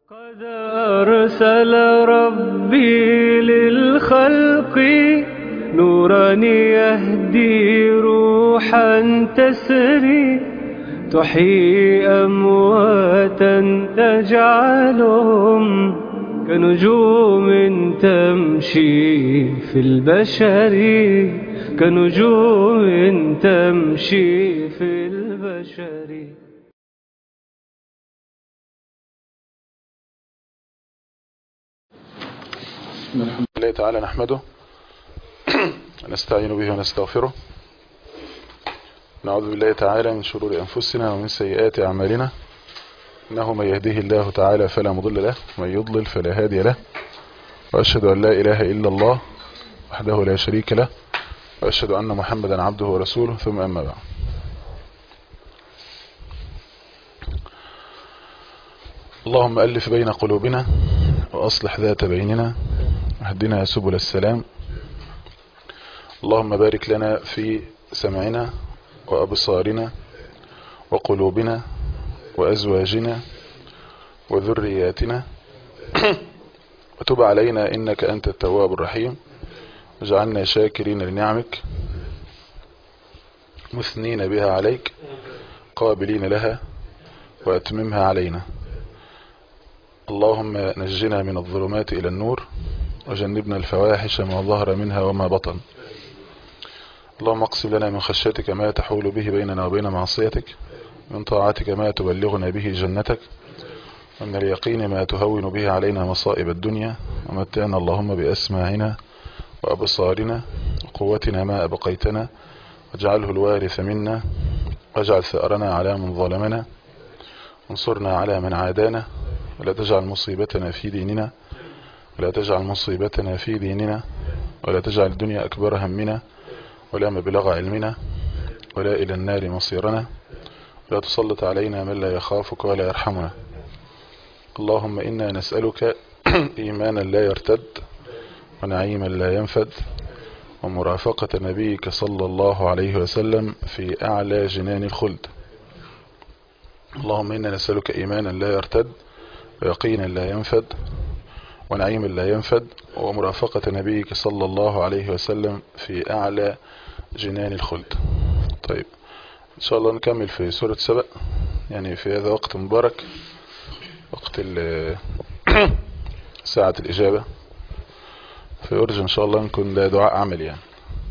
قد أرسل ربي للخلق نورا يهدي روحا تسري تحيي أمواتا تجعلهم كنجوم تمشي في البشر كنجوم تمشي في البشر. الحمد لله تعالى نحمده ونستعين به ونستغفره. نعوذ بالله تعالى من شرور أنفسنا ومن سيئات أعمالنا، إنه من يهده الله تعالى فلا مضل له ومن يضلل فلا هادي له، وأشهد أن لا إله إلا الله وحده لا شريك له، وأشهد أن محمدا عبده ورسوله، ثم أما بعد. اللهم ألف بين قلوبنا وأصلح ذات بيننا واهدنا سبل السلام. اللهم بارك لنا في سمعنا وأبصارنا وقلوبنا وأزواجنا وذرياتنا وتب علينا إنك أنت التواب الرحيم، واجعلنا شاكرين لنعمك مثنين بها عليك قابلين لها وأتممها علينا. اللهم نجنا من الظلمات إلى النور وجنبنا الفواحش ما ظهر منها وما بطن. اللهم اقسم لنا من خشيتك ما تحول به بيننا وبين معصيتك، من طاعتك ما تبلغنا به جنتك، ومن اليقين ما تهون به علينا مصائب الدنيا، ومتعنا اللهم بأسماعنا وأبصارنا وقوتنا ما أبقيتنا، واجعله الوارث منا، واجعل ثأرنا على من ظلمنا، وانصرنا على من عادانا، ولا تجعل مصيبتنا في ديننا، ولا تجعل مصيبتنا في ديننا، ولا تجعل الدنيا أكبر همنا ولا مبلغ علمنا، ولا إلى النار مصيرنا، ولا تسلط علينا من لا يخافك ولا يرحمنا. اللهم إنا نسألك إيمانا لا يرتد، ونعيما لا ينفد، ومرافقة نبيك صلى الله عليه وسلم في أعلى جنان الخلد. اللهم إنا نسألك إيمانا لا يرتد، ويقينا لا ينفد، ونعيما لا ينفد، ومرافقة نبيك صلى الله عليه وسلم في أعلى جنان الخلد. طيب، إن شاء الله نكمل في سورة سبأ، يعني في هذا وقت مبارك، وقت ساعة الإجابة، فيرجى إن شاء الله نكون ده دعاء عملي يعني.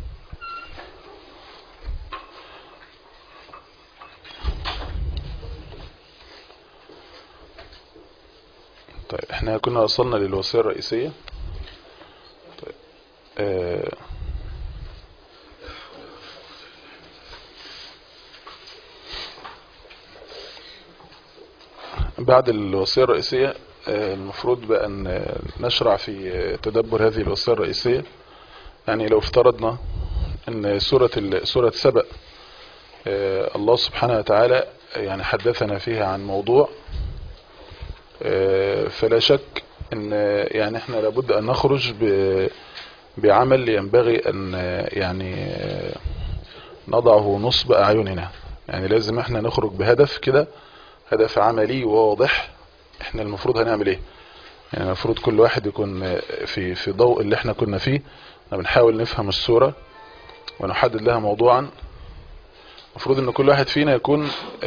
طيب، احنا كنا وصلنا للوصية الرئيسية. طيب، بعد الوصية الرئيسية المفروض بقى أن نشرع في تدبر هذه الوصية الرئيسية. يعني لو افترضنا أن سورة سبأ الله سبحانه وتعالى يعني حدثنا فيها عن موضوع، فلا شك أن يعني احنا لابد أن نخرج بعمل ينبغي أن يعني نضعه نصب أعيننا. يعني لازم احنا نخرج بهدف كده، هدف عملي وواضح. احنا المفروض هنعمل ايه؟ يعني المفروض كل واحد يكون في ضوء اللي احنا كنا فيه، بنحاول نفهم السورة ونحدد لها موضوعا. المفروض ان كل واحد فينا يكون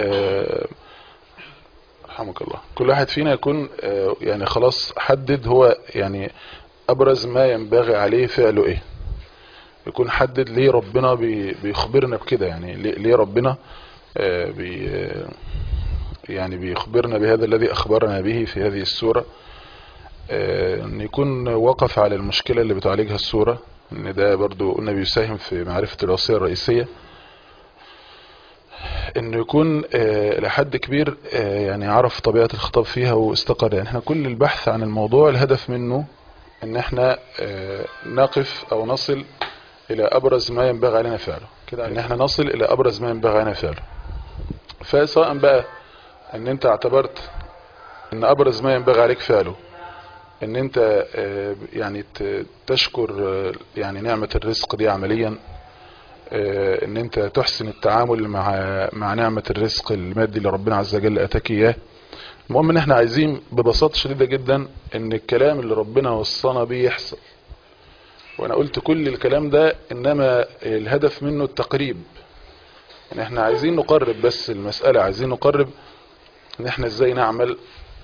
رحمك الله، كل واحد فينا يكون يعني خلاص حدد هو يعني ابرز ما ينبغي عليه فعله ايه. يكون حدد ليه ربنا بيخبرنا بكده، يعني ليه ربنا يعني بيخبرنا بهذا الذي أخبرنا به في هذه السورة. أن يكون وقف على المشكلة اللي بتعالجها السورة، أن ده برضو قلنا بيساهم في معرفة الوصية الرئيسية. أنه يكون لحد كبير يعني عرف طبيعة الخطاب فيها واستقر. يعني احنا كل البحث عن الموضوع الهدف منه أن احنا نقف أو نصل إلى أبرز ما ينبغي علينا فعله كده، أن احنا نصل إلى أبرز ما ينبغي علينا فعله. فسواء بقى ان انت اعتبرت ان ابرز ما ينبغي عليك فعله ان انت يعني تشكر يعني نعمة الرزق دي عمليا، ان انت تحسن التعامل مع نعمة الرزق المادي اللي ربنا عز وجل اتاك اياه، المهم ان احنا عايزين ببساطة شديدة جدا ان الكلام اللي ربنا وصانا بيه يحصل. وانا قلت كل الكلام ده انما الهدف منه التقريب، يعني احنا عايزين نقرب بس المسألة، عايزين نقرب ان احنا ازاي نعمل،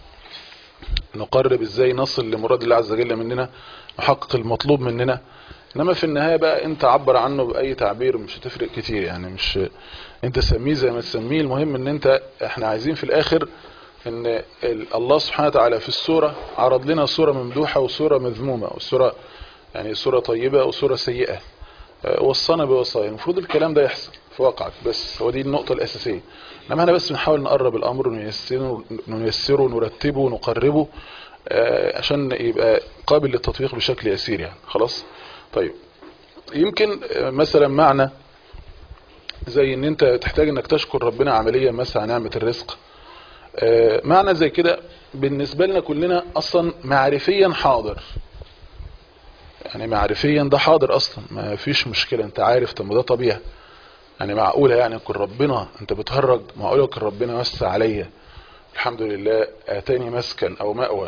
نقرب ازاي نصل لمراد الله عز وجل مننا، نحقق المطلوب مننا. انما في النهاية بقى انت عبر عنه باي تعبير مش هتفرق كتير، يعني مش انت سميه زي ما تسميه، المهم ان انت احنا عايزين في الاخر ان الله سبحانه وتعالى في السورة عرض لنا صورة ممدوحة وصورة مذمومة، وصورة يعني صورة طيبة وصورة سيئة، وصانا بوصايا. المفروض الكلام ده يحصل في واقعك، بس هو دي النقطة الأساسية. انما احنا بس بنحاول نقرب الامر ونيسره ونرتبه ونقربه عشان يبقى قابل للتطبيق بشكل يسير يعني. خلاص طيب، يمكن مثلا معنى زي ان انت تحتاج انك تشكر ربنا عمليا مثلا نعمة الرزق، معنى زي كده بالنسبة لنا كلنا اصلا معرفيا حاضر، يعني معرفيا ده حاضر اصلا ما فيش مشكلة، انت عارف. طب ده طبيعي يعني، معقولة يعني يكون ربنا انت بتهرج؟ معقولة يكون ربنا وسع عليا الحمد لله اتاني مسكن او مأوى،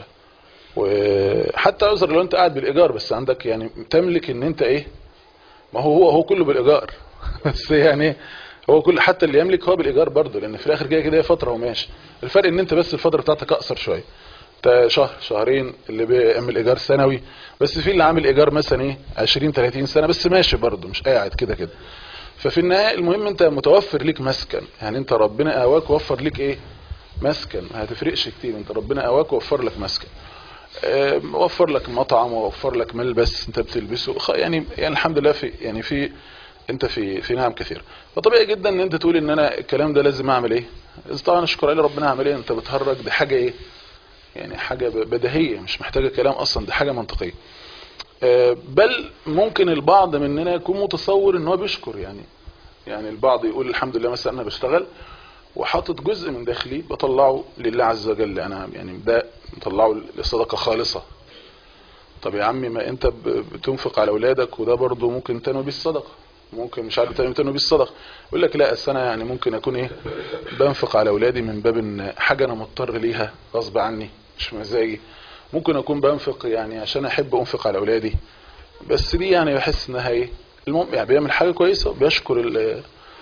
وحتى عذر لو انت قاعد بالايجار بس عندك يعني تملك ان انت ايه، ما هو كله بالايجار بس يعني هو كل حتى اللي يملك هو بالايجار برضه، لان في الاخر كده فتره وماشي. الفرق ان انت بس الفتره بتاعتك اقصر شويه، انت شهر شهرين، اللي بيعمل ايجار سنوي، بس في اللي عامل ايجار مثلا ايه 20 30 سنه بس ماشي برضه، مش قاعد كده كده. ففي النهايه المهم انت متوفر ليك مسكن، يعني انت ربنا قواك ووفر ليك ايه مسكن، ما هتفرقش كتير، انت ربنا قواك ووفر لك مسكن، وفر لك مطعم ووفر لك ملبس انت بتلبسه، يعني الحمد لله في يعني في انت في نعم كثير. فطبيعي جدا ان انت تقول ان انا الكلام ده لازم اعمل ايه، طبعا اشكر عليه ربنا اعمل ايه، انت بتهرج، دي حاجه ايه يعني، حاجه بديهيه مش محتاجه كلام اصلا، دي حاجه منطقيه. بل ممكن البعض مننا يكون متصور ان هو بيشكر، يعني البعض يقول الحمد لله مثلا انا بشتغل وحاطط جزء من داخلي بطلعه لله عز وجل، انا يعني ده بطلعه لصدقه خالصه. طب يا عمي ما انت بتنفق على اولادك وده برضه ممكن تنوي بيه الصدقه، ممكن مش عارف تنوي بيه الصدقه، يقول لك لا اصل انا يعني ممكن اكون ايه بنفق على اولادي من باب ان حاجه انا مضطر ليها غصب عني مش مزاجي، ممكن اكون بنفق يعني عشان احب انفق على اولادي، بس دي يعني بحس انها ايه المهم يعني بيعمل حاجه كويسه وبيشكر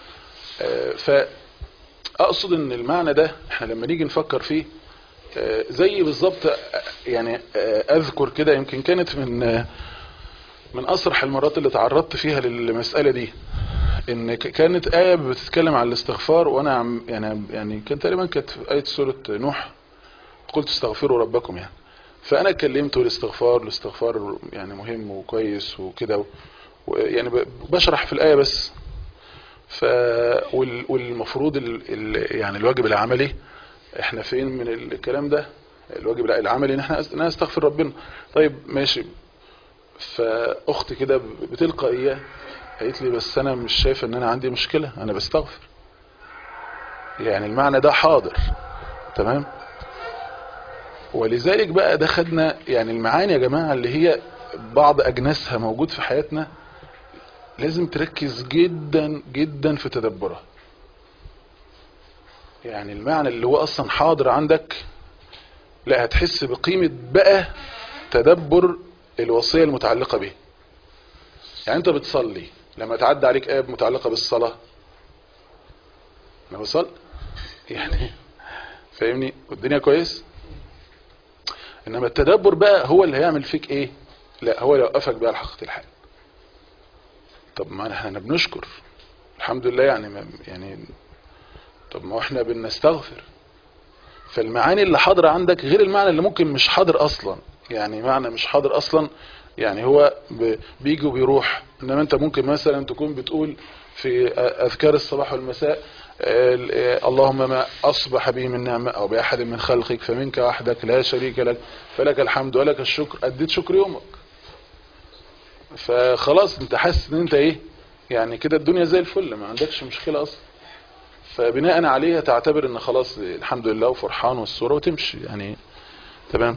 فاقصد ان المعنى ده احنا لما نيجي نفكر فيه زي بالظبط يعني اذكر كده يمكن كانت من أصرح المرات اللي تعرضت فيها للمسألة دي، ان كانت آية بتتكلم عن الاستغفار، وانا يعني كان تقريبا كانت في آية سورة نوح، قلت استغفروا ربكم يعني، فانا كلمته الاستغفار يعني مهم وكويس وكده، يعني بشرح في الآية بس. والمفروض يعني الواجب العملي احنا فين من الكلام ده، الواجب العملي ان احنا نستغفر ربنا. طيب ماشي، فاختي كده بتلقائيه قالت لي بس انا مش شايفه ان انا عندي مشكله، انا بستغفر، يعني المعنى ده حاضر تمام. ولذلك بقى ده خدنا يعني المعاني يا جماعه اللي هي بعض اجناسها موجود في حياتنا، لازم تركز جدا جدا في تدبرها. يعني المعنى اللي هو اصلا حاضر عندك، لا هتحس بقيمه بقى تدبر الوصيه المتعلقه به. يعني انت بتصلي لما تعدي عليك آية متعلقة بالصلاة انا بصلي يعني فاهمني والدنيا كويس، انما التدبر بقى هو اللي هيعمل فيك ايه، لا هو اللي يوقفك بقى لحقيقة الحال. طب ما احنا بنشكر الحمد لله يعني طب ما احنا بنستغفر، فالمعاني اللي حاضرة عندك غير المعنى اللي ممكن مش حاضر اصلا، يعني معنى مش حاضر اصلا يعني هو بيجي وبيروح، انما انت ممكن مثلا تكون بتقول في اذكار الصباح والمساء اللهم ما اصبح بي من نعمة او باحد من خلقك فمنك وحدك لا شريك لك فلك الحمد ولك الشكر، اديت شكر يومك، فخلاص انت حاسس ان انت ايه يعني كده الدنيا زي الفل ما عندكش مشكلة اصلا، فبناء عليها تعتبر ان خلاص الحمد لله وفرحان والصورة وتمشي يعني تمام.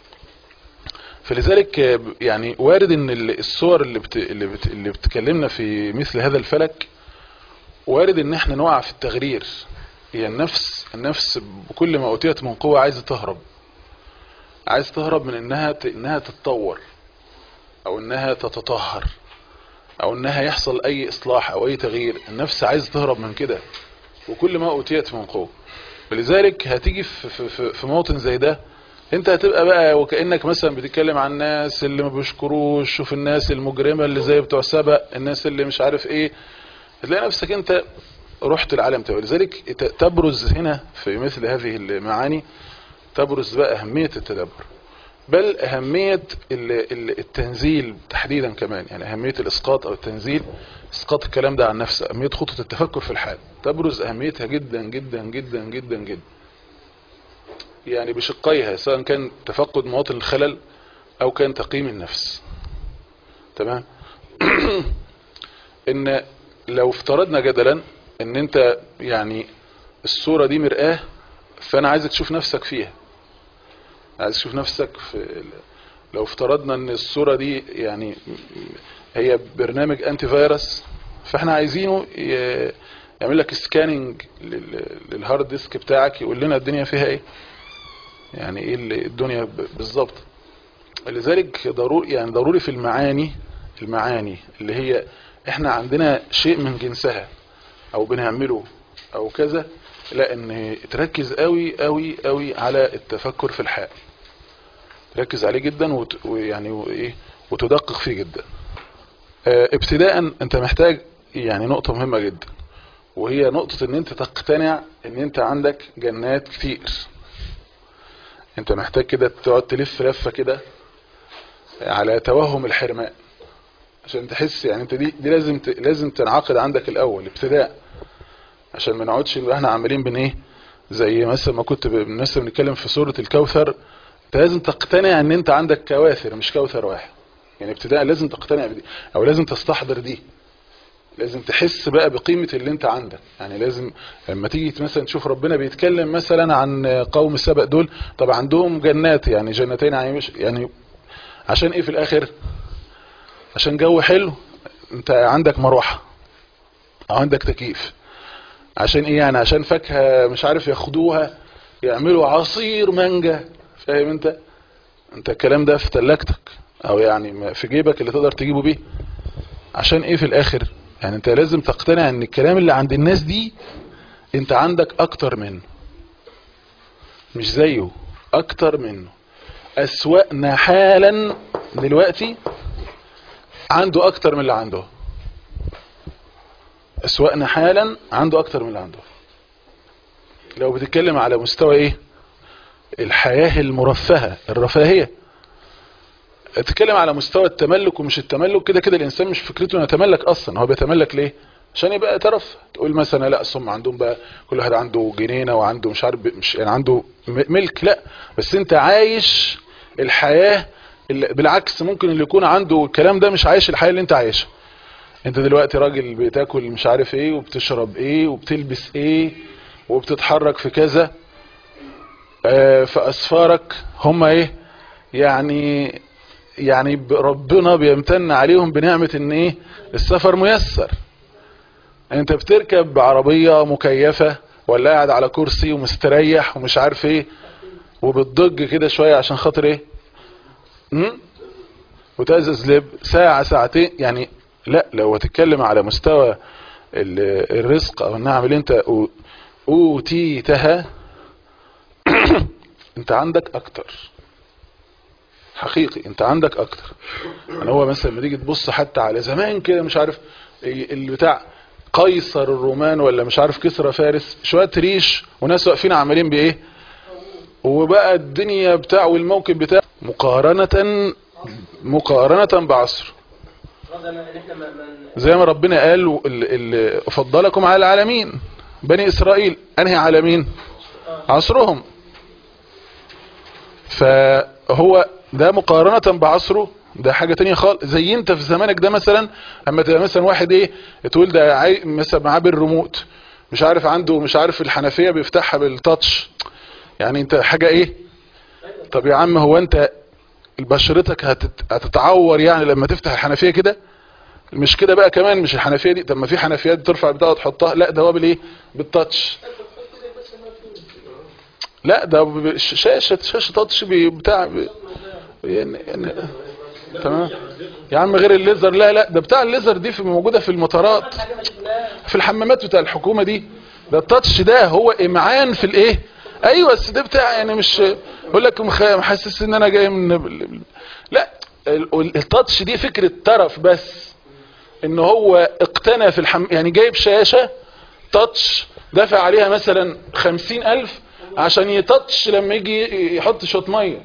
فلذلك يعني وارد ان الصور اللي بتكلمنا في مثل هذا الفلك، وارد ان احنا نقع في التغرير، هي النفس النفس بكل ما اوتيت من قوة عايزة تهرب، عايز تهرب من انها تتطور، او انها تتطهر، او انها يحصل اي اصلاح او اي تغيير. النفس عايز تهرب من كده وكل ما اوتيت من قوة. ولذلك هتيجي في موطن زي ده، انت هتبقى بقى وكأنك مثلا بتتكلم عن الناس اللي ما بيشكروش، شوف الناس المجرمة اللي زي بتوع سبق، الناس اللي مش عارف ايه، هتلاقي نفسك انت رحت العالم تاني. ولذلك تبرز هنا في مثل هذه المعاني، تبرز بقى أهمية التدبر، بل أهمية التنزيل تحديدا كمان، يعني أهمية الإسقاط أو التنزيل، إسقاط الكلام ده عن نفسه، أهمية خطة التفكر في الحال، تبرز أهميتها جدا جدا جدا جدا جدا، يعني بشقيها، سواء كان تفقد مواطن الخلل أو كان تقييم النفس. تمام. إن لو افترضنا جدلا إن أنت يعني الصورة دي مرآة، فأنا عايزك تشوف نفسك فيها، عايز تشوف نفسك في. لو افترضنا ان الصورة دي يعني هي برنامج انتي فيروس، فاحنا عايزينه يعمل لك سكاننج للهارد ديسك بتاعك، يقول لنا الدنيا فيها ايه، يعني ايه الدنيا بالظبط. لذلك ضروري، يعني ضروري في المعاني اللي هي احنا عندنا شيء من جنسها او بنعمله او كذا، لا ان تركز قوي قوي قوي على التفكر في الحال، تركز عليه جدا ويعني وايه وتدقق فيه جدا. ابتداء انت محتاج يعني نقطة مهمة جدا، وهي نقطة ان انت تقتنع ان انت عندك جنات كتير. انت محتاج كده تقعد تلف لفة كده على توهم الحرمان عشان تحس، يعني انت دي لازم تنعقد عندك الاول ابتداء، عشان ما نقعدش نبقى احنا عاملين بين ايه، زي مثلا ما كنت مثلا بنتكلم في سورة الكوثر، انت لازم تقتنع ان انت عندك كواثر مش كوثر واحد، يعني ابتداء لازم تقتنع بدي، او لازم تستحضر دي، لازم تحس بقى بقيمة اللي انت عندك. يعني لازم لما تيجي مثلا تشوف ربنا بيتكلم مثلا عن قوم السبأ دول، طب عندهم جنات، يعني جنتين، يعني مش يعني عشان ايه في الاخر؟ عشان جو حلو، انت عندك مروحة او عندك تكييف. عشان ايه؟ يعني عشان فاكهة مش عارف ياخدوها يعملوا عصير مانجا، فاهم انت الكلام ده في تلاجتك او يعني في جيبك اللي تقدر تجيبه بيه. عشان ايه في الاخر؟ يعني انت لازم تقتنع ان الكلام اللي عند الناس دي انت عندك اكتر منه، مش زيه، اكتر منه. اسواقنا حالا دلوقتي عنده اكتر من اللي عنده، اسواقنا حالا عنده اكتر من اللي عنده. لو بتتكلم على مستوى ايه؟ الحياة المرفهة، الرفاهية، تتكلم على مستوى التملك ومش التملك. كده كده الانسان مش فكرته انه يتملك اصلا، هو بيتملك ليه؟ عشان يبقى ترف. تقول مثلا لا اصل هم عندهم بقى كل واحد عنده جنينه وعنده مش عارف، مش يعني عنده ملك، لا، بس انت عايش الحياه بالعكس. ممكن اللي يكون عنده الكلام ده مش عايش الحياه اللي انت عايشها. انت دلوقتي راجل بتاكل مش عارف ايه وبتشرب ايه وبتلبس ايه وبتتحرك في كذا، فاسفارك هم ايه؟ يعني ربنا بيمتن عليهم بنعمة ان ايه؟ السفر ميسر. انت بتركب عربية مكيفة ولا قاعد على كرسي ومستريح ومش عارف ايه وبتضج كده شوية عشان خاطر ايه؟ وتأزز لب ساعة ساعتين. يعني لا، لو هتتكلم على مستوى الرزق او النعم اللي انت اوتيتها انت عندك اكتر، حقيقي انت عندك اكتر. يعني هو مثلا لما تيجي تبص حتى على زمان كده مش عارف اللي بتاع قيصر الرومان ولا مش عارف كسرى فارس، شويه ريش وناس واقفين عمالين بايه، وبقى الدنيا بتاع والموكب بتاع مقارنه بعصر. زي ما ربنا قال اللي فضلكم على العالمين بني اسرائيل، انهي عالمين؟ عصرهم. فهو ده مقارنة بعصره، ده حاجة تانية خالص. زي انت في زمانك ده مثلا اما تبقى مثلا واحد ايه تقول ده مثلا معاه بالريموت مش عارف عنده مش عارف الحنفية بيفتحها بالتاتش، يعني انت حاجة ايه؟ طب يا عم هو انت بشرتك هتتعور يعني لما تفتح الحنفية كده؟ مش كده بقى كمان، مش الحنفية دي، طب ما في حنفيات ترفع بتاعه تحطها، لا ده هو بالايه؟ بالتاتش. لا ده شاشة تاتش بتاع يعني تمام يا عم، غير الليزر. لا ده بتاع الليزر دي موجودة في المطارات، في الحمامات بتاع الحكومة دي. ده التاتش ده هو امعان في الايه. ايوه بس ده بتاع يعني مش بقول لك محسس ان انا جاي من. لا التاتش دي فكرة طرف بس، ان هو اقتنى في يعني جايب شاشة تاتش دافع عليها مثلا 50,000 عشان يتاتش لما يجي يحط شوط ميه.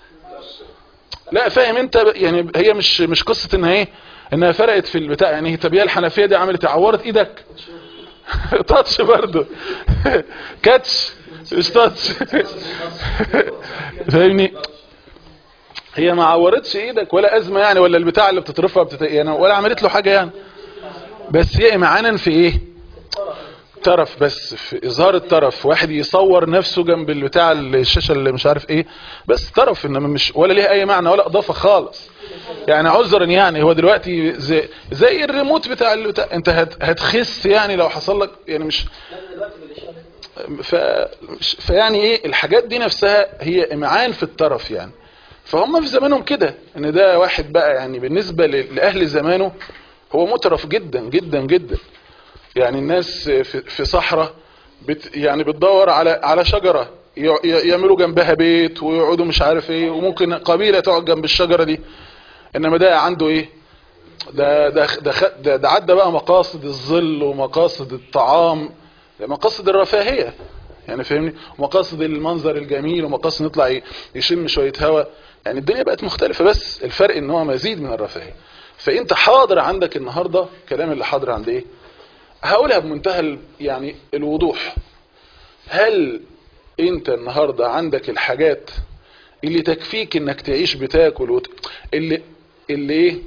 لا فاهم انت يعني هي مش قصة انها ايه، انها فرقت في البتاع يعني. طب هي الحنفية دي عملت عورت ايدك؟ تاتش برضه كاتش مش تاتش. فاهمني؟ هي ما عورتش ايدك ولا ازمة يعني، ولا البتاع اللي بتترفع يعني ولا عملت له حاجة يعني. بس هي امعانا في ايه؟ طرف بس، في اظهار الطرف. واحد يصور نفسه جنب البتاع الشاشة اللي مش عارف ايه، بس طرف، انما مش ولا ليها اي معنى ولا اضافة خالص يعني. عذرا يعني هو دلوقتي زي الريموت بتاع انت هتخس يعني لو حصل لك يعني مش فيعني ايه الحاجات دي نفسها هي امعان في الطرف يعني. فهم في زمانهم كده ان ده واحد بقى يعني بالنسبة لاهل زمانه هو مترف جدا جدا جدا يعني. الناس في صحراء يعني بتدور على شجرة يعملوا جنبها بيت ويقعدوا مش عارف ايه، وممكن قبيلة تقعد جنب الشجرة دي. انما ده عنده ايه؟ ده عدى بقى مقاصد الظل ومقاصد الطعام، مقاصد الرفاهية يعني فاهمني، ومقاصد المنظر الجميل، ومقاصد يطلع يشم شوية هواء يعني. الدنيا بقت مختلفة، بس الفرق ان هو مزيد من الرفاهية. فانت حاضر عندك النهاردة كلام اللي حاضر عند ايه. هقولها بمنتهى يعني الوضوح. هل انت النهاردة عندك الحاجات اللي تكفيك انك تعيش بتاكل اللي ايه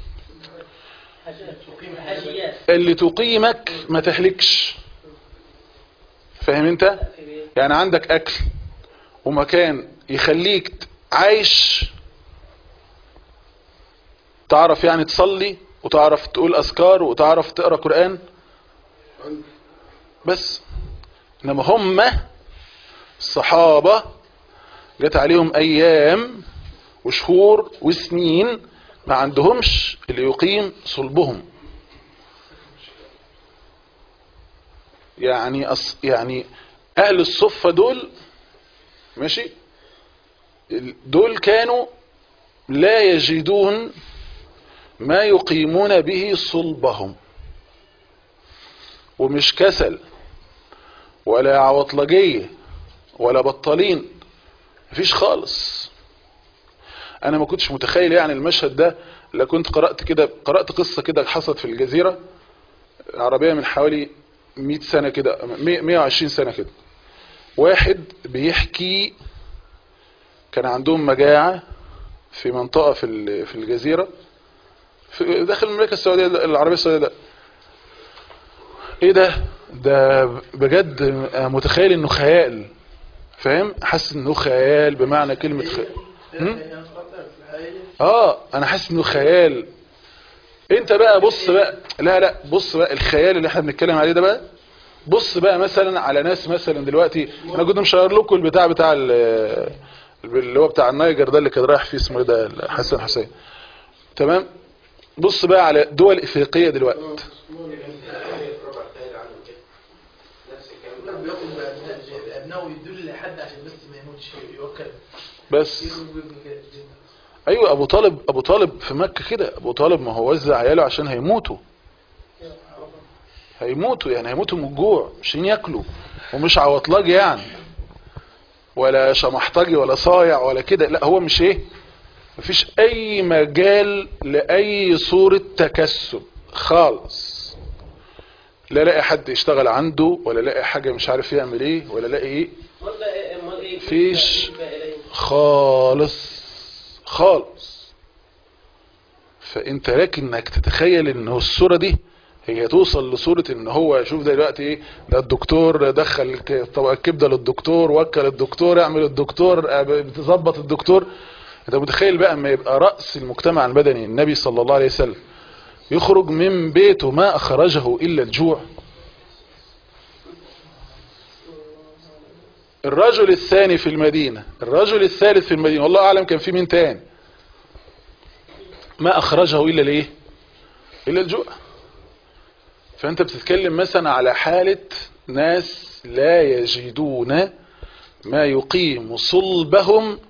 اللي تقيمك ما تهلكش؟ فاهم انت يعني؟ عندك اكل ومكان يخليك عايش، تعرف يعني تصلي وتعرف تقول اذكار وتعرف تقرأ قرآن بس. انما هم الصحابة جت عليهم ايام وشهور وسنين ما عندهمش اللي يقيم صلبهم يعني اهل الصفة دول ماشي، دول كانوا لا يجدون ما يقيمون به صلبهم، ومش كسل ولا عوطلجية ولا بطالين، مفيش خالص. انا ما كنتش متخيل يعني المشهد ده. لا كنت قرأت قصة كده حصلت في الجزيرة العربية من حوالي 100 سنة كده، 120 سنة كده. واحد بيحكي كان عندهم مجاعة في منطقة في الجزيرة في داخل المملكة السعودية العربية السعودية. ده ايه ده بجد متخيل انه خيال، فاهم؟ حاسس انه خيال بمعنى كلمة خيال. انا حاسس انه خيال. انت بقى بص بقى، لا بص بقى الخيال اللي احنا بنتكلم عليه ده بقى. بص بقى مثلا على ناس مثلا دلوقتي، انا كنت مشاور لكم البتاع اللي هو بتاع النيجر ده اللي كان رايح فيه اسمه ده حسن حسين، تمام؟ بص بقى على دول افريقية دلوقتي. بس ايوه ابو طالب في مكة كده. ابو طالب ما هو وزع عياله عشان هيموتوا يعني هيموتوا من الجوع، مش ياكلوا. ومش عوطلاجي يعني ولا شمحطجي ولا صايع ولا كده، لا هو مش ايه، مفيش اي مجال لاي صورة تكسب خالص. لا لاقي حد يشتغل عنده، ولا لاقي حاجة مش عارف يعمل ايه، ولا لاقي ايه، فيش خالص. فانت لكنك تتخيل ان الصورة دي هي توصل لصورة ان هو شوف ده دلوقتي ايه، ده الدكتور دخل طبق الكبدة للدكتور، وكل الدكتور يعمل الدكتور، بتظبط الدكتور. انت متخيل بقى اما يبقى رأس المجتمع المدني النبي صلى الله عليه وسلم يخرج من بيته ما اخرجه الا الجوع؟ الرجل الثاني في المدينة، الرجل الثالث في المدينة، والله أعلم كان في مين تاني، ما أخرجه إلا ليه؟ إلا الجوع. فأنت بتتكلم مثلا على حالة ناس لا يجدون ما يقيم صلبهم.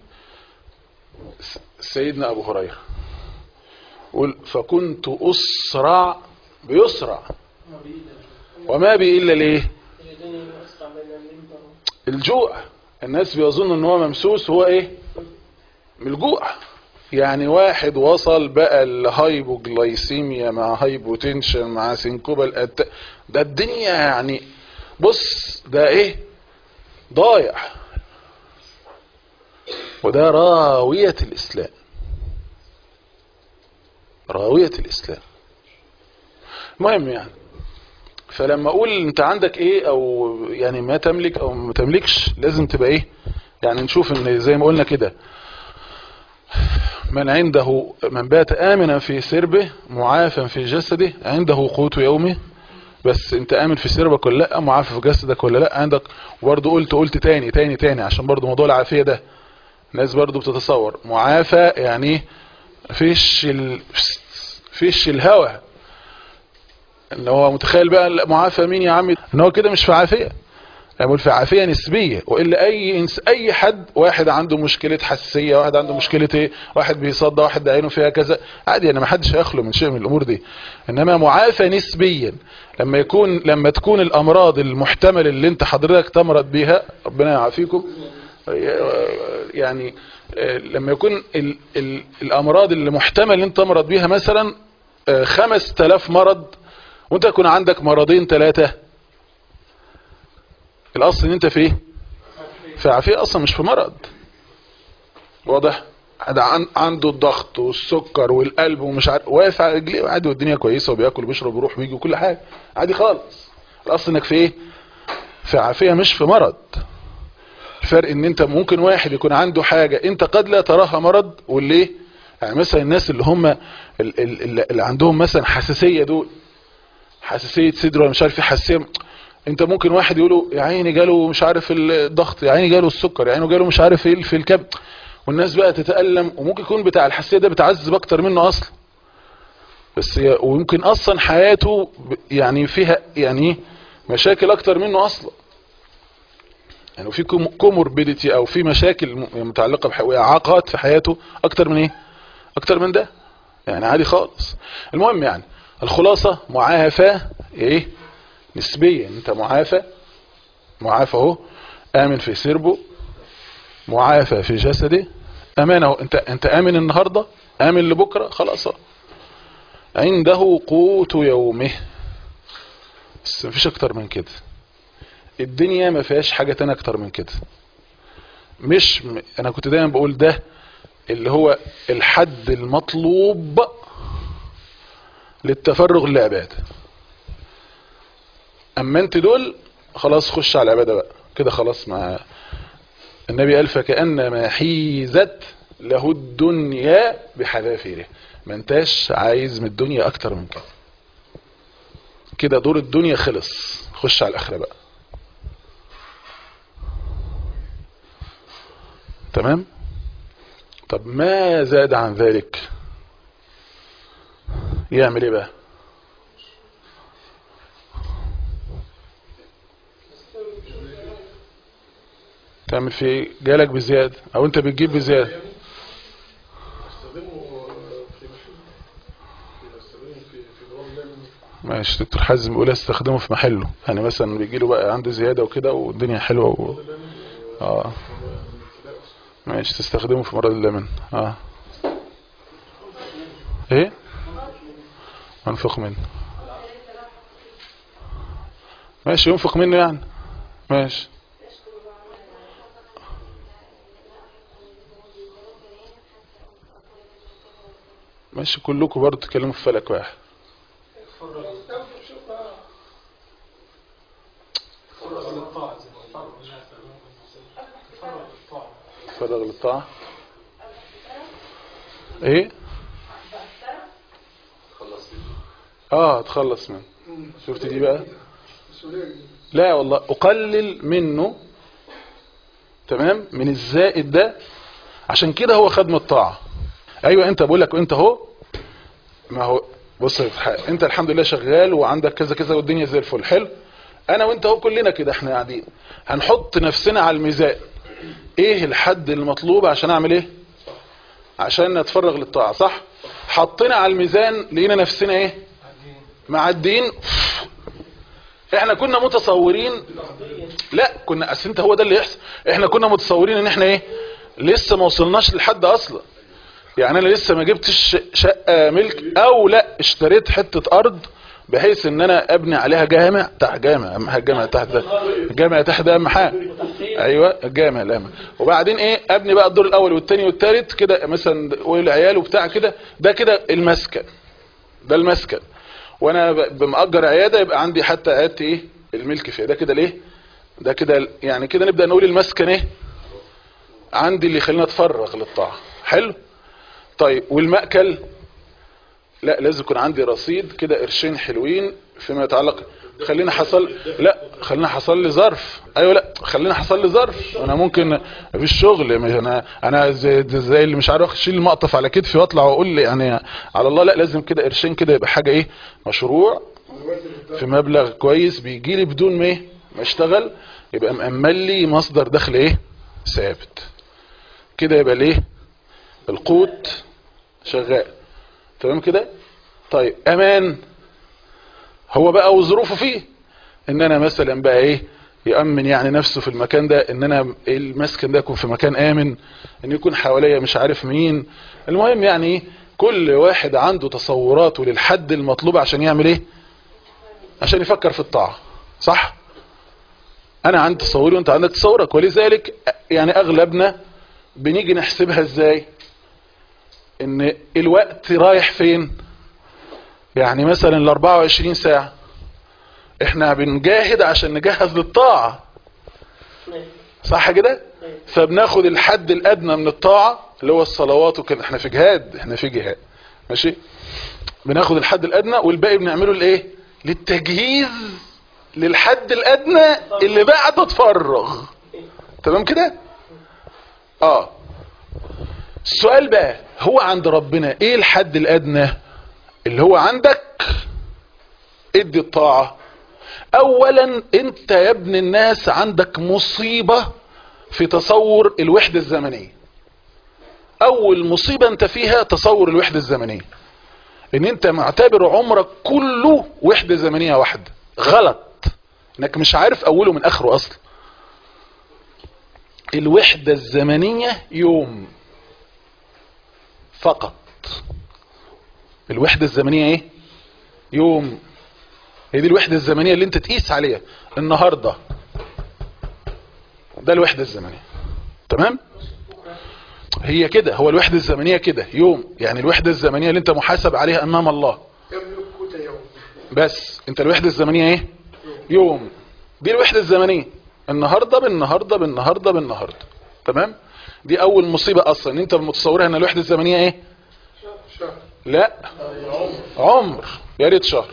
سيدنا أبو هريرة قل فكنت أسرع بيسرع وما بي إلا ليه؟ الجوع. الناس بيظن ان هو ممسوس، هو ايه؟ من الجوع. يعني واحد وصل بقى الهايبوجلايسيميا مع هايبوتنشن مع سينكوبال ده الدنيا يعني، بص ده ايه؟ ضايع. وده راوية الإسلام، راوية الإسلام. المهم يعني، فلما اقول انت عندك ايه او يعني ما تملك او ما تملكش، لازم تبقى ايه يعني. نشوف ان زي ما قلنا كده، من عنده من بات آمنا في سربه معافا في جسده عنده قوت يومه. بس انت آمن في سربك ولا لا؟ معافى في جسدك ولا لا؟ عندك. وبرضه قلت تاني عشان برضه موضوع العافية ده الناس برضه بتتصور معافى يعني فيش الهوى، ان هو متخيل بقى معافى مين يا عمي، ان هو كده مش في عافية، يقول في عافية نسبية. وإلا أي حد، واحد عنده مشكلة حساسية، واحد عنده مشكلة ايه، واحد بيصدى، واحد عينه فيها كذا، عادي يعني، ما حدش هيخلو من شيء من الأمور دي. إنما معافى نسبيا لما تكون الأمراض المحتمل اللي انت حضرتك تمرض بيها، ربنا يعافيكم يعني، لما يكون الأمراض اللي محتمل اللي انت تمرض بيها مثلا 5000 مرض، وانت يكون عندك مرضين 3، الاصل ان انت في ايه؟ في عافية اصلا، مش في مرض. واضح؟ عنده الضغط والسكر والقلب ومش عارف، واقف على رجليه عادي، والدنيا كويسه، وبياكل وبيشرب ويروح ويجي وكل حاجه عادي خالص. الاصل انك في ايه؟ في عافية مش في مرض. الفرق ان انت ممكن واحد يكون عنده حاجة انت قد لا تراها مرض، واللي ايه يعني، مثلا الناس اللي هم اللي عندهم مثلا حساسية، دول حساسية صدر ولا مش عارف ايه، حساسية، انت ممكن واحد يقوله يا عيني جاله مش عارف الضغط، يا عيني جاله السكر، يا عيني جاله مش عارف ايه في الكبد، والناس بقى تتألم، وممكن يكون بتاع الحساسية ده بتعذب اكتر منه اصلا، بس ويمكن اصلا حياته يعني فيها يعني مشاكل اكتر منه اصلا، يعني في كوموربيديتي او في مشاكل متعلقة واعاقات في حياته اكتر من ايه، اكتر من ده يعني، عادي خالص. المهم يعني الخلاصة معافى ايه نسبيا، انت معافى اهو، امن في سربه، معافى في جسده، امان اهو، انت امن النهاردة، امن لبكرة، خلاص عنده قوت يومه. بس مفيش اكتر من كده، الدنيا ما فيهاش حاجة تانية اكتر من كده. مش انا كنت دايما بقول ده اللي هو الحد المطلوب للتفرغ للعبادة. اما انت دول خلاص خش على العبادة بقى كده، خلاص. مع النبي قال فكأنما حيزت له الدنيا بحذافيره، ما انتاش عايز من الدنيا اكتر من كده، كده دور الدنيا خلص، خش على الاخرة بقى. تمام؟ طب ما زاد عن ذلك يعمل ايه بقى؟ تعمل في ايه؟ جالك بزيادة او انت بتجيب بزيادة، ماشي. دكتور حازم بيقول استخدمه في محله، يعني مثلا بيجي له بقى عنده زيادة وكده والدنيا حلوة ماشي، تستخدمه في مرض اللمن. ايه منفق منه، ماشي، ينفق منه يعني، ماشي. ماشي، كلكم برضه تتكلموا في فلك واحد. تفرغ للطاعة ايه؟ تخلص منه. شفت دي بقى؟ لا والله اقلل منه تمام، من الزائد ده. عشان كده هو خدم الطاعة. ايوه انت بقول لك انت اهو، ما هو بص انت الحمد لله شغال وعندك كذا كذا والدنيا زي الفل، حلو. انا وانت اهو كلنا كده احنا قاعدين هنحط نفسنا على الميزان، ايه الحد المطلوب عشان اعمل ايه؟ عشان نتفرغ للطاعة، صح؟ حطينا على الميزان لقينا نفسنا ايه؟ معدين. احنا كنا متصورين، لا كنا اصل انت هو ده اللي يحصل، احنا كنا متصورين ان احنا ايه؟ لسه ما وصلناش لحد اصلا. يعني انا لسه ما جبتش شقة ملك، او لا اشتريت حتة ارض بحيث ان انا ابني عليها جامع تحت جامع، اهم حاجه جامع تحت ده، جامع تحت ده اهم حاجه. ايوه الجامع الامن. وبعدين ايه؟ ابني بقى الدور الاول والثاني والثالث كده مثلا والعيال وبتاع كده، ده كده المسكن، ده المسكن. وانا بمأجر عياده يبقى عندي حتى عيادتي ايه الملك فيها، ده كده ليه؟ ده كده يعني كده نبدا نقول المسكن ايه عندي اللي يخلينا اتفرغ للطاعه. حلو. طيب والمأكل؟ لا لازم يكون عندي رصيد كده قرشين حلوين فيما يتعلق. خلينا حصل، لا خلينا حصل لي ظرف، ايوه لا خلينا حصل لي ظرف. انا ممكن في الشغل انا زي اللي مش عارف اشيل المقطف على كتفي واطلع واقول لي يعني على الله، لا لازم كده قرشين كده يبقى حاجه ايه، مشروع في مبلغ كويس بيجي لي بدون ما ايه ما اشتغل، يبقى مأمل لي مصدر دخل ايه ثابت كده، يبقى ليه القوت شغال. تمام كده. طيب امان هو بقى وظروفه فيه، ان انا مثلا بقى ايه يأمن يعني نفسه في المكان ده، ان انا المسكن ده يكون في مكان امن، ان يكون حواليا مش عارف مين. المهم يعني ايه، كل واحد عنده تصوراته للحد المطلوب عشان يعمل ايه، عشان يفكر في الطاعة، صح؟ انا عندي تصوري وانت عندك تصورك، ولذلك يعني اغلبنا بنيجي نحسبها ازاي، ان الوقت رايح فين. يعني مثلا ال 24 ساعة احنا بنجاهد عشان نجهز للطاعة، صح كده؟ فبناخد الحد الادنى من الطاعة اللي هو الصلوات وكده، احنا في جهاد، احنا في جهاد ماشي، بناخد الحد الادنى والباقي بنعمله لايه، للتجهيز للحد الادنى اللي بعد اتفرغ. تمام كده. السؤال بقى هو عند ربنا ايه الحد الادنى اللي هو عندك؟ ادي الطاعة. اولا انت يا ابن الناس عندك مصيبة في تصور الوحدة الزمنية. اول مصيبة انت فيها تصور الوحدة الزمنية، ان انت معتبر عمرك كله وحدة زمنية واحدة. غلط، انك مش عارف اوله من اخره اصلا. الوحدة الزمنية يوم فقط. الوحدة الزمنية ايه؟ يوم. هي دي الوحدة الزمنية اللي انت تقيس عليها النهاردة، ده الوحدة الزمنية. تمام. هي كده، هو الوحدة الزمنية كده يوم، يعني الوحدة الزمنية اللي انت محاسب عليها امام الله. بس انت الوحدة الزمنية ايه؟ يوم. دي الوحدة الزمنية، النهاردة بالنهاردة بالنهاردة بالنهاردة. تمام. دي اول مصيبة اصلا، انت متصورها ان الوحدة الزمنية ايه؟ لا عمر، يا ريت شهر.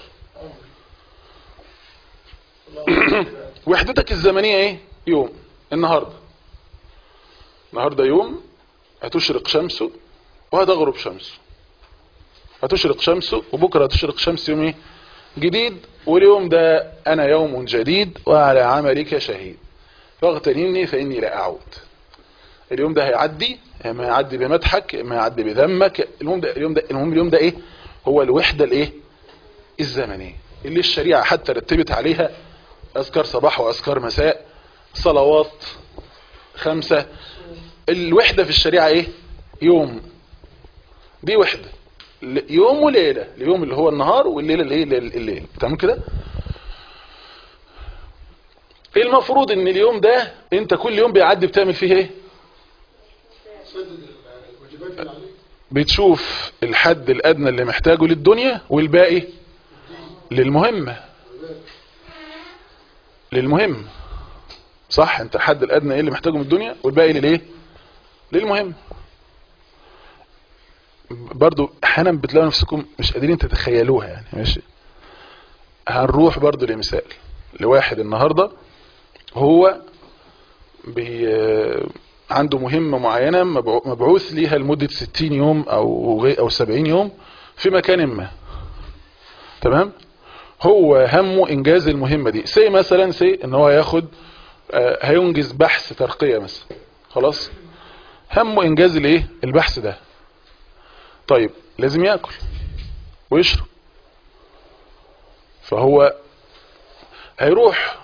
وحدتك الزمنية ايه؟ يوم. النهاردة، النهاردة يوم هتشرق شمسه وهتغرب شمسه، هتشرق شمسه وبكرة هتشرق شمس يوم ايه جديد، واليوم ده انا يوم جديد وعلى عملك شهيد فاغتنمني فاني لا اعود. اليوم ده هيعدي، ما يعدي بمدحك ما يعدي بذمك. اليوم ده ايه؟ هو الوحدة الايه الزمنية اللي الشريعة حتى رتبت عليها اذكار صباح واذكار مساء، صلوات 5. الوحدة في الشريعة ايه؟ يوم. دي وحدة يوم وليلة، اليوم اللي هو النهار والليلة الليل. تمام كده. المفروض ان اليوم ده انت كل يوم بيعدي بتعمل فيه ايه؟ بتشوف الحد الادنى اللي محتاجه للدنيا والباقي للمهمة. صح، انت الحد الادنى ايه اللي محتاجه من الدنيا والباقي للايه؟ للمهم. برضو احيانا بتلاقوا نفسكم مش قادرين تتخيلوها يعني. ماشي، هنروح برضو لمثال لواحد النهاردة هو عنده مهمة معينة مبعوث ليها لمدة 60 يوم او 70 يوم في مكان ما. تمام. هو همه انجاز المهمة دي. مثلا ان هو ياخد هينجز بحث ترقية مثلا. خلاص، همه انجاز الايه البحث ده. طيب لازم يأكل ويشرب، فهو هيروح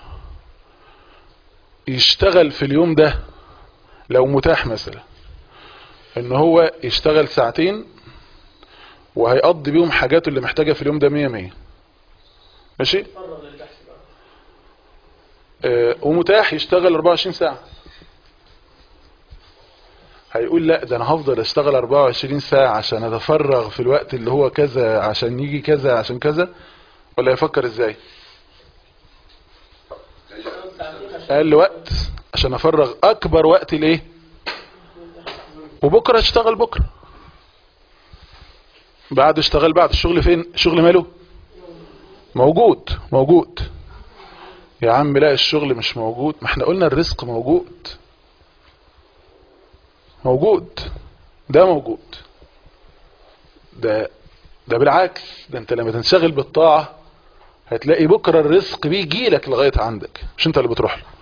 يشتغل في اليوم ده لو متاح مثلا ان هو يشتغل ساعتين وهيقضي بيهم حاجاته اللي محتاجها في اليوم ده 100. ماشي. ومتاح يشتغل 24 ساعة. هيقول لا ده انا هفضل اشتغل 24 ساعة عشان اتفرغ في الوقت اللي هو كذا عشان يجي كذا عشان كذا، ولا يفكر ازاي؟ اقل وقت عشان افرغ اكبر وقت ليه، وبكرة اشتغل بكرة، بعد اشتغل بعد. الشغل فين؟ الشغل ماله موجود يا عم. لا الشغل مش موجود، ما احنا قلنا الرزق موجود. ده موجود. ده بالعكس، ده انت لما تنشغل بالطاعة هتلاقي بكرة الرزق بيجي لك لغاية عندك، مش انت اللي بتروح له.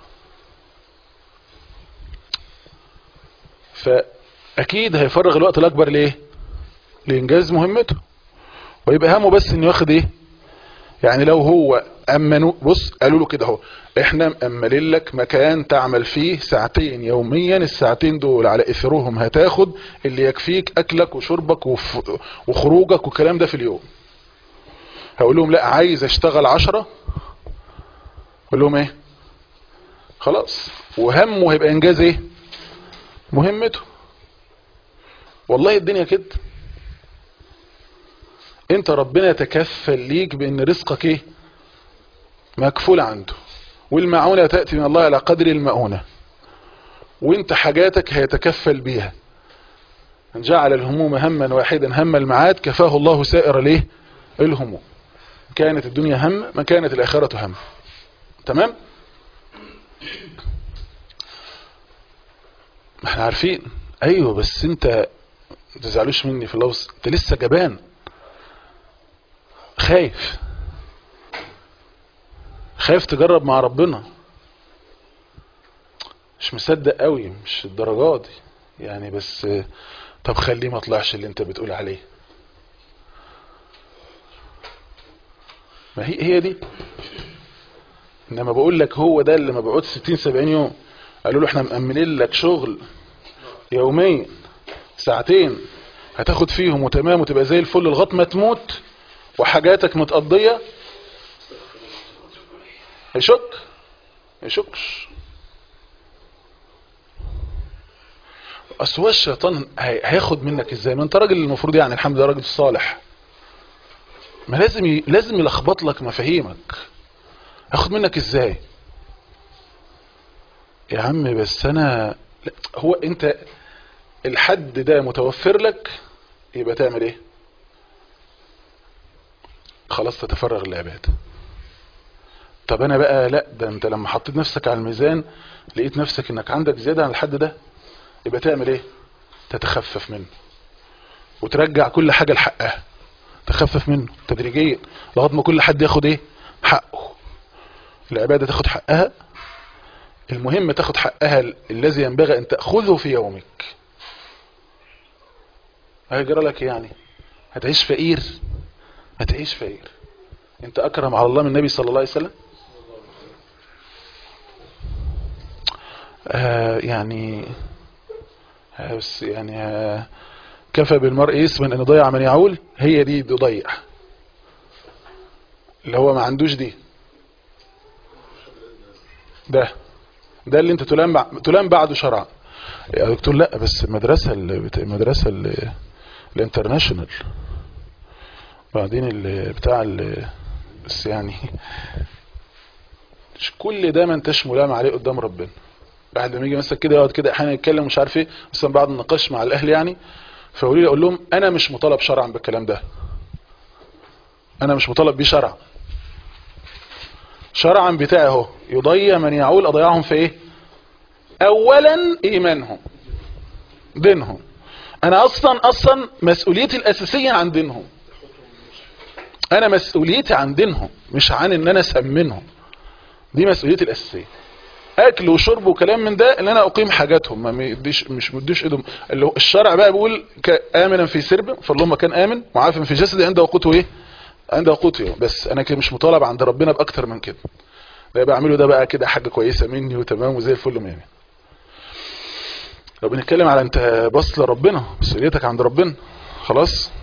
فاكيد هيفرغ الوقت الاكبر ليه؟ لانجاز مهمته، ويبقى همه بس انه ياخد ايه. يعني لو هو امنوا، بص قالوا له كده اهو، احنا مأملين لك مكان تعمل فيه ساعتين يوميا، الساعتين دول على اثرهم هتاخد اللي يكفيك اكلك وشربك وخروجك والكلام ده في اليوم. هقول لهم لا عايز اشتغل 10، اقول لهم ايه؟ خلاص. وهمه هيبقى انجاز ايه؟ مهمته. والله الدنيا كده. انت ربنا يتكفل ليك بان رزقك ايه؟ مكفول عنده. والمعونة تأتي من الله على قدر المؤونة، وانت حاجاتك هيتكفل بيها. ان جعل الهموم هما واحدا هم المعاد كفاه الله سائر ليه الهموم. كانت الدنيا هم ما كانت الآخرة هم. تمام. ما احنا عارفين. ايوه بس انت ما تزعلوش مني في اللفظ، انت لسه جبان خايف تجرب مع ربنا، مش مصدق قوي، مش الدرجات دي يعني. بس طب خليه ما طلعش اللي انت بتقول عليه. ما هي دي. انما بقول لك هو ده اللي مبعوث 60-70 يوم، قالوا له احنا مأمنين لك شغل يوميا ساعتين هتاخد فيهم وتمام وتبقى زي الفل لغايه ما تموت وحاجاتك متقضيه. يشكش. اصل هو الشيطان هياخد منك ازاي؟ ما انت راجل المفروض يعني الحمد لله راجل صالح، ما لازم يلخبط لك مفاهيمك. هاخد منك ازاي يا عم؟ بس انا هو انت الحد ده متوفر لك، يبقى تعمل ايه؟ خلاص تتفرغ للعباده. طب انا بقى لا، ده انت لما حطيت نفسك على الميزان لقيت نفسك انك عندك زيادة عن الحد ده، يبقى تعمل ايه؟ تتخفف منه وترجع كل حاجة لحقها. تخفف منه تدريجيا لغايه ما كل حد ياخد ايه؟ حقه. العبادة تاخد حقها، المهم تاخد حقها الذي ينبغي ان تأخذه في يومك. هيجرى لك يعني هتعيش فقير؟ هتعيش فقير. انت اكرم على الله من النبي صلى الله عليه وسلم؟ يعني بس يعني كفى بالمرء اسما ان ضيع من يعول. هي دي ضيع اللي هو ما عندوش دي. ده اللي انت تلام بعده شرعا يا دكتور. لا بس المدرسة الانترناشونال بعدين بتاع بس يعني مش كل ده ما انتش ملام عليه قدام ربنا. بعد لما يجي مثلا كده يقعد كده احيانا يتكلم مش عارف ايه، مثلا بعد النقاش مع الاهل يعني، فقولي لي اقول لهم انا مش مطالب شرعا بالكلام ده، انا مش مطالب بيه شرعا بتاعي اهو. يضيع من يعول اضيعهم في ايه؟ اولا ايمانهم، دينهم. انا اصلا مسؤوليتي الاساسية عن دينهم. انا مسؤوليتي عن دينهم مش عن ان انا اسمنهم. دي مسؤوليتي الاساسية. اكل وشرب وكلام من ده ان انا اقيم حاجاتهم، ما مش مديش ايدهم. اللي هو الشرع بقى بيقول امنا في سرب فاللهم كان امن معاف في جسدي عند وقوته ايه، عند وقوته. بس انا كده مش مطالب عند ربنا باكتر من كده. ده بعمله ده بقى كده حاجة كويسة مني وتمام وزي الفل ومية. لو بنتكلم على انت بص لربنا، مسؤوليتك عند ربنا خلاص.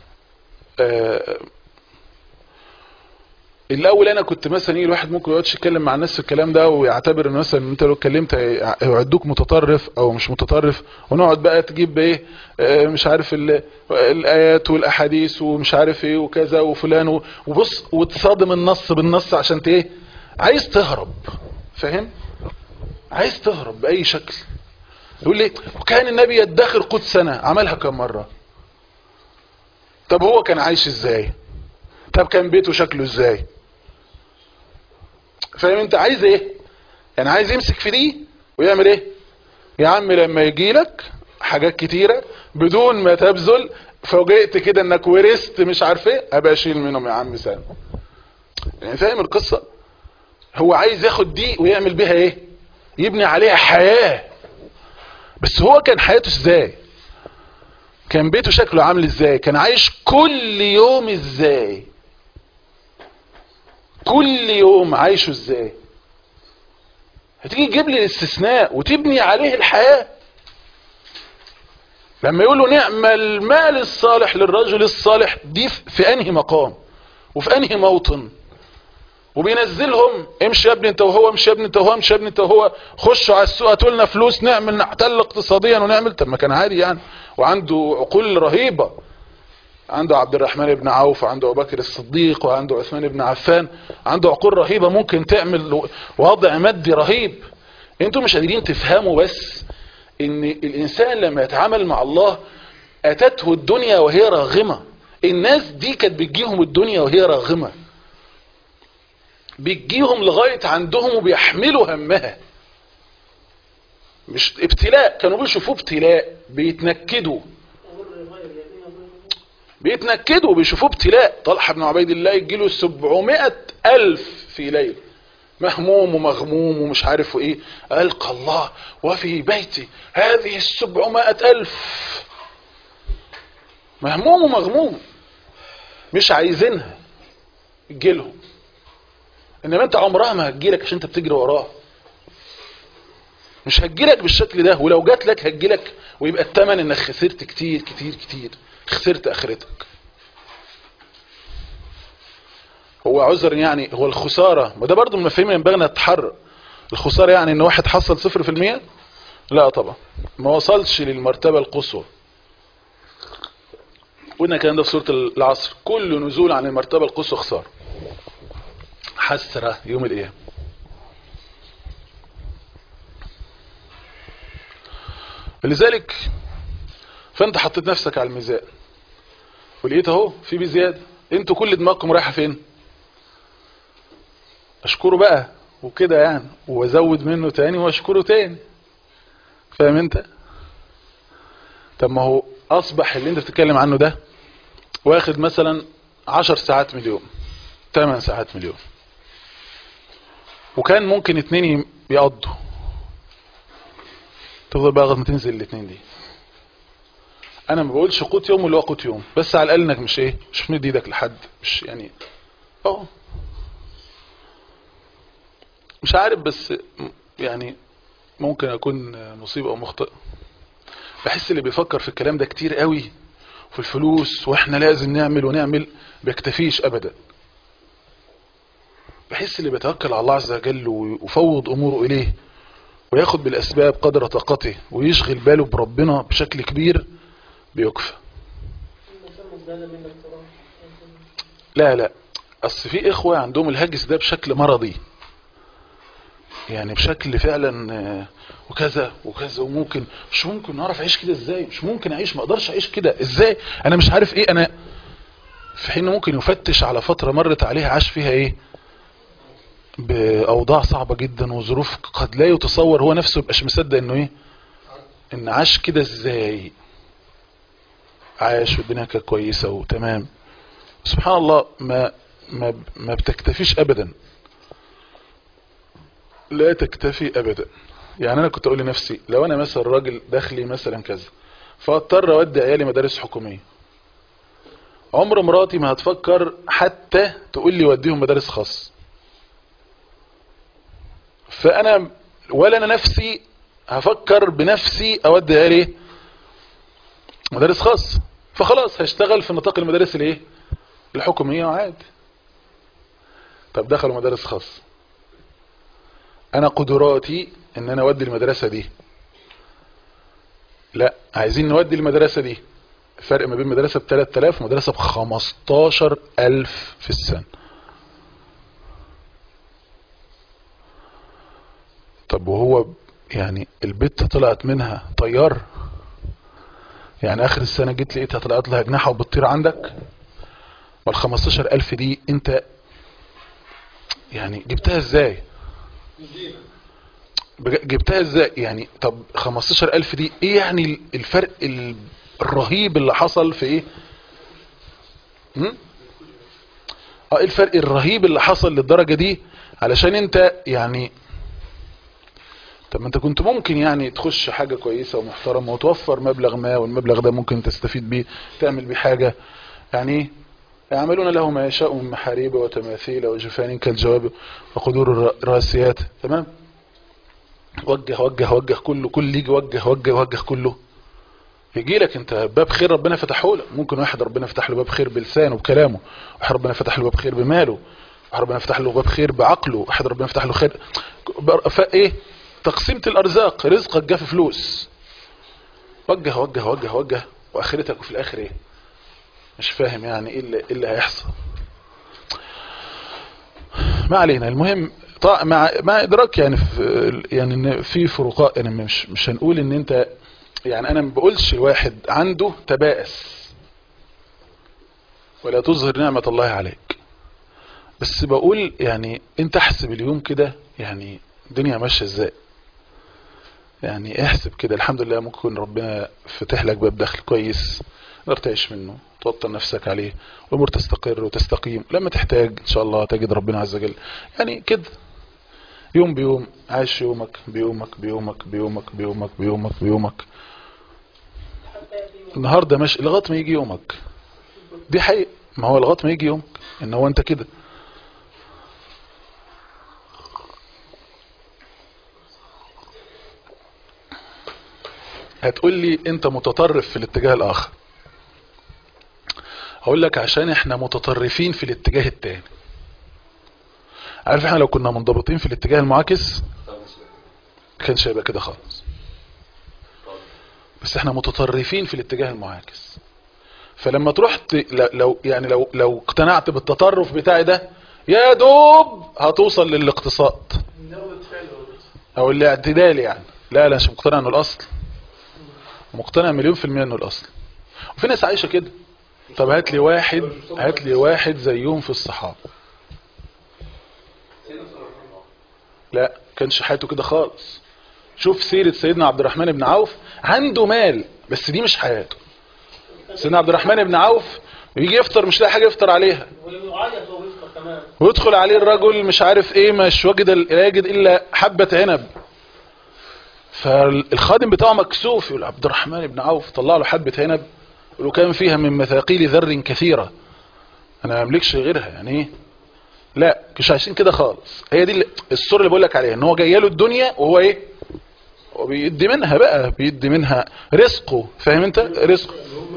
الاول انا كنت مثلا الواحد ممكن يقعدش يتكلم مع الناس في الكلام ده ويعتبر ان مثلا انت لو اتكلمت يعدوك متطرف او مش متطرف، ونقعد بقى تجيب ايه مش عارف الايات والاحاديث ومش عارف ايه وكذا وفلان وبص وتصادم النص بالنص عشان ايه عايز تهرب. فاهم؟ عايز تهرب باي شكل. يقول لي وكان النبي يدخر قوت سنة، عملها كم مرة؟ طب هو كان عايش ازاي؟ طب كان بيته شكله ازاي؟ فاهم انت عايز ايه؟ يعني عايز يمسك في دي ويعمل ايه؟ يا عم لما يجي لك حاجات كتيرة بدون ما تبذل، فوجئت كده انك ورثت مش عارف ايه، ابقى اشيل منهم يا عم سنة. يعني فاهم القصة؟ هو عايز ياخد دي ويعمل بيها ايه؟ يبني عليها حياة. بس هو كان حياته ازاي؟ كان بيته شكله عامل ازاي؟ كان عايش كل يوم ازاي؟ كل يوم عايشه ازاي؟ هتيجي تجيب لي الاستثناء وتبني عليه الحياة. لما يقولوا نعم المال الصالح للرجل الصالح، دي في انهي مقام وفي انهي موطن؟ وبينزلهم امشي يا ابني انت وهو، امشي يا ابني انت وهو، امشي يا ابني انت وهو، خشوا على السوق هاتوا لنا فلوس نعمل نحتل اقتصاديا ونعمل. طب ما كان عادي يعني، وعنده عقول رهيبة. عنده عبد الرحمن بن عوف، وعنده ابو بكر الصديق، وعنده عثمان بن عفان، عنده عقول رهيبة ممكن تعمل وضع مادي رهيب. انتوا مش قادرين تفهموا بس ان الانسان لما يتعامل مع الله اتته الدنيا وهي راغمة. الناس دي كانت بتجيهم الدنيا وهي راغمة، بتجيهم لغاية عندهم وبيحملوا همها. مش ابتلاء، كانوا بيشوفوه ابتلاء، بيتنكدوا بيشوفوه ابتلاء. طلحة بن عبيد الله يجيله 700,000 في ليل، مهموم ومغموم ومش عارف ايه. ألقى الله وفي بيتي هذه 700,000، مهموم ومغموم مش عايزينها تجيلهم. انما انت عمرها ما هتجيلك عشان انت بتجري وراها. مش هتجيلك بالشكل ده، ولو جات لك هتجيلك ويبقى الثمن انك خسرت كتير كتير كتير، خسرت اخرتك. هو عذر يعني، هو الخسارة وده برضو من المفاهيم اللي ينبغي نتحرر. الخسارة يعني ان واحد حصل 0%؟ لا طبعا، ما وصلش للمرتبة القصوى. قلنا كان ده في سورة العصر، كل نزول عن المرتبة القصوى خسارة، حسرة يوم القيامة. لذلك فانت حطيت نفسك على الميزان ولقيت اهو في بزيادة، انتوا كل دماغكم رايحة فين؟ اشكره بقى وكده يعني، وازود منه تاني واشكره تاني. فاهم انت؟ طب ما هو اصبح اللي انت بتتكلم عنه ده واخد مثلا 10 ساعات من اليوم، 8 ساعات من اليوم، وكان ممكن 2 يقضوا. تفضل بقى لغايه ما تنزل الاثنين دي. انا ما بقولش قوت يوم ولا قوت يوم، بس على الاقل انك مش ايه، مش مدي ايدك لحد، مش يعني مش عارف. بس يعني ممكن اكون مصيبه او مخطئ. بحس اللي بيفكر في الكلام ده كتير قوي في الفلوس واحنا لازم نعمل ونعمل، بيكتفيش ابدا. بحس اللي بيتوكل على الله عز وجل ويفوض اموره اليه وياخد بالاسباب قدر طاقته ويشغل باله بربنا بشكل كبير بيكفى. لا اصل في اخوة عندهم الهجس ده بشكل مرضي، يعني بشكل فعلا وكذا وكذا، وممكن مش ممكن نعرف اعيش كده ازاي، مش ممكن اعيش، ما اقدرش اعيش كده ازاي، انا مش عارف ايه انا. في حين ممكن يفتش على فترة مرت عليها عاش فيها ايه باوضاع صعبة جدا وظروف قد لا يتصور، هو نفسه يبقاش مصدق انه ايه، ان عاش كده ازاي، عاش والدنيا كانت كويسة وتمام. سبحان الله ما بتكتفيش ابدا، لا تكتفي ابدا. يعني انا كنت اقول لنفسي لو انا مثلا راجل دخلي مثلا كذا فاضطر اودي عيالي مدارس حكومية، عمر مراتي ما هتفكر حتى تقول لي وديهم مدارس خاص. فانا ولا انا نفسي هفكر بنفسي اودي عيالي مدارس خاص، فخلاص هشتغل في نطاق المدارس الايه الحكومية وعادي. طب دخلوا مدارس خاص، انا قدراتي ان انا اودي المدرسة دي، لا عايزين نودي المدرسة دي، فرق ما بين مدرسة ب3000 ومدرسة ب15,000 في السنة. طب وهو يعني البت طلعت منها طيار، يعني اخر السنة جيت لقيتها طلعت لها جناحة وبتطير عندك، وال15,000 دي انت يعني جبتها ازاي؟ جبتها ازاي يعني؟ طب 15,000 دي ايه يعني الفرق الرهيب اللي حصل في ايه؟ ايه الفرق الرهيب اللي حصل للدرجة دي علشان انت يعني؟ طب ما انت كنت ممكن يعني تخش حاجة كويسة ومحترمة وتوفر مبلغ ما، والمبلغ ده ممكن تستفيد بيه تعمل بيه حاجة. يعني يعملون له ما يشاء من محاريب وتماثيل وجفان كالجواب وقدور الراسيات. تمام، وجه وجه وجه كله، كل يجي وجه وجه وجه كله، يجي لك انت باب خير ربنا فتحه لك. ممكن واحد ربنا فتح له باب خير بلسانه وبكلامه، واحد ربنا فتح له باب خير بماله، واحد ربنا فتح له باب خير بعقله، واحد ربنا فتح له خير فايه تقسيمة الارزاق، رزقك جه في فلوس. وجه وجه وجه وجه واخرتك في الاخر ايه؟ مش فاهم يعني ايه اللي هيحصل. ما علينا. المهم مع ادراك يعني يعني ان في فروقات، يعني مش هنقول ان انت يعني، انا ما بقولش الواحد عنده تبائس ولا تظهر نعمة الله عليك، بس بقول يعني انت احسب اليوم كده، يعني الدنيا ماشية ازاي، يعني احسب كده الحمد لله ممكن ربنا فتح لك باب دخل كويس تقدر تعيش منه، توطن نفسك عليه، والامور تستقر وتستقيم. لما تحتاج ان شاء الله تجد ربنا عز وجل يعني كده يوم بيوم، عايش يومك بيومك بيومك بيومك بيومك بيومك بيومك. النهاردة ماشي لغاية ما يجي يومك، دي حقيقة. ما هو لغاية ما يجي يومك ان هو انت كده. هتقول لي انت متطرف في الاتجاه الاخر، هقول لك عشان احنا متطرفين في الاتجاه التاني. عارف احنا لو كنا منضبطين في الاتجاه المعاكس كانش هيبقى كده خالص، بس احنا متطرفين في الاتجاه المعاكس. فلما تروح لو يعني لو اقتنعت بالتطرف بتاعي ده يا دوب هتوصل للاقتصاد او الاعتدال يعني. لا مش مقتنع انه الاصل، مقتنع 1,000,000% انه الاصل. وفي ناس عايشة كده. طب هات لي واحد زيهم في الصحابة، لا كانش حياته كده خالص. شوف سيرة سيدنا عبد الرحمن بن عوف، عنده مال بس دي مش حياته. سيدنا عبد الرحمن بن عوف يجي يفطر مش لاقي حاجة يفطر عليها، ويدخل عليه الرجل مش عارف ايه مش لا يجد الا حبة عنب، فالخادم بتاعه مكسوف، يقول عبد الرحمن بن عوف طلع له حبة عنب ولو كان فيها من مثاقيل ذر كثيرة انا ما املكش غيرها. يعني ايه؟ لا مش عايشين كده خالص. هي دي الصورة اللي بقول لك عليها، ان هو جاي له الدنيا وهو ايه، وبيدي منها بقى، بيدي منها رزقه. فاهم انت؟ رزقه.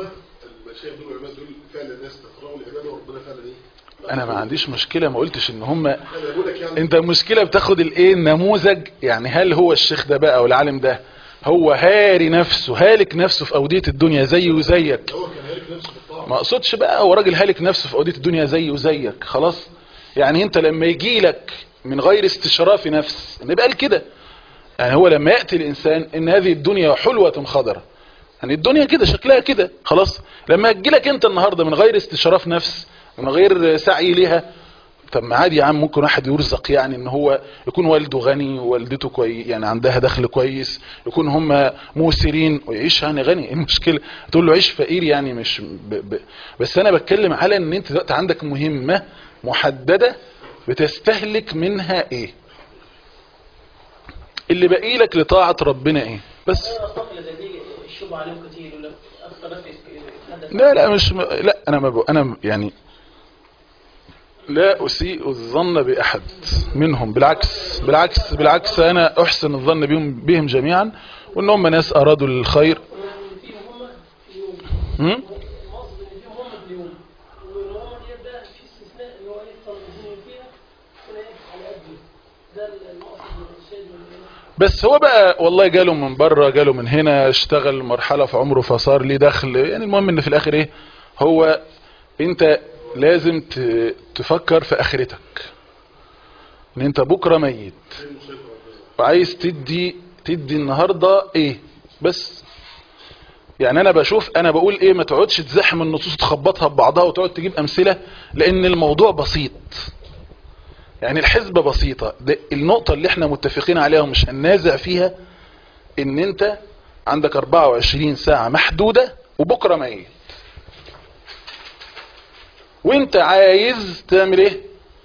انا ما عنديش مشكلة، ما قلتش ان هم انت المشكلة بتاخد الايه النموذج. يعني هل هو الشيخ ده بقى والعالم ده هو هاري نفسه هالك نفسه في اودية الدنيا زي وزيك؟ ما اقصدش بقى هو راجل هالك نفسه في اودية الدنيا زي وزيك خلاص. يعني انت لما يجي لك من غير استشراف نفس نبقى قال كده، يعني هو لما يأتي الانسان ان هذه الدنيا حلوة خضرة، يعني الدنيا كده شكلها كده خلاص. لما يجي لك انت النهاردة من غير استشراف نفس من غير سعي لها طب ما عادي يا عم، ممكن واحد يرزق يعني ان هو يكون والده غني ووالدته كويس، يعني عندها دخل كويس، يكون هم موسرين ويعيش يعني غني. ايه المشكله؟ تقول له عيش فقير يعني مش بس انا بتكلم على ان انت دلوقتي عندك مهمه محدده بتستهلك منها ايه، اللي باقي لك لطاعه ربنا ايه بس. لا مش لا انا ما انا يعني لا أسيء الظن بأحد منهم، بالعكس أنا أحسن الظن بهم جميعا، وإنهم ناس أرادوا الخير. بس هو بقى والله جاله من بره، جاله من هنا، اشتغل مرحلة في عمره فصار ليه دخل، يعني المهم ان في الاخر ايه، هو انت لازم تفكر في اخرتك، ان انت بكرة ميت وعايز تدي النهاردة ايه بس. يعني انا بشوف، انا بقول ايه، ما تقعدش تزحم النصوص تخبطها ببعضها وتقعد تجيب امثلة، لان الموضوع بسيط، يعني الحسبة بسيطة. النقطة اللي احنا متفقين عليها ومش هننازع فيها، ان انت عندك 24 ساعة محدودة وبكرة ميت، وانت عايز تعمل ايه؟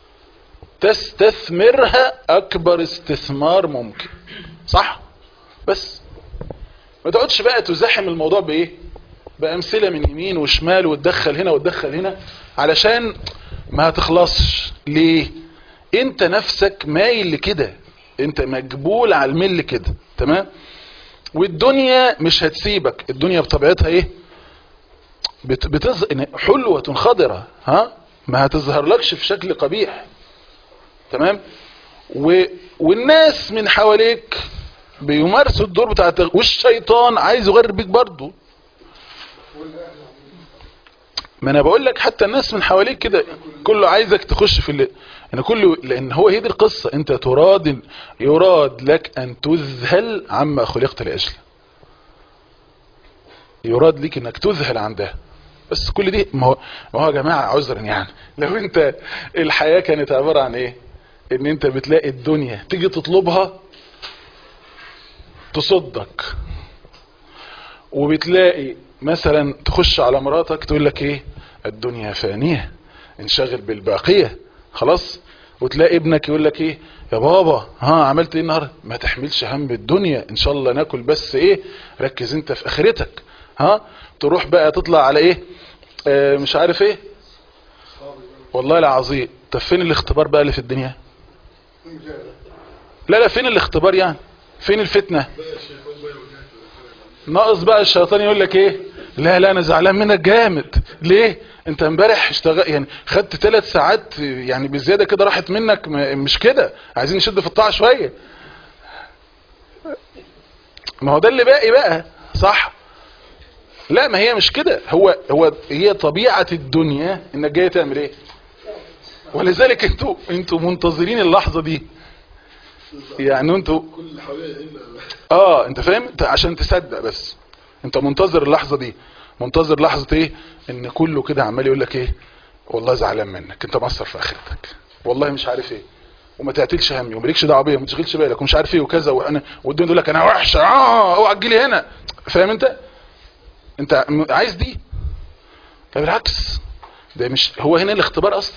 تستثمرها اكبر استثمار ممكن، صح؟ بس ما تقعدش بقى تزاحم الموضوع بايه، بامثله من يمين وشمال وتدخل هنا وتدخل هنا، علشان ما هتخلصش. ليه؟ انت نفسك مايل لكده، انت مجبول على الميل كده، تمام؟ والدنيا مش هتسيبك، الدنيا بطبيعتها ايه، حلوة خضرة، ها، ما هتظهر لكش في شكل قبيح، تمام؟ والناس من حواليك بيمارسوا الدور بتاع والشيطان عايز يغرر بيك برضو. ما انا بقول لك حتى الناس من حواليك كده كله عايزك تخش في يعني كله، لان هو هي دي القصة، انت يراد لك ان تذهل عما خلقت لاجله، يراد لك انك تذهل عن ده. بس كل دي ما هو يا جماعة عذرا، يعني لو انت الحياة كانت عبارة عن ايه، ان انت بتلاقي الدنيا تيجي تطلبها تصدك، وبتلاقي مثلا تخش على مراتك تقول لك ايه، الدنيا فانية انشغل بالباقية خلاص، وتلاقي ابنك يقول لك ايه، يا بابا ها عملت ايه النهارده، ما تحملش هم الدنيا، ان شاء الله ناكل بس ايه، ركز انت في اخرتك. ها تروح بقى تطلع على ايه، مش عارف ايه، والله العظيم. طب فين الاختبار بقى اللي في الدنيا؟ لا فين الاختبار يعني، فين الفتنة؟ ناقص بقى الشيطان يقول لك ايه، لا انا زعلان منك جامد، ليه؟ انت امبارح اشتغل يعني خدت 3 ساعات يعني بزيادة كده راحت منك، مش كده، عايزين نشد في الطاعة شوية. ما هو ده اللي باقي بقى، صح؟ لا ما هي مش كده، هي طبيعة الدنيا انك جاي تعمل ايه، ولذلك انتوا منتظرين اللحظة دي، يعني انتوا انت فاهم، انت عشان تصدق بس، انت منتظر اللحظة دي، منتظر لحظة ايه، ان كله كده عمال يقول لك ايه، والله زعلان منك، انت مقصر في اخرتك، والله مش عارف ايه، وما تعتلش همي ومالكش دعوه بيا وما تشغلش بالك ومش عارف ايه وكذا، وانا والدنيا تقول لك انا وحشه، اوعى تجي لي هنا، فاهم انت عايز دي؟ بالعكس، ده مش هو هنا الاختبار اصلا.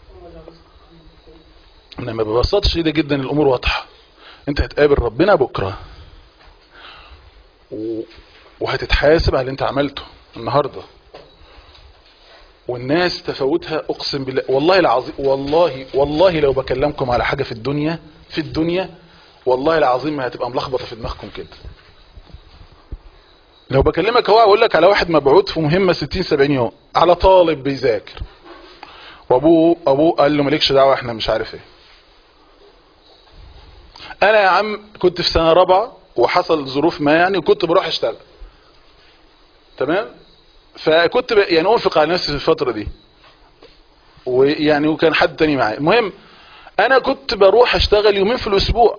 انا ما ببسطش ده جدا، الامور واضحه، انت هتقابل ربنا بكره وهتتحاسب على اللي انت عملته النهارده، والناس تفوتها اقسم بالله والله العظيم، والله لو بكلمكم على حاجه في الدنيا والله العظيم ما هتبقى ملخبطه في دماغكم كده. لو بكلمك هو اقول لك على واحد مبعوث في مهمه 60-70 يوم، على طالب بيذاكر وابوه قال له مالكش دعوه احنا مش عارف ايه. انا يا عم كنت في سنه رابعه وحصل ظروف ما يعني، وكنت بروح اشتغل، تمام؟ فكنت يعني انفق على نفسي في الفتره دي، ويعني وكان حد تاني معايا. المهم انا كنت بروح اشتغل يومين في الاسبوع،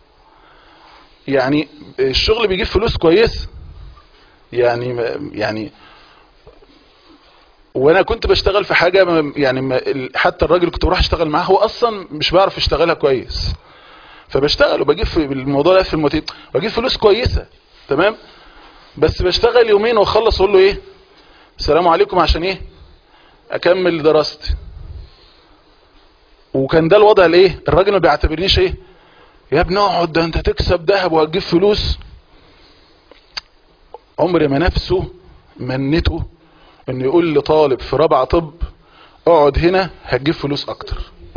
يعني الشغل بيجيب فلوس كويس يعني وانا كنت بشتغل في حاجة يعني حتى الراجل اللي كنت بروح اشتغل معاه هو اصلا مش بعرف اشتغلها كويس، فبشتغل وبجيب في الموضوع ده في الموتيل بجيب فلوس كويسة تمام، بس بشتغل يومين واخلص اقول له ايه السلام عليكم عشان ايه اكمل دراستي. وكان ده الوضع الايه، الراجل ما بيعتبرنيش ايه يا ابني اقعد ده انت تكسب ذهب وهتجيب فلوس. عمري ما نفسه منته انه يقول لطالب في رابعة طب اقعد هنا هتجيب فلوس اكتر.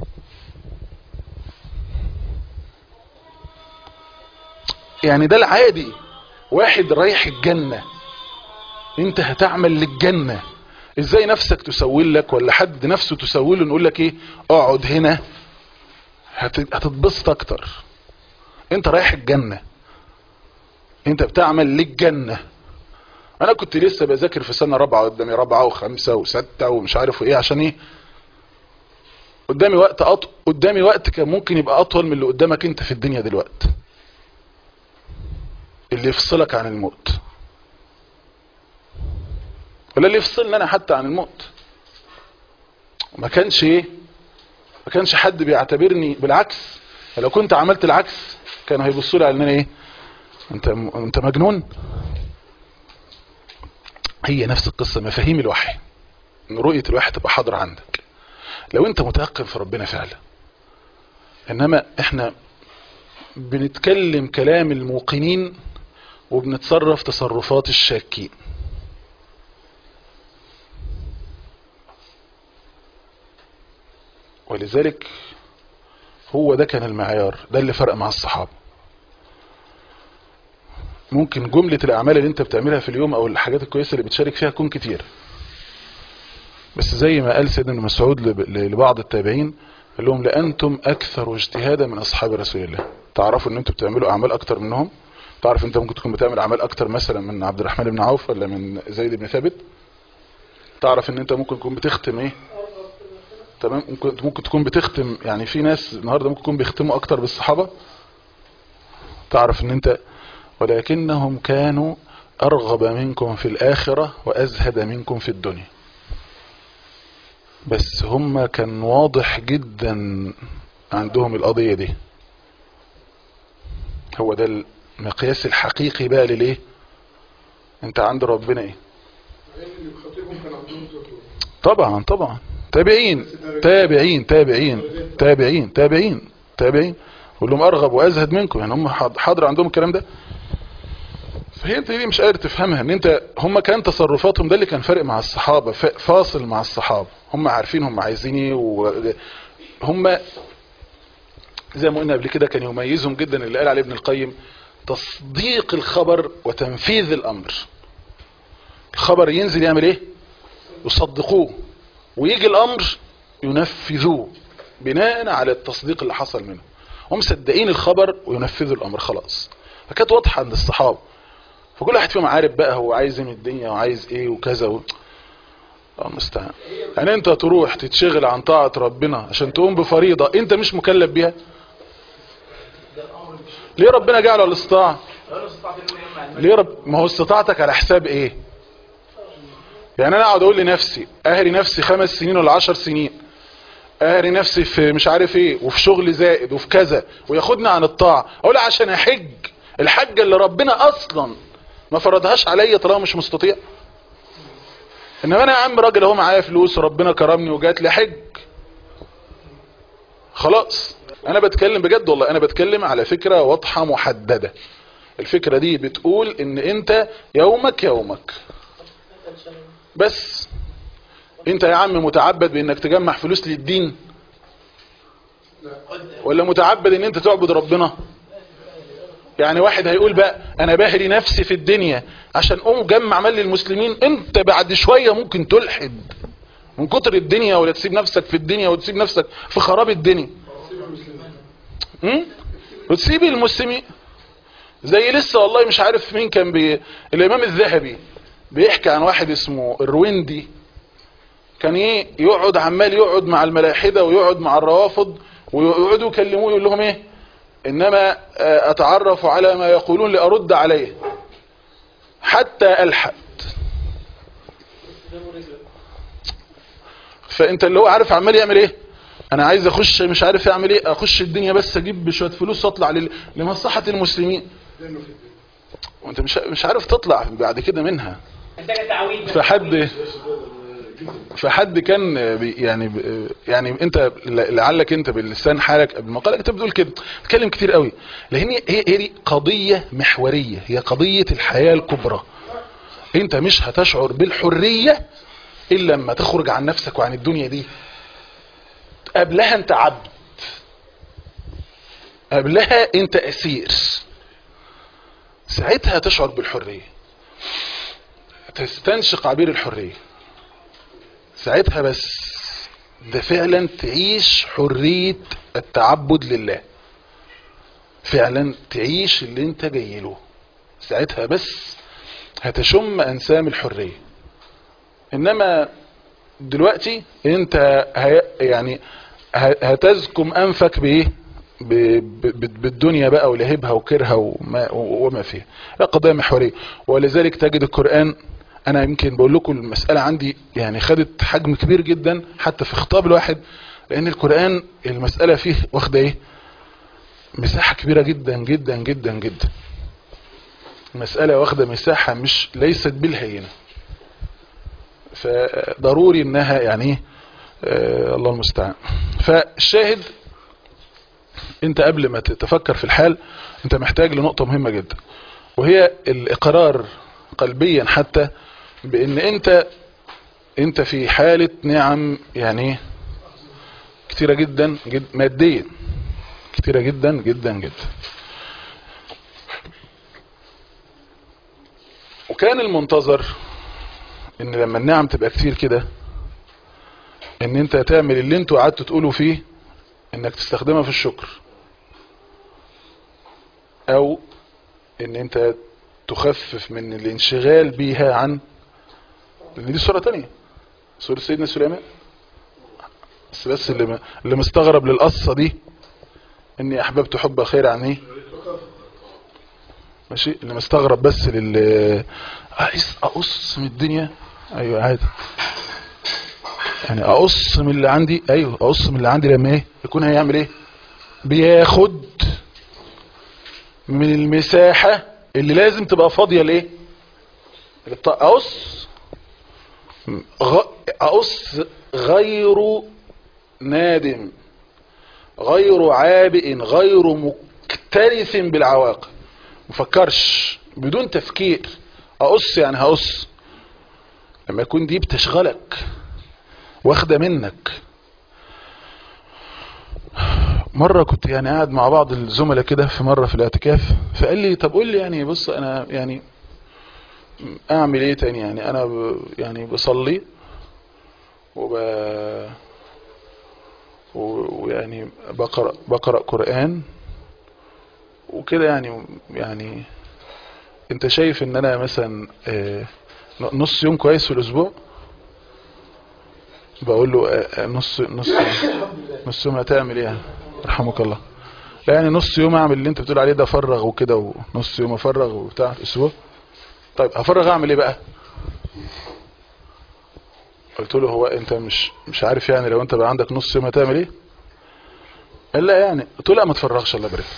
يعني ده العادي، واحد رايح الجنة انت هتعمل للجنة، ازاي نفسك تسول لك ولا حد نفسه تسول له نقول لك ايه اقعد هنا هتتبسط اكتر. انت رايح الجنة، انت بتعمل للجنة. انا كنت لسه بذاكر في سنة رابعة، قدامي رابعة وخمسة وستة ومش عارف ايه عشان ايه، قدامي وقت كان ممكن يبقى اطول من اللي قدامك انت في الدنيا دلوقتي، اللي يفصلك عن الموت ولا اللي يفصلني انا حتى عن الموت. ما كانش حد بيعتبرني، بالعكس لو كنت عملت العكس كانوا هيبصوا لي على ان انا ايه انت مجنون. هي نفس القصة، مفاهيم الوحي، ان رؤية الوحي تبقى حاضرة عندك لو انت متيقن في ربنا فعلا. انما احنا بنتكلم كلام الموقنين وبنتصرف تصرفات الشاكين. ولذلك هو ده كان المعيار، ده اللي فرق مع الصحابة. ممكن جملة الأعمال اللي انت بتعملها في اليوم او الحاجات الكويسة اللي بتشارك فيها تكون كتير، بس زي ما قال سيدنا مسعود لبعض التابعين قال لهم لأنتم أكثر اجتهادا من أصحاب رسول الله. تعرفوا ان انتم بتعملوا أعمال أكتر منهم. تعرف انت ممكن تكون بتعمل أعمال أكتر مثلا من عبد الرحمن بن عوف ولا من زيد بن ثابت. تعرف ان انت ممكن تكون بتختم ايه تمام، ممكن تكون بتختم، يعني في ناس النهاردة ممكن تكون بيختموا أكتر بالصحابة. تعرف ان انت ولكنهم كانوا أرغب منكم في الآخرة وأزهد منكم في الدنيا. بس هم كان واضح جدا عندهم القضية دي. هو ده المقياس الحقيقي بقى لليه انت عند ربنا ايه. طبعا تابعين تابعين تابعين تابعين تابعين تابعين قول لهم ارغب وازهد منكم، يعني هم حاضر عندهم الكلام ده. فهي انت دي مش قادر تفهمها، ان انت هم كان تصرفاتهم ده اللي كان فارق مع الصحابة، فاصل مع الصحابة. هم عارفين هم عايزين ايه، وهم زي ما قلنا قبل كده كان يميزهم جدا اللي قال عليه ابن القيم تصديق الخبر وتنفيذ الامر. الخبر ينزل يعمل ايه يصدقوه، ويجي الامر ينفذوه بناء على التصديق اللي حصل منه. هم مصدقين الخبر وينفذوا الامر خلاص. فكانت واضحة عند الصحابة، فكل واحد فيهم عارف بقى هو عايز ايه من الدنيا وعايز ايه وكذا الله المستعان. يعني انت تروح تتشغل عن طاعة ربنا عشان تقوم بفريضة انت مش مكلف بيها. ليه ربنا جعله الاستطاعة؟ ليه ما هو استطاعتك على حساب ايه؟ يعني انا اقعد اقول لنفسي اهري نفسي 5 سنين ولا 10 سنين، اهري نفسي في مش عارف ايه وفي شغل زائد وفي كذا وياخدني عن الطاعة، اقول عشان احج الحجة اللي ربنا اصلا ما فرضهاش عليا طالما مش مستطيع. انما انا يا عم راجل اهو معايا فلوس وربنا كرمني وجات لي حج خلاص. انا بتكلم بجد والله، انا بتكلم على فكرة واضحة محددة. الفكرة دي بتقول ان انت يومك بس. انت يا عم متعبد بانك تجمع فلوس للدين ولا متعبد ان انت تعبد ربنا؟ يعني واحد هيقول بقى انا باهري نفسي في الدنيا عشان جمع مال للمسلمين، انت بعد شوية ممكن تلحد من كتر الدنيا، ولا تسيب نفسك في الدنيا وتسيب نفسك في خراب الدنيا وتسيب المسلمين. زي لسه والله مش عارف مين كان الامام الذهبي بيحكي عن واحد اسمه الرويندي، كان ايه يقعد عمال يقعد مع الملاحدة ويقعد مع الروافض ويقعدوا يكلموه يقول لهم ايه انما اتعرف على ما يقولون لارد عليه حتى الحد. فانت اللي هو عارف عمال يعمل ايه، انا عايز اخش مش عارف اعمل ايه، اخش الدنيا بس اجيب شويه فلوس واطلع لمصلحه المسلمين، وانت مش عارف تطلع بعد كده منها. فحد كان يعني انت لعلك انت باللسان حالك قبل ما قالك انت بتقول كده، بتتكلم كتير قوي، لان هي دي قضيه محوريه، هي قضيه الحياه الكبرى. انت مش هتشعر بالحريه الا لما تخرج عن نفسك وعن الدنيا دي. قبلها انت عبد، قبلها انت اسير، ساعتها تشعر بالحريه، تستنشق عبير الحريه، ساعتها بس ده فعلا تعيش حريه التعبد لله، فعلا تعيش اللي انت جاي له، ساعتها بس هتشم انسام الحريه. انما دلوقتي انت يعني هتزكم انفك بايه، بالدنيا بقى ولهبها وكرها وما فيها. قضيه محوريه. ولذلك تجد القران، انا يمكن بقول لكم المساله عندي يعني خدت حجم كبير جدا حتى في خطاب الواحد، لان القران المساله فيه واخده ايه، مساحه كبيره جدا جدا جدا جدا. المساله واخده مساحه مش ليست بالهينه، فضروري انها يعني ايه، الله المستعان. فالشاهد انت قبل ما تتفكر في الحال انت محتاج لنقطة مهمة جدا، وهي الاقرار قلبيا حتى بان انت في حالة نعم يعني كتيرة جدا ماديا، كتيرة جدا جدا جدا. وكان المنتظر ان لما النعم تبقى كتير كده ان انت تعمل اللي انتوا قعدتوا تقولوا فيه، انك تستخدمها في الشكر، او ان انت تخفف من الانشغال بيها عن، لان دي سورة تانية، سورة سيدنا سليمان. بس اللي مستغرب للقصة دي اني احببت حب خير عن ايه، ماشي، اللي مستغرب بس عايز اقص من الدنيا، ايوه عادي يعني اقص من اللي عندي، ايوه اقص من اللي عندي لما ايه يكون هيعمل ايه، بياخد من المساحة اللي لازم تبقى فاضية لايه، اقص غير نادم، غير عابئ، غير مكترث بالعواقب، مفكرش بدون تفكير، اقص يعني هقص لما يكون دي بتشغلك واخده منك. مرة كنت يعني قاعد مع بعض الزملاء كده في مرة في الاعتكاف، فقال لي طب قول لي يعني بص انا يعني اعمل ايه تاني، يعني انا يعني بصلي ويعني بقرأ قرآن وكده، يعني انت شايف ان انا مثلا نص يوم كويس في الاسبوع؟ بقول له نص يوم هتعمل ايه يعني رحمك الله؟ لا يعني نص يوم اعمل اللي انت بتقول عليه ده، افرغ وكده، ونص يوم افرغ وبتاع الاسبوع. طيب هفرغ اعمل ايه بقى؟ قلت له هو انت مش عارف يعني لو انت بقى عندك نص يوم هتعمل ايه؟ قال لا يعني. قلت له لا ما تفرغش الله يبارك،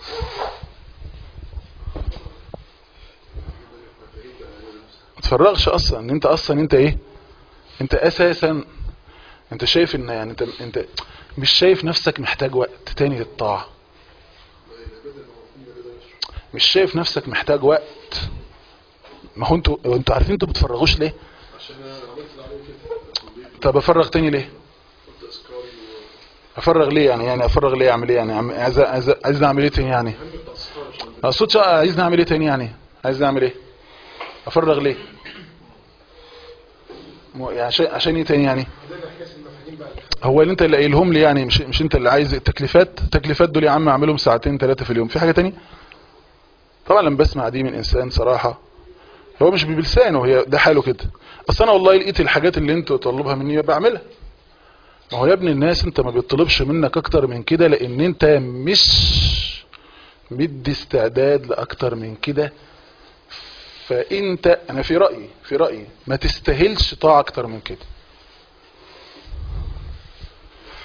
ما تفرغش اصلا، انت ايه، انت اساسا انت شايف ان يعني انت مش شايف نفسك محتاج وقت تاني للطاعة، مش شايف نفسك محتاج وقت. ما هو انتوا عارفين انتوا بتفرغوش ليه؟ طب افرغ تاني ليه؟ افرغ ليه يعني افرغ ليه، اعمل ايه يعني، عايز اعمل ايه تاني يعني، اقصدش عايز نعمل ايه تاني يعني، عايز نعمل ايه، افرغ ليه يعني عشان ايه تاني يعني؟ هو اللي انت اللي قايلهم لي يعني، مش انت اللي عايز التكليفات دول يا عم اعملهم ساعتين 3 في اليوم، في حاجة تانية؟ طبعا لما بسمع دي من انسان صراحة هو مش بلسانه، هي ده حاله كده، اصل انا والله لقيت الحاجات اللي انتوا تطلبها مني بعملها. ما هو يا ابن الناس انت ما بيطلبش منك اكتر من كده، لان انت مش مدي استعداد لاكتر من كده. فانت انا في رأيي ما تستاهلش طاعة اكتر من كده.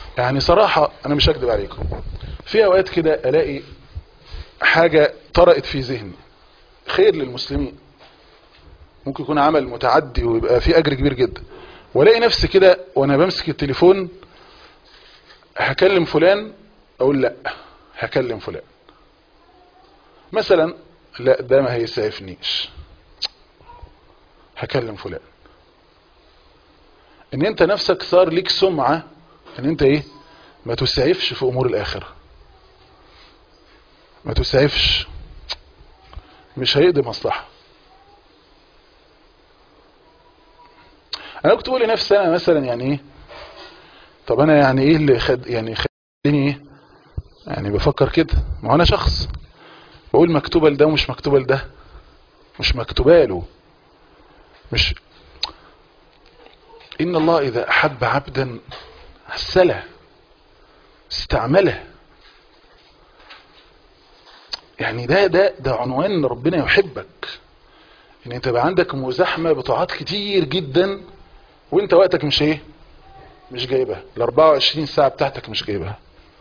يعني صراحة انا مش هكذب عليكم، في اوقات كده الاقي حاجة طرقت في ذهني خير للمسلمين، ممكن يكون عمل متعدي ويبقى فيه اجر كبير جدا، والاقي نفسي كده وانا بمسك التليفون هكلم فلان اقول لا هكلم فلان مثلا، لا ده ما هيسعفنيش هكلم فلان. ان انت نفسك صار ليك سمعة ان انت ايه، ما تسعفش في امور الاخرة، ما تسعفش، مش هيقضي مصلحة. انا كنت بقول لنفسي انا مثلا يعني ايه، طب انا يعني ايه اللي خدني ايه، يعني بفكر كده، ما هو انا شخص بقول مكتوبة لده ومش مكتوبة لده، مش مكتوبة له، مش ان الله اذا احب عبدا عسله استعمله. يعني ده عنوان ربنا يحبك، ان انت بقى عندك مزاحمة بطاعات كتير جدا وانت وقتك مش ايه، مش جايبها، ال 24 ساعة بتاعتك مش جايبها،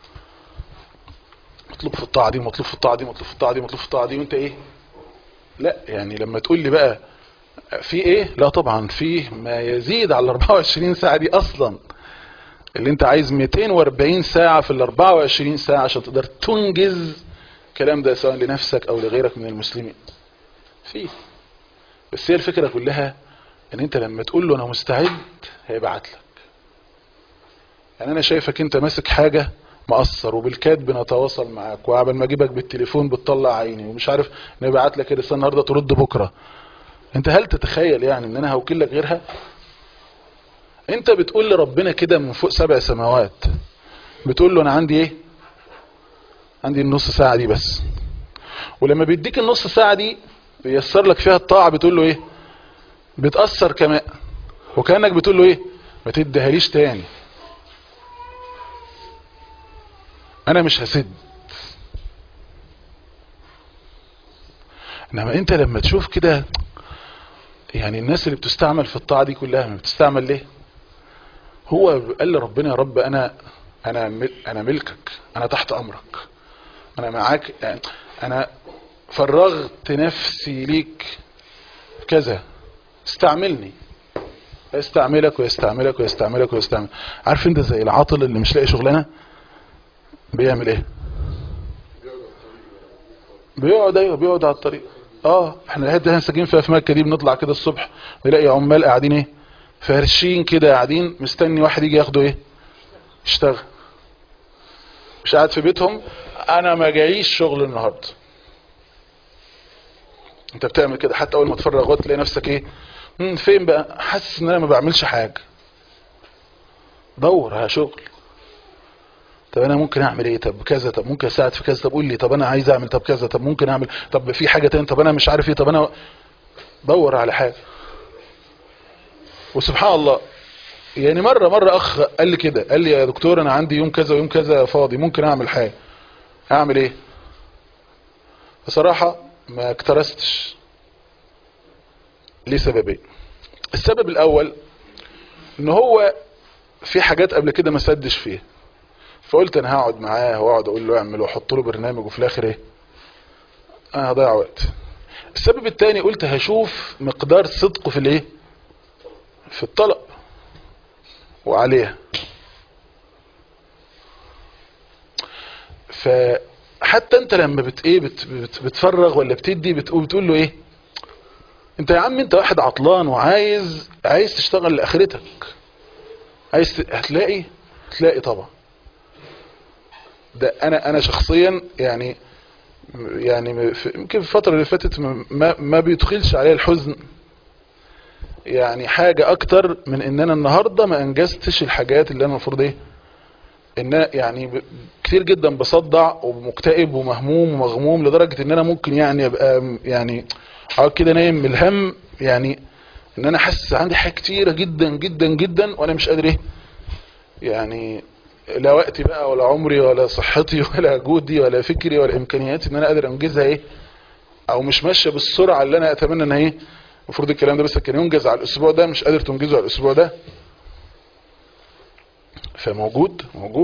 مطلوب في الطاعة دي مطلوب في الطاعة دي مطلوب في الطاعة دي مطلوب في الطاعة دي وانت ايه. لا يعني لما تقول لي بقى في ايه، لا طبعا فيه ما يزيد على ال 24 ساعة دي اصلا، اللي انت عايز 240 ساعة في ال 24 ساعة عشان تقدر تنجز الكلام ده سواء لنفسك او لغيرك من المسلمين فيه. بس هي الفكرة كلها ان انت لما تقول له انا مستعد هيبعت لك. يعني انا شايفك انت ماسك حاجة مقصر وبالكاد بنتواصل معاك، وقبل ما اجيبك بالتليفون بتطلع عيني ومش عارف نبعت لك رسالة النهارده ترد بكرة. انت هل تتخيل يعني ان انا هوكل لك غيرها؟ انت بتقول لربنا كده من فوق 7 سماوات، بتقول له انا عندي ايه، عندي النص ساعة دي بس، ولما بيديك النص ساعة دي بيسر لك فيها الطاعة بتقول له ايه، بتأثر كمان، وكأنك بتقول له ايه، ما تديهاليش تاني، انا مش هسد. انما انت لما تشوف كده يعني الناس اللي بتستعمل في الطاعة دي كلها ما بتستعمل ليه، هو قال لربنا يا رب انا ملكك، انا تحت امرك، انا معاك، يعني انا فرغت نفسي ليك كذا، استعملني. يستعملك ويستعملك ويستعملك ويستعمل. عارف انت زي العاطل اللي مش لاقي شغلانه بيعمل ايه، بيقعد. ايوه بيقعد على الطريق. احنا الحته اللي احنا ساكنين فيها في مكه دي بنطلع كده الصبح نلاقي عمال قاعدين ايه، فارشين كده قاعدين مستني واحد يجي ياخده ايه، يشتغل. مش قاعد في بيتهم، انا ما جايش شغل النهارده. انت بتعمل كده حتى اول ما تفرغ وقت تلاقي نفسك ايه، فين بقى، حاسس ان انا ما بعملش حاجه. دور على شغل. طب انا ممكن اعمل ايه، طب كذا، طب ممكن اساعد في كذا، طب قول لي، طب انا عايز اعمل، طب كذا، طب ممكن اعمل، طب في حاجه تانية، طب انا مش عارف ايه، طب انا دور على حاجه. وسبحان الله يعني مره اخ قال لي كده، قال لي يا دكتور انا عندي يوم كذا ويوم كذا فاضي، ممكن اعمل حاجه، اعمل ايه؟ بصراحه ما اكترستش لسببين. السبب الاول ان هو في حاجات قبل كده ما سدش فيها، فقلت انا هقعد معاه واقعد اقول له اعمل واحط له برنامج وفي الاخر ايه، انا هضيع وقت. السبب الثاني قلت هشوف مقدار صدقه في الايه، في الطلب وعليها. فحتى انت لما بتفرغ ولا بتدي بتقول له ايه، انت يا عم انت واحد عطلان وعايز تشتغل لاخرتك، هتلاقي طبعا. ده انا شخصيا يعني يمكن في الفترة اللي فاتت ما بيدخلش عليا الحزن يعني حاجة اكتر من ان انا النهاردة ما انجزتش الحاجات اللي انا المفروض ايه، ان يعني كتير جدا بصدع ومكتئب ومهموم ومغموم لدرجة ان انا ممكن يعني ابقى يعني حاجة كده نايم من الهم، يعني ان انا حاسس عندي حاجات كتيرة جدا جدا جدا وانا مش قادر ايه، يعني لا وقتي بقى ولا عمري ولا صحتي ولا جهدي ولا فكري ولا امكانياتي ان انا قادر انجزها ايه، او مش ماشيه بالسرعه اللي انا اتمنى انها ايه. المفروض الكلام ده بس كان ينجز على الاسبوع ده، مش قادر تنجزه على الاسبوع ده. فموجود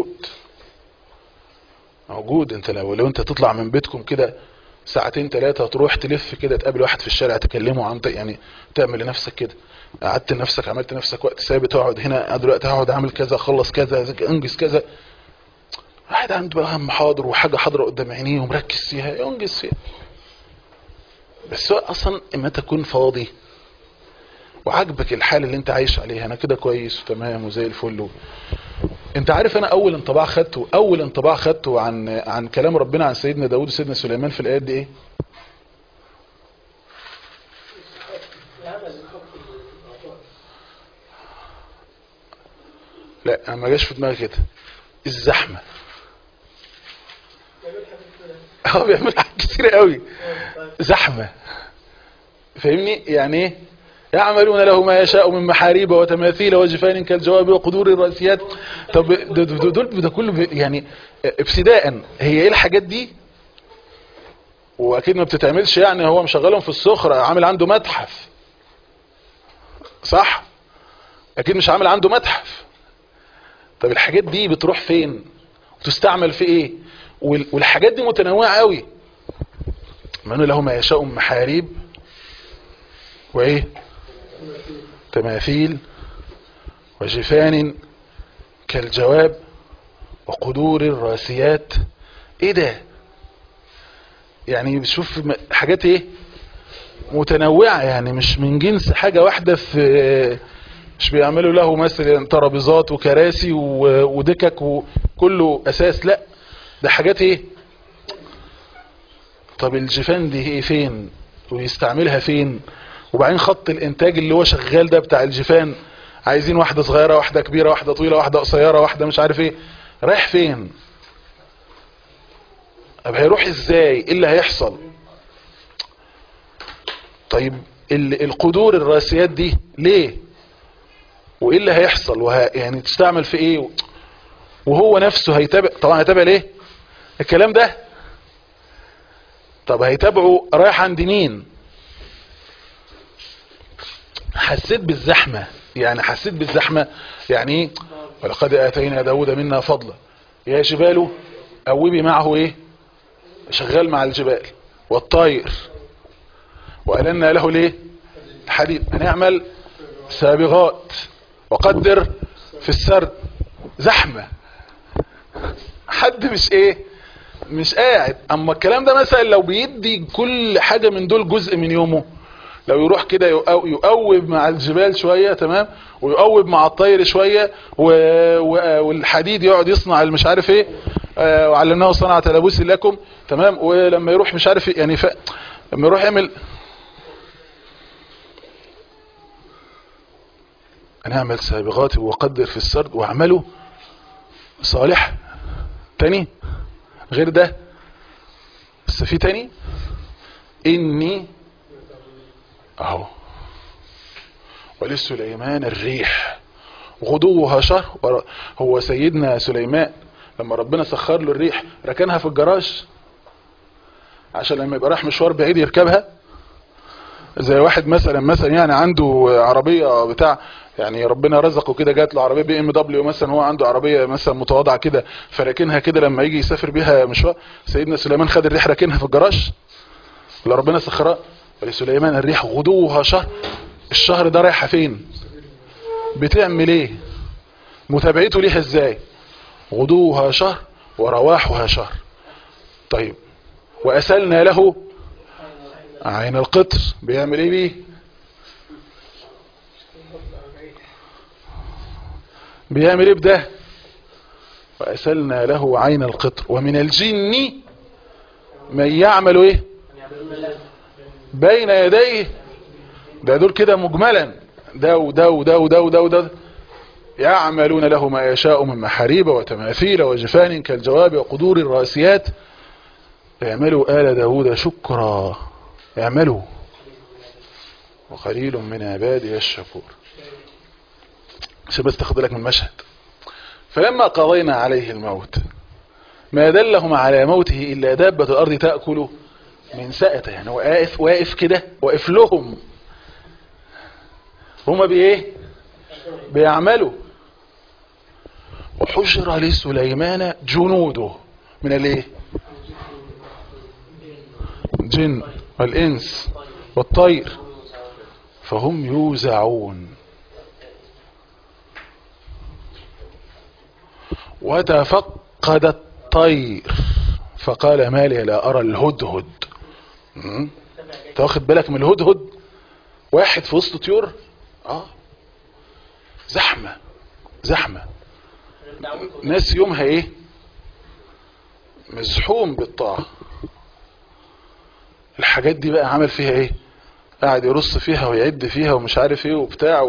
موجود. انت لو انت تطلع من بيتكم كده ساعتين 3 تروح تلف كده تقابل واحد في الشارع تكلمه عن يعني تعمل لنفسك كده، قعدت لنفسك عملت لنفسك وقت ثابت اقعد هنا دلوقتي هقعد اعمل كذا اخلص كذا انجز كذا. واحد عنده بقى هم حاضر وحاجه حاضره قدام عينيه ومركز فيها ينجز فيها. بس هو اصلا اما تكون فاضي وعجبك الحال اللي انت عايش عليها، انا كده كويس وتمام وزي الفل. انت عارف انا اول انطباع خدته عن كلام ربنا عن سيدنا داود وسيدنا سليمان في الايات دي ايه؟ لا ما جاش في دماغي كده. الزحمه. هو بيعمل حاجات كتير قوي. زحمه. فاهمني يعني ايه؟ يعملون له ما يشاء من محاريب وتماثيل وجفان كالجواب وقدور الراسيات. طب دول ده كله يعني ابتداء هي ايه الحاجات دي؟ واكيد ما بتتعملش يعني هو مشغلهم في السخرة عامل عنده متحف، صح؟ اكيد مش عامل عنده متحف. طب الحاجات دي بتروح فين وتستعمل في ايه؟ والحاجات دي متنوعة قوي. يعملون له ما يشاء من محاريب وايه تماثيل وجفان كالجواب وقدور الراسيات. ايه ده؟ يعني بتشوف حاجات ايه متنوعة، يعني مش من جنس حاجة واحدة. في مش بيعملوا له مثلا ترابيزات وكراسي ودكك وكله اساس، لا ده حاجات ايه. طب الجفان دي ايه فين ويستعملها فين؟ وبعدين خط الانتاج اللي هو شغال ده بتاع الجفان عايزين واحدة صغيرة واحدة كبيرة واحدة طويلة واحدة قصيرة واحدة مش عارف ايه، رايح فين؟ طب هيروح ازاي؟ ايه اللي هيحصل؟ طيب القدور الراسيات دي ليه وايه اللي هيحصل يعني تستعمل في ايه؟ وهو نفسه هيتابع، طبعا هيتابع ليه الكلام ده؟ طب هيتابعه رايح عند مين؟ حسيت بالزحمة يعني ايه؟ ولقد اتينا داود منا فضلا يا جبال اوبي معه ايه؟ شغال مع الجبال والطير وألنا له ليه الحديد هنعمل سابغات وقدر في السرد. زحمة، حد مش قاعد. اما الكلام ده مثلا لو بيدي كل حاجة من دول جزء من يومه، لو يروح كده يقوب مع الجبال شوية تمام ويقوب مع الطير شوية والحديد يقعد يصنع المش عارف ايه وعلمناه صنعة لبوس لكم تمام. ولما يروح مش عارف يعني لما يروح يعمل هنعمل سابغات وقدر في السرد واعملوا صالح. تاني غير ده بس في تاني اني اهو ولسليمان الريح غدوها شهر. هو سيدنا سليمان لما ربنا سخر له الريح ركنها في الجراج عشان لما يبقى رايح مشوار بعيد يركبها؟ زي واحد مثلا يعني عنده عربية بتاع يعني ربنا رزقه كده جات له عربية BMW مثلا، هو عنده عربية مثلا متواضعة كده فركنها كده لما يجي يسافر بيها مشوار. سيدنا سليمان خد الريح ركنها في الجراج ولا ربنا سخرها؟ ولسليمان الريح غدوها شهر. الشهر ده رايحة فين؟ بتعمل ايه؟ متابعته ليها ازاي؟ غدوها شهر ورواحها شهر. طيب وأسلنا له عين القطر بيعمل ايه بيه؟ بيعمل ايه بده؟ وأسلنا له عين القطر ومن الجن من يعمل ايه بين يديه. ده دول كده مجملا ده وده وده وده وده وده يعملون له ما يشاء من محاريب وتماثيل وجفان كالجواب وقدور الراسيات. يعملوا آل داود شكرا يعملوا وقليل من عبادي الشكور. عشان بس تاخد لك من المشهد. فلما قضينا عليه الموت ما دلهم على موته إلا دابة الأرض تأكل من سأته. يعني واقف كده واقف لهم هما بإيه بيعملوا. وحشر لسليمان جنوده من الايه؟ الجن والانس والطير فهم يوزعون. وتفقد الطير فقال ما لي لا ارى الهدهد. انت واخد بالك من الهدهد؟ واحد في وسط طيور، زحمة زحمة، ناس يومها ايه؟ مزحوم بالطاعة. الحاجات دي بقى عمل فيها ايه؟ قاعد يرص فيها ويعد فيها ومش عارف ايه وبتاع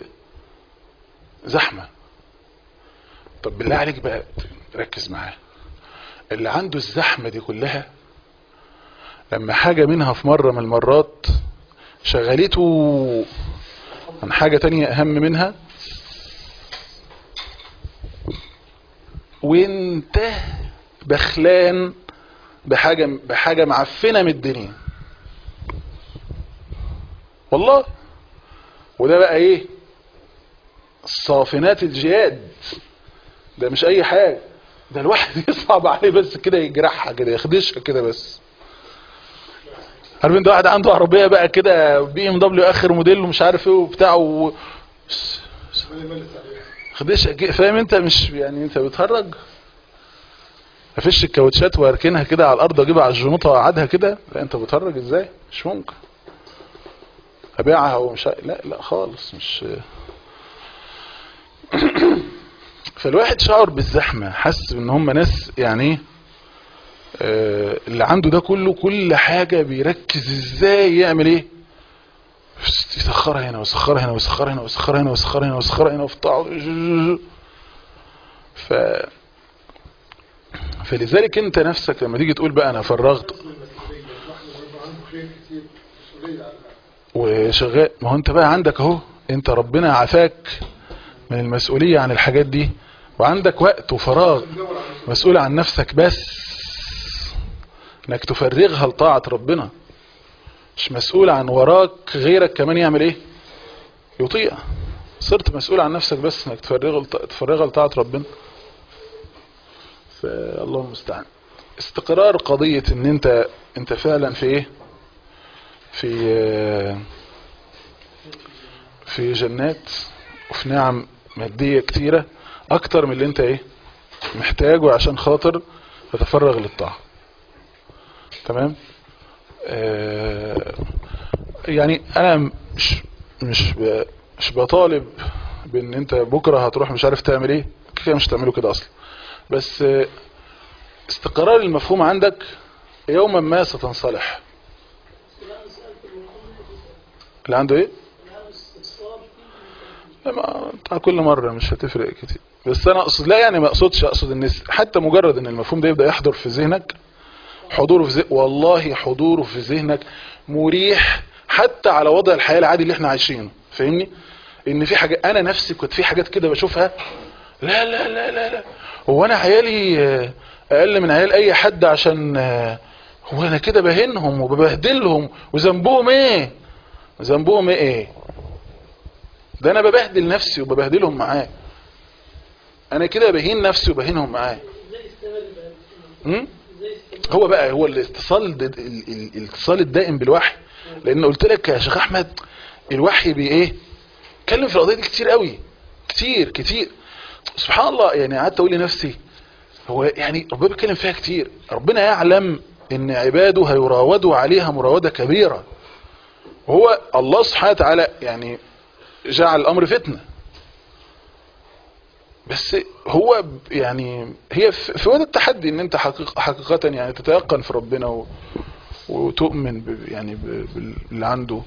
زحمة. طب بالله عليك بقى ركز معاه، اللي عنده الزحمة دي كلها لما حاجة منها في مرة من المرات شغلته عن حاجة تانية اهم منها، وانت بخلان بحاجة معفنة من الدنيا والله. وده بقى ايه؟ الصافنات الجياد. ده مش اي حاجة، ده الواحد يصعب عليه بس كده يجرحها كده يخدشها كده بس. عارفين ده واحد عنده عربية بقى كده BMW اخر موديل ومش عارف ايه وبتاع خدشها، فاهم انت؟ مش يعني انت بتهرج؟ افش الكاوتشات واركنها كده على الارض واجيبها على الجنوطه واقعدها كده؟ لا انت بتهرج ازاي؟ مش ممكن. ابيعها ومش لا خالص مش فالواحد شعر بالزحمه، حس ان هم ناس يعني اللي عنده ده كله كل حاجه بيركز ازاي يعمل ايه، يسخرها هنا ويسخرها هنا ويسخرها هنا ويسخرها هنا ويسخرها هنا ويسخرها هنا ويقطع. فلذلك انت نفسك لما تيجي تقول بقى انا فرغت وشغال، ما هو انت بقى عندك اهو، انت ربنا عافاك من المسؤولية عن الحاجات دي وعندك وقت وفراغ، مسؤول عن نفسك بس انك تفرغها لطاعة ربنا، مش مسؤول عن وراك غيرك كمان يعمل ايه؟ يطيع. صرت مسؤول عن نفسك بس انك تفرغها لطاعة ربنا. فالله المستعان. استقرار قضية ان انت فعلا في ايه؟ في جنات وفي نعم مادية كتيرة اكتر من اللي انت ايه محتاجه عشان خاطر تتفرغ للطاعة. تمام. يعني انا مش بطالب بان انت بكرة هتروح مش عارف تعمل ايه كده، مش تعمله كده اصلا، بس استقرار المفهوم عندك يوما ما ستنصلح. اللي عنده ايه؟ لا بتاع كل مرة مش هتفرق كتير، بس انا اقصد لا يعني ما اقصد ان حتى مجرد ان المفهوم ده يبدأ يحضر في ذهنك، حضوره في والله حضوره في ذهنك مريح حتى على وضع الحياة العادي اللي احنا عايشينه. فاهمني؟ ان في حاجة انا نفسي كنت في حاجات كده بشوفها، لا لا لا لا لا هو انا عيالي اقل من عيال اي حد عشان هو انا كده بهنهم وببهدلهم وذنبهم ايه؟ ذنبهم ايه؟ ده انا ببهدل نفسي وببهدلهم معاه، انا كده بهين نفسي وبهينهم معاه. هو بقى هو الاتصال الدائم بالوحي، لان قلت لك يا شيخ احمد الوحي بايه؟ اتكلم في القضيه دي كتير قوي، كتير سبحان الله. يعني قعدت اقول لنفسي هو يعني ربنا بيتكلم فيها كتير، ربنا يعلم ان عباده هيراودوا عليها مراوده كبيره، وهو الله سبحانه وتعالى يعني جعل الامر فتنه، بس هو يعني هي في وقت التحدي ان انت حقيقه يعني تتيقن في ربنا وتؤمن يعني باللي عنده.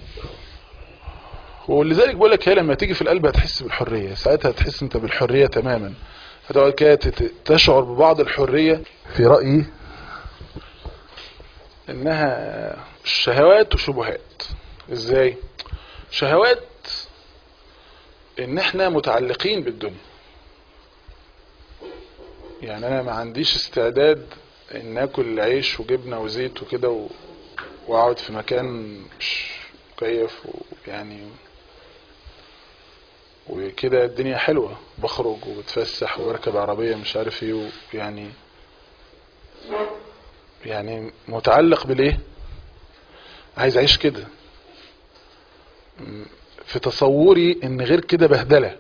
ولذلك بقول لك هي لما تيجي في القلب هتحس بالحريه، ساعتها هتحس انت بالحريه تماما، هتقعد كده تشعر ببعض الحريه. في رايي انها شهوات وشبهات. ازاي؟ شهوات ان احنا متعلقين بالدنيا، يعني انا ما عنديش استعداد ان اكل عيش وجبنه وزيت وكده واقعد في مكان مش مكيف يعني وكده الدنيا حلوة، بخرج وبتفسح وبركب عربية مش عارف ايه، يعني متعلق بالايه، عايز اعيش كده. في تصوري ان غير كده بهدلة،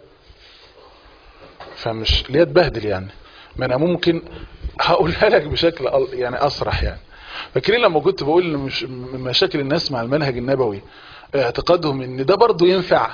فمش ليه اتبهدل يعني. ما انا ممكن هقولها لك بشكل يعني اصرح يعني. فاكرين لما كنت بقول ان مش من مشاكل الناس مع المنهج النبوي اعتقادهم ان ده برضو ينفع،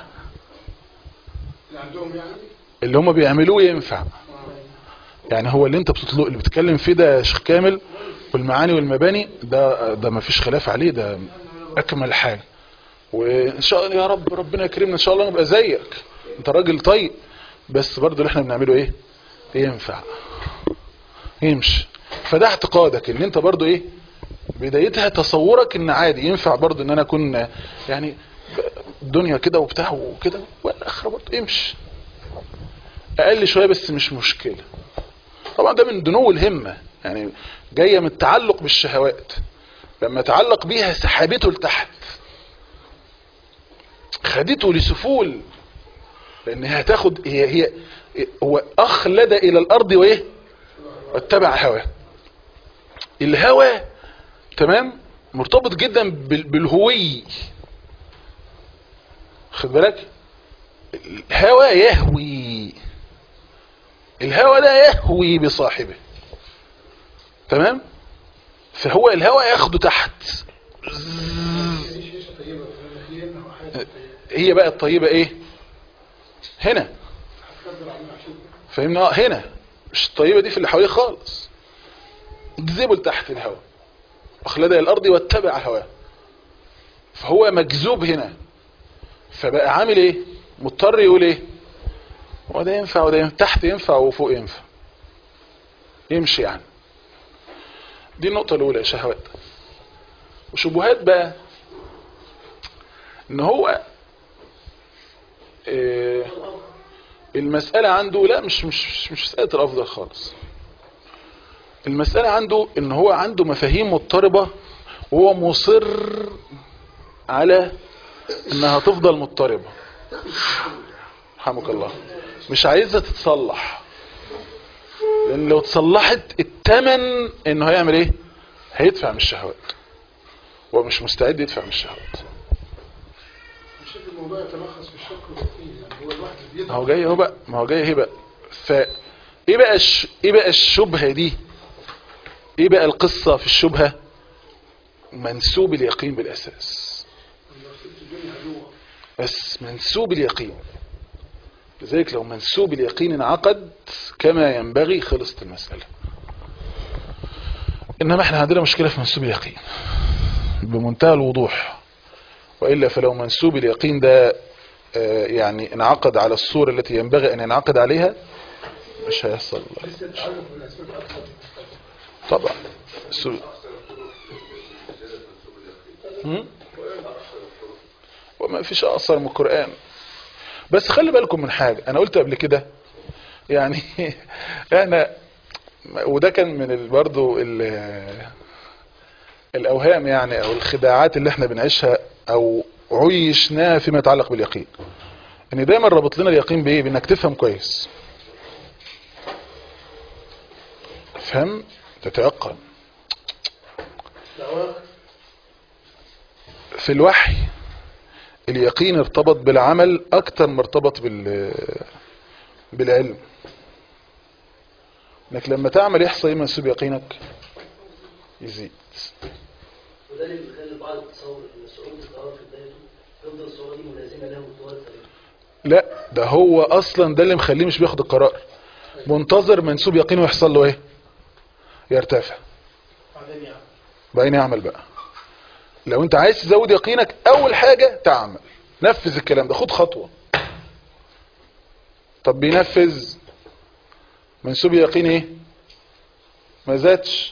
اللي هم بيعملوه ينفع. يعني هو اللي انت بتطلق اللي بتتكلم فيه ده يا شيخ كامل، والمعاني والمباني ده ما فيش خلاف عليه، ده اكمل حاجه. وان شاء الله يا رب ربنا يكرمنا ان شاء الله نبقى زيك، انت راجل طيب. بس برضو اللي احنا بنعمله ايه ينفع يمشي. فده اعتقادك ان انت برضو ايه بدايتها تصورك ان عادي ينفع برضو ان انا اكون يعني الدنيا كده وبتاع وكده، والاخره برضو يمشي اقل شويه بس مش مشكله. طبعا ده من دنو الهمه، يعني جايه من التعلق بالشهوات. لما تعلق بيها سحبته لتحت، خدته لسفول، لان هتاخد هي هو اخلد الى الارض وايه واتبع هواه. الهوى تمام مرتبط جدا بالهوي، خد بالك. الهوى يهوي، الهوى ده يهوي بصاحبه، تمام. فهو الهوى ياخده تحت. هي بقى الطيبة ايه هنا، فهمنا؟ هنا مش الطيبة دي في اللي حواليه خالص، جذبه لتحت الهوى، اخلد الى الارض واتبع هواه. فهو مجذوب هنا، فبقى عامل ايه، مضطر يقول ايه، وده ينفع وده ينفع، تحت ينفع وفوق ينفع، يمشي يعني. دي النقطة الاولى، شهوات. وشبهات بقى ان هو المسألة عنده لا مش مسألة الافضل خالص. المسألة عنده ان هو عنده مفاهيم مضطربة، وهو مصر على انها تفضل مضطربة، رحمك الله، مش عايزة تتصلح. لان لو تصلحت التمن انه هيعمل ايه، هيدفع من الشهوات، هو مش مستعد يدفع من الشهوات. الموضوع يتلخص في الشك واليقين، يعني هو الواحد بيدعي. ما هو جاي ايه بقى ايه بقى ايه بقى الشبهة دي، ايه بقى القصة في الشبهة؟ منسوب اليقين بالاساس، بس منسوب اليقين. لذلك لو منسوب اليقين انعقد كما ينبغي خلصت المسألة. انما احنا عندنا مشكلة في منسوب اليقين بمنتهى الوضوح، وإلا فلو منسوب اليقين ده يعني انعقد على الصورة التي ينبغي ان ينعقد عليها مش هيحصل. طبعا وما فيش اقصر من القرآن. بس خلي بالكم من حاجة انا قلت قبل كده يعني انا، وده كان من برضو الاوهام يعني او الخداعات اللي احنا بنعيشها او عيشناها فيما يتعلق باليقين، ان دايما ربط لنا اليقين بايه، بانك تفهم كويس، تفهم تتيقن. في الوحي اليقين ارتبط بالعمل اكتر ما ارتبط بالعلم. انك لما تعمل يحصل ايه، منسوب يقينك يزيد. وده اللي بيخلي بعض التصور ان صعود القرار في بدايته تفضل الصوره دي ملازمه له طوال الطريق. لا ده هو اصلا ده اللي مخليه مش بياخد القرار، منتظر منسوب يقينه يحصل له ايه، يرتفع بعدين يعمل بقى. لو انت عايز تزود يقينك اول حاجة تعمل، نفذ الكلام ده، خد خطوة. طب بينفذ، منسوب يقين ايه، ما زادش،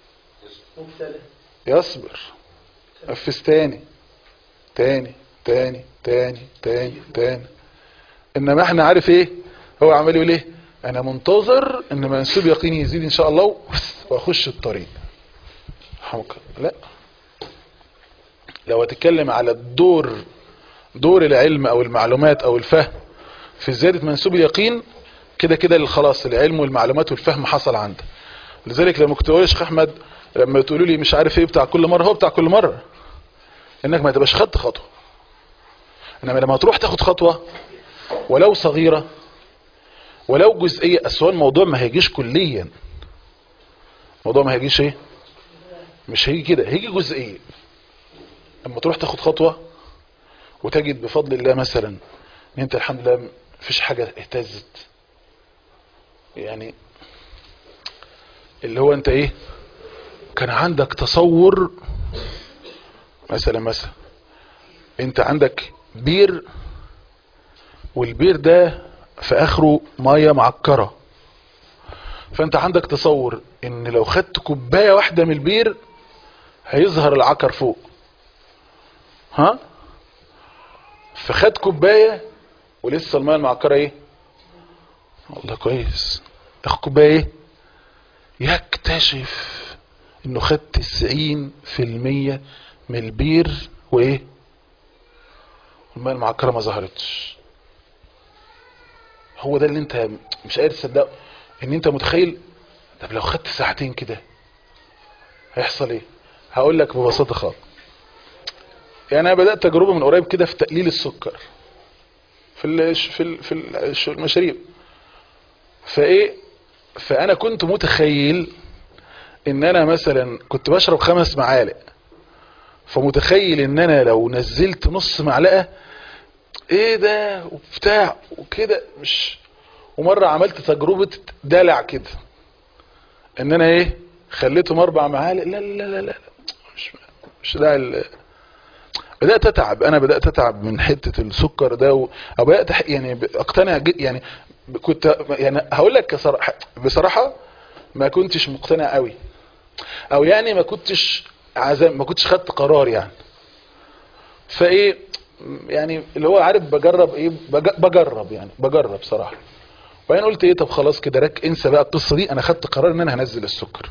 يصبر، نفذ تاني تاني تاني تاني تاني تاني. انما احنا عارف ايه هو عمال يقول ايه، انا منتظر ان منسوب يقيني يزيد ان شاء الله واخش الطريق. لا، لو هتتكلم على دور العلم او المعلومات او الفهم في زيادة منسوب اليقين كده كده خلاص العلم والمعلومات والفهم حصل عنده. لذلك لما كنت اقول يا شيخ احمد لما تقولوا لي مش عارف ايه بتاع كل مرة، هو بتاع كل مرة انك ما تبقاش خدت خطوة. انما لما تروح تاخد خطوة ولو صغيرة ولو جزئية، اصل الموضوع ما هيجيش كليا، الموضوع ما هيجيش ايه، مش هيجي كده، هيجي جزئية. لما تروح تاخد خطوة وتجد بفضل الله مثلا ان انت الحمد لله مفيش حاجة اهتزت، يعني اللي هو انت ايه، كان عندك تصور مثلا انت عندك بير والبير ده في اخره مية معكرة، فانت عندك تصور ان لو خدت كوباية واحدة من البير هيظهر العكر فوق، ها، فخد كوباية ولسه المية المعكرة ايه، والله كويس، اخد كوباية ايه، يكتشف انه خد 90% من البير وايه، المية المعكرة ما ظهرتش. هو ده اللي انت مش قادر تصدقه، ان انت متخيل طب لو خدت ساعتين كده هيحصل ايه. هقول لك ببساطة خالص، يعني انا بدأت تجربة من قريب كده في تقليل السكر في المشاريب، فانا كنت متخيل ان انا مثلا كنت بشرب 5 معالق، فمتخيل ان انا لو نزلت نص معلقة ايه ده وبتاع وكده، مش. ومرة عملت تجربة دلع كده ان انا ايه خليتهم 4 معالق، لا لا لا لا مش ده بدأت اتعب من حتة السكر ده او بدأت يعني اقتنع يعني كنت يعني هقول لك بصراحة ما كنتش مقتنع قوي، او يعني ما كنتش خدت قرار يعني، فايه يعني اللي هو عارف بجرب ايه، بجرب صراحة. وبعدين قلت ايه طب خلاص كده انسى بقى القصة دي، انا خدت قرار ان انا هنزل السكر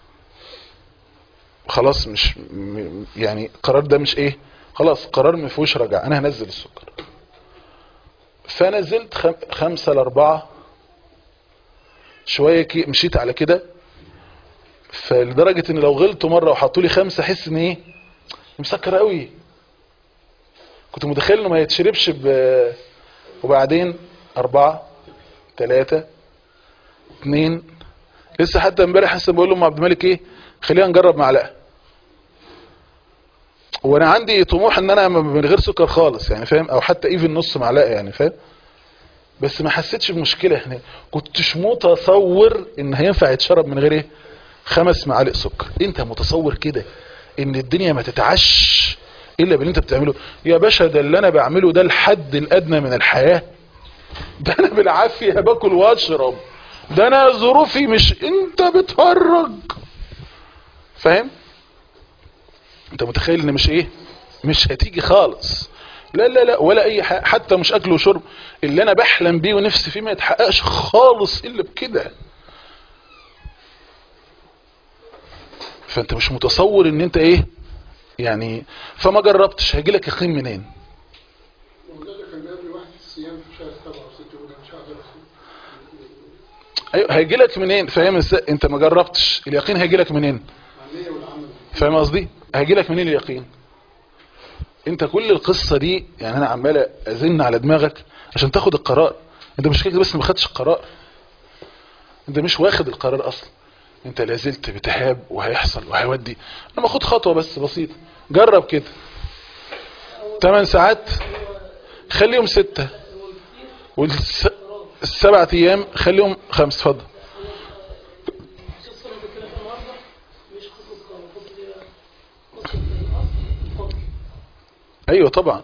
خلاص، مش يعني القرار ده مش ايه، خلاص قرار ما فيهوش رجع، انا هنزل السكر. فنزلت 5 ل4 شوية مشيت على كده، فلدرجة ان لو غلطوا مرة وحطوا لي 5 احس ان ايه مسكر قوي، كنت متخيل انه ما يتشربش وبعدين 4 3 2 لسه حتى امبارح لسه بقول له عبد الملك ايه خلينا نجرب معلقة، وانا عندي طموح ان انا من غير سكر خالص يعني فاهم، او حتى ايفن نص معلقة يعني فاهم، بس ما حسيتش بمشكلة. يعني كنتش متصور ان هينفع يتشرب من غير ايه 5 معالق سكر. انت متصور كده ان الدنيا ما تتعش الا باللي انت بتعمله يا باشا؟ ده اللي انا بعمله ده الحد الادنى من الحياة، ده انا بالعافية باكل واشرب، ده انا ظروفي مش انت بتهرج فاهم. انت متخيل ان مش ايه، مش هتيجي خالص، لا لا لا ولا اي حاجة، حتى مش اكل وشرب اللي انا بحلم بيه ونفسي فيه ما يتحققش خالص الا بكده. فانت مش متصور ان انت ايه يعني، فما جربتش. هيجيلك يقين منين؟ ايوه هيجيلك منين فاهم ازاي؟ انت ما جربتش، اليقين هيجيلك منين فاهم قصدي؟ هيجيلك منين اليقين؟ انت كل القصة دي يعني انا عمال ازن على دماغك عشان تاخد القرار. انت مش كده بس ما خدتش القرار، انت مش واخد القرار اصلا، انت لازلت بتهاب وهيحصل وهيودي. انا خد خطوة بس بسيطة، جرب كده 8 ساعات خليهم 6 وال7 ايام خليهم 5. اتفضل. ايوه طبعا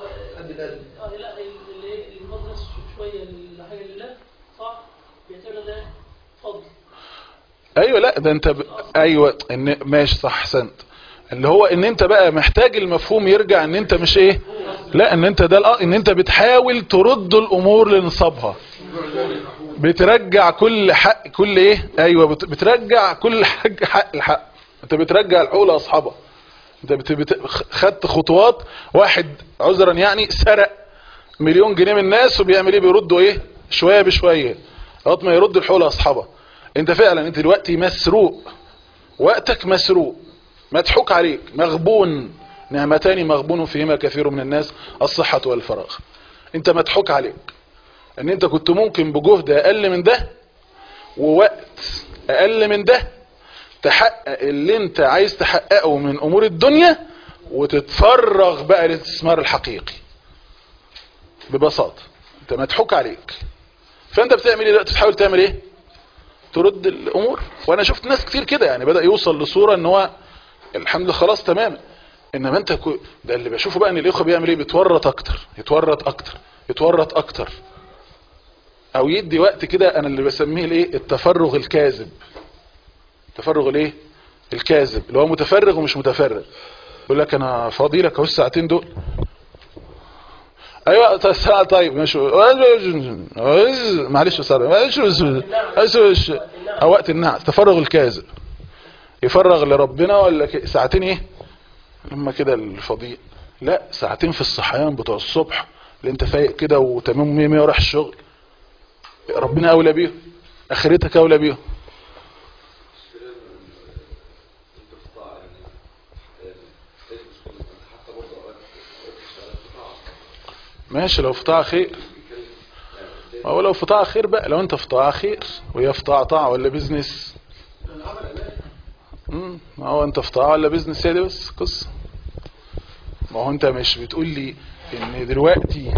ايوه لا ده انت ايوه ان ماشي صح احسنت، اللي هو ان انت بقى محتاج المفهوم يرجع ان انت مش ايه، لا ان انت ده ان انت بتحاول ترد الامور لنصابها، بترجع كل حق كل ايه، ايوه بترجع كل حاجه حق الحق، انت بترجع الحقوق لاصحابها. انت خدت خطوات، واحد عذرا يعني سرق مليون جنيه من الناس، وبيعمل ايه؟ بيردوا ايه؟ شويه بشويه لغايه ما يرد الحقوق لاصحابها. انت فعلا انت دلوقتي مسروق، وقتك مسروق، مضحوك عليك، مغبون. نعمتان مغبون فيهما كثير من الناس، الصحة والفراغ. انت مضحوك عليك ان انت كنت ممكن بجهد اقل من ده ووقت اقل من ده تحقق اللي انت عايز تحققه من امور الدنيا، وتتفرغ بقى للاستثمار الحقيقي. ببساطة انت مضحوك عليك. فانت بتعمل ايه دلوقتي؟ بتحاول تعمل ايه؟ ترد الامور. وانا شفت ناس كتير كده يعني بدأ يوصل لصورة ان هو الحمد لله خلاص تماما. انما انت ده اللي بشوفه بقى ان الاخوه بيعمل ايه؟ بيتورط اكتر، يتورط اكتر، يتورط اكتر، او يدي وقت كده. انا اللي بسميه الايه؟ التفرغ الكاذب. التفرغ الايه؟ الكاذب، اللي هو متفرغ ومش متفرغ. يقول لك انا فاضي لك اهو الساعتين دول. ايوه طيب ماشي، معلش يا صاحبي معلش، وقت النعس. تفرغ الكاذب، يفرغ لربنا ولا ساعتين ايه لما كده الفضيل؟ لا، ساعتين في الصحيان بتوع الصبح اللي انت فايق كده وتمام 100 100 ورايح الشغل. ربنا اولى بيهم، اخرتك اولى بيهم. ماشي لو في طاعة خير. ما هو لو في طاعة خير بقى، لو انت في طاعة خير وهي في طاعة ولا بيزنس. ما هو انت في طاعة ولا بيزنس، هي دي بس قصة. ما هو انت مش بتقول لي ان دلوقتي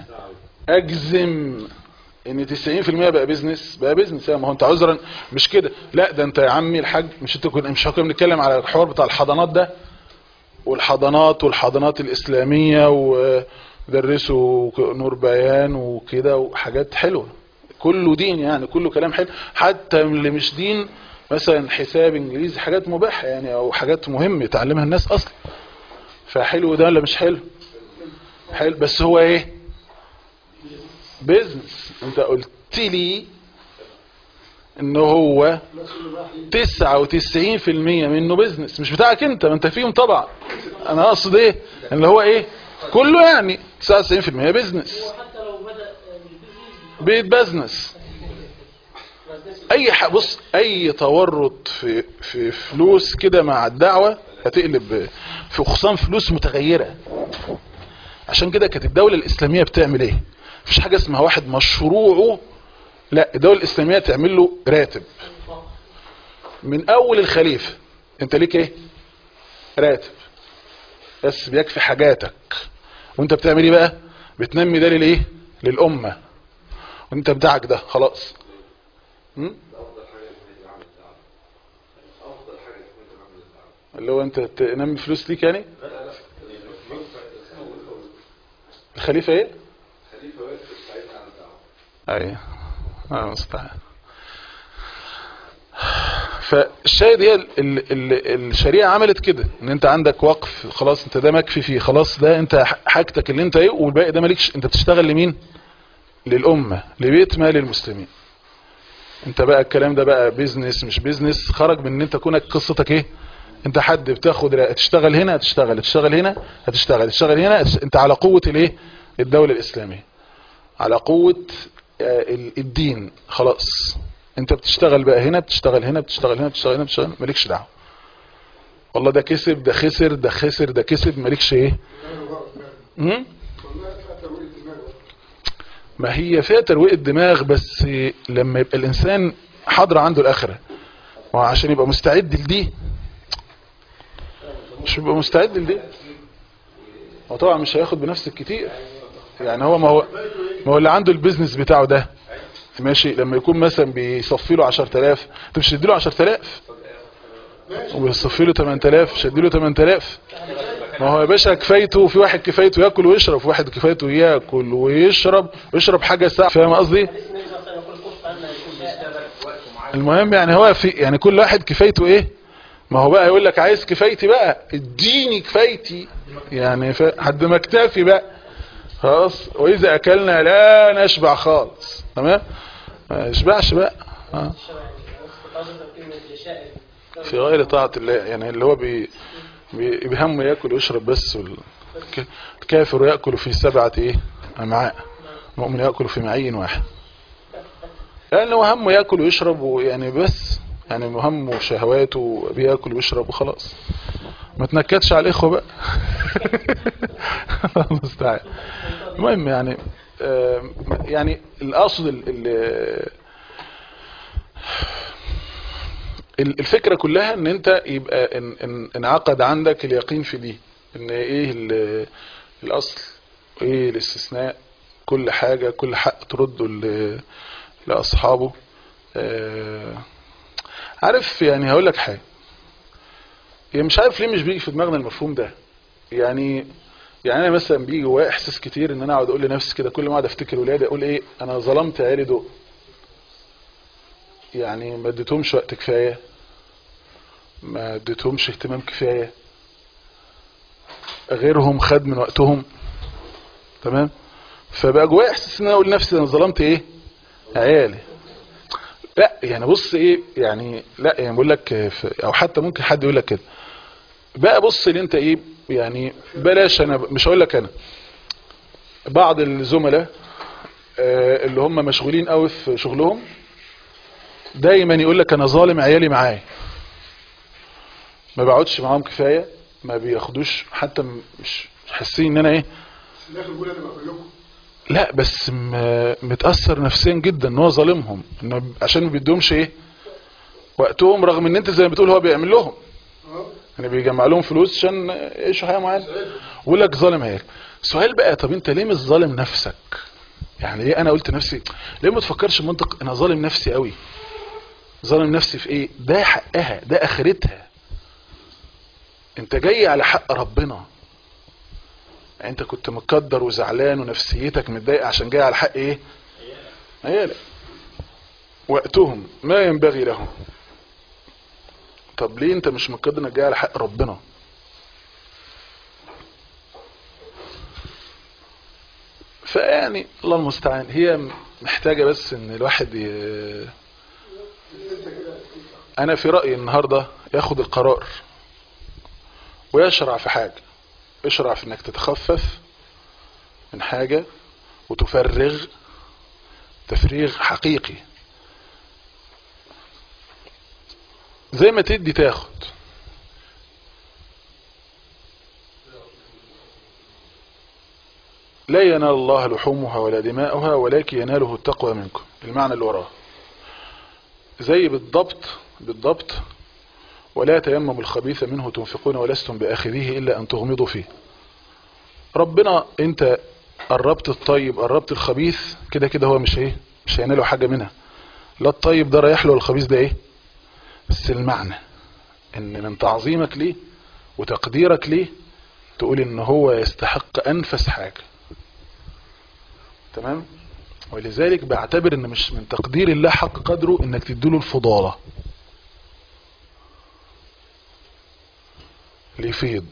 اجزم ان 90% بقى بيزنس، بقى بيزنس. ما هو انت عذرا مش كده. لا ده انت يا عمي الحاج، مش كنا بنتكلم على الحوار بتاع الحضانات ده، والحضانات الاسلامية، ودرسوا نور بيان وكده وحاجات حلوة. كله دين يعني، كله كلام حلو. حتى اللي مش دين مثلا حساب انجليزي، حاجات مباحة يعني، او حاجات مهمة يتعلمها الناس اصلا. فحلو ده ولا مش حلو؟ حلو، بس هو ايه؟ بيزنس. انت قلت لي ان هو 99% منه بيزنس، مش بتاعك انت، ما انت فيهم طبعا. انا اقصد ايه؟ اللي هو ايه؟ كله يعني 99% بيزنس. حتى لو بدأ بيتبزنس. بص، اي تورط في فلوس كده مع الدعوة هتقلب في خصام فلوس متغيرة. عشان كده كانت الدولة الاسلامية بتعمل ايه؟ مفيش حاجة اسمها واحد مشروعه، لا، الدولة الاسلامية تعمل له راتب من اول الخليفة. انت ليك ايه؟ راتب بس بيكفي حاجاتك. وانت بتعمل ايه بقى؟ بتنمي ده للايه؟ للامة. وانت بتاعك ده خلاص. اللي هو انت تنمي فلوس ليك يعني. الخليفة ايه؟ الخليفة واقف سعيد على الدعوة. ايوه مستعان. فالشاهد هي الشريعة عملت كده، ان انت عندك وقف خلاص، انت ده مكفي فيه خلاص، ده انت حاجتك اللي انت ايه، والباقي ده مالكش. انت بتشتغل لمين؟ للأمة، لبيت مال المسلمين. انت بقى الكلام ده بقى بيزنس مش بيزنس، خرج من ان انت كونك قصتك ايه؟ انت حد بتاخد تشتغل هنا، تشتغل هنا، تشتغل هنا. انت على قوة الايه؟ الدولة الاسلامية، على قوة الدين. خلاص انت بتشتغل بقى هنا، بتشتغل هنا، مالكش دعوة. والله ده كسب، ده خسر، ده خسر، ده كسب، مالكش ايه. ما هي فيها ترويق الدماغ، بس لما يبقى الانسان حاضر عنده الاخرة، وعشان يبقى مستعد لدي، مش يبقى مستعد لدي. هو طبعا مش هياخد بنفس الكتير يعني. هو ما هو اللي عنده البيزنس بتاعه ده ماشي، لما يكون مثلا بيصفي له 10,000، انت مش تديله 10,000 وبيصفي له 8,000، مش هتديله 8,000. ما هو يا باشا كفايته، في واحد كفايته ياكل ويشرب، في واحد كفايته ياكل ويشرب حاجه ساعه. فاهم قصدي؟ المهم يعني هو في يعني كل واحد كفايته ايه. ما هو بقى يقول لك عايز كفايتي بقى، اديني كفايتي يعني حد ما اكتفي بقى خلاص. واذا اكلنا لا نشبع خالص، تمام، ما يشبعش بقى. في غير طاعة الله يعني، اللي هو بهم ياكل ويشرب بس. الكافر يأكل في 7 امعاء. المؤمن يأكل في معي واحد، لانه همه يأكل ويشرب ويعني بس يعني همه شهواته بيأكل ويشرب وخلاص. ما تنكدش على الاخوه بقى. الله المستعان. المهم يعني يعني الاقصد الفكرة كلها ان انت يبقى انعقد عندك اليقين في دي، ان ايه الاصل وايه الاستثناء، كل حاجة كل حق ترده لاصحابه. عارف يعني هقول لك حاجة، يعني مش عارف ليه مش بيجي في دماغنا المفهوم ده. يعني انا مثلا بيجي جوايا احساس كتير ان انا اقعد اقول لنفسي كده كل ما اقعد افتكر ولادي اقول ايه، انا ظلمت عيالي دول، يعني ما اديتهمش وقت كفايه، ما اديتهمش اهتمام كفايه، غيرهم خد من وقتهم. تمام. فبقى جوايا احساس ان انا اقول لنفسي انا ظلمت ايه، عيالي. لا يعني بص ايه يعني، لا يعني بقول لك او حتى ممكن حد يقول لك كده بقى، بص اللي انت ايه يعني، بلاش انا مش هقول لك انا، بعض الزملاء اللي هم مشغولين قوي في شغلهم دايما يقول لك انا ظالم عيالي معايا، ما بقعدش معاهم كفايه، ما بياخدوش حتى، مش حاسين ان انا ايه، لا بس متاثر نفسيا جدا ان هو ظالمهم، انه عشان ما بيدوهمش ايه وقتهم، رغم ان انت زي ما بتقول هو بيعمل لهم، يعني بيجمع لهم فلوس عشان يعيشوا حياه معينه، ويقول لك ظالم عيالك. سؤال بقى، طب انت ليه مش ظالم نفسك؟ يعني ليه انا قلت نفسي، ليه ما تفكرش منطق انا ظالم نفسي قوي؟ ظالم نفسي في ايه؟ ده حقها، ده اخرتها، انت جاي على حق ربنا، يعني انت كنت مقدر وزعلان ونفسيتك متضايقه عشان جاي على حق ايه، عيالك، وقتهم ما ينبغي لهم. طب ليه انت مش مقدر انك جاي على حق ربنا؟ فيعني الله المستعان، هي محتاجة بس ان الواحد انا في رأيي النهاردة ياخد القرار ويشرع في حاجة، يشرع في انك تتخفف من حاجة وتفرغ تفريغ حقيقي، زي ما تدي تاخد. لا ينال الله لحومها ولا دماؤها ولكن يناله التقوى منكم، المعنى اللي وراه زي بالضبط ولا تيمموا الخبيث منه تنفقون ولستم بآخذيه إلا أن تغمضوا فيه. ربنا انت قربت الطيب قربت الخبيث، كده كده هو مش هيناله حاجة منها، لا الطيب ده رايح له الخبيث ده ايه، بس المعنى ان من تعظيمك ليه وتقديرك ليه تقول ان هو يستحق انفس حاجة. تمام. ولذلك بعتبر ان مش من تقدير الله حق قدره انك تديله الفضالة ليفيض،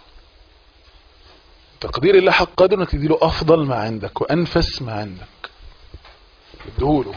تقدير الله حق قدره انك تديله افضل ما عندك وانفس ما عندك، تديهوله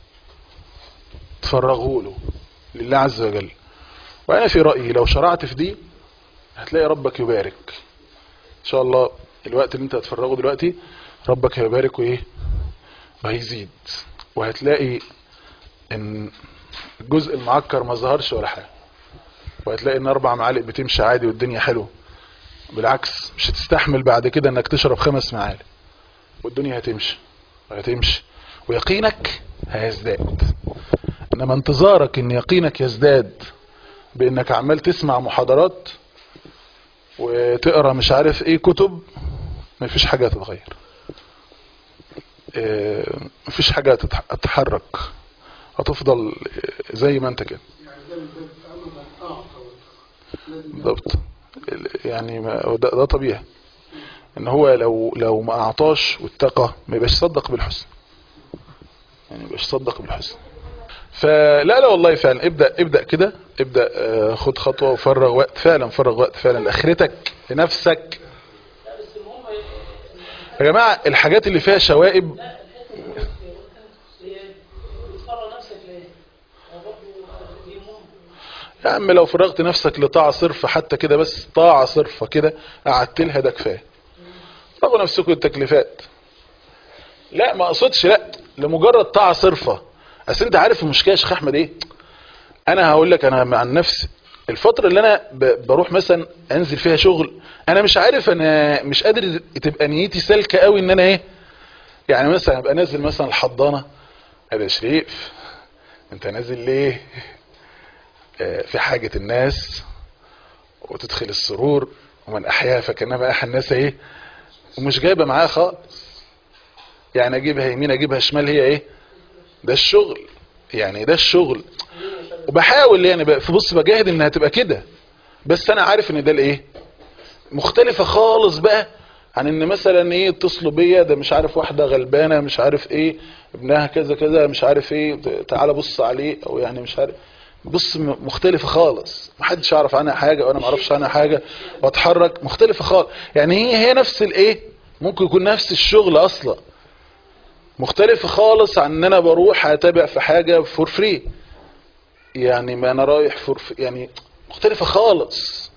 تفرغهوله لله عز وجل. وانا في رأيي لو شرعت في دي هتلاقي ربك يبارك ان شاء الله. الوقت اللي انت هتفرغه دلوقتي ربك هيبارك وايه وهيزيد، وهتلاقي ان الجزء المعكر ما ظهرش ولا حاجة، وهتلاقي ان 4 معالق بتمشي عادي والدنيا حلوه. بالعكس مش هتستحمل بعد كده انك تشرب 5 معالق، والدنيا هتمشي ويقينك هيزداد. انما انتظارك ان يقينك يزداد بانك عمال تسمع محاضرات وتقرا مش عارف ايه كتب، مفيش حاجة تتغير، مفيش حاجة تتحرك، هتفضل زي ما انت كده بالضبط. يعني ده طبيعي ان هو لو ما اعطاش واتقى ما يبقاش صدق بالحسن، يعني ما يبقاش صدق بالحسن. فلا والله فعلا ابدأ كده، ابدأ خد خطوة وفرغ وقت فعلا، فرغ وقت فعلا لاخرتك لنفسك. يا جماعة الحاجات اللي فيها شوائب يا عم، لو فرغت نفسك لطاعة صرفة حتى كده، بس طاعة صرفة كده قعدت لها ده كفاية. فرغوا نفسكم التكليفات، لا ما اقصدش، لا لمجرد طاعة صرفة. اصل انت عارف المشكلة يا شيخ احمد ايه؟ انا هقول لك انا عن نفسي، الفترة اللي انا بروح مثلا انزل فيها شغل، انا مش عارف، انا مش قادر تبقى نيتي سالكة قوي ان انا ايه، يعني مثلا ابقى نازل مثلا الحضانة، يا شريف انت نازل ليه؟ في حاجة الناس وتدخل السرور ومن احياها فكانما احى الناس ايه، ومش جايبه معاها خالص، يعني اجيبها يمين اجيبها شمال، هي ايه ده الشغل، يعني ده الشغل. وبحاول يعني بص بجاهد انها تبقى كده، بس انا عارف ان ده الايه مختلفة خالص بقى عن ان مثلا ايه اتصلوا بيا ده مش عارف واحدة غلبانة مش عارف ايه ابنها كذا كذا مش عارف ايه تعالى بص عليه، او يعني مش عارف، بص مختلفة خالص، محدش يعرف عنها حاجة وانا معرفش عنها حاجة، واتحرك مختلفة خالص، يعني هي نفس الايه، ممكن يكون نفس الشغل اصلا، مختلفة خالص عن ان انا بروح اتابع في حاجة فور فري، يعني ما انا رايح فور يعني مختلفة خالص،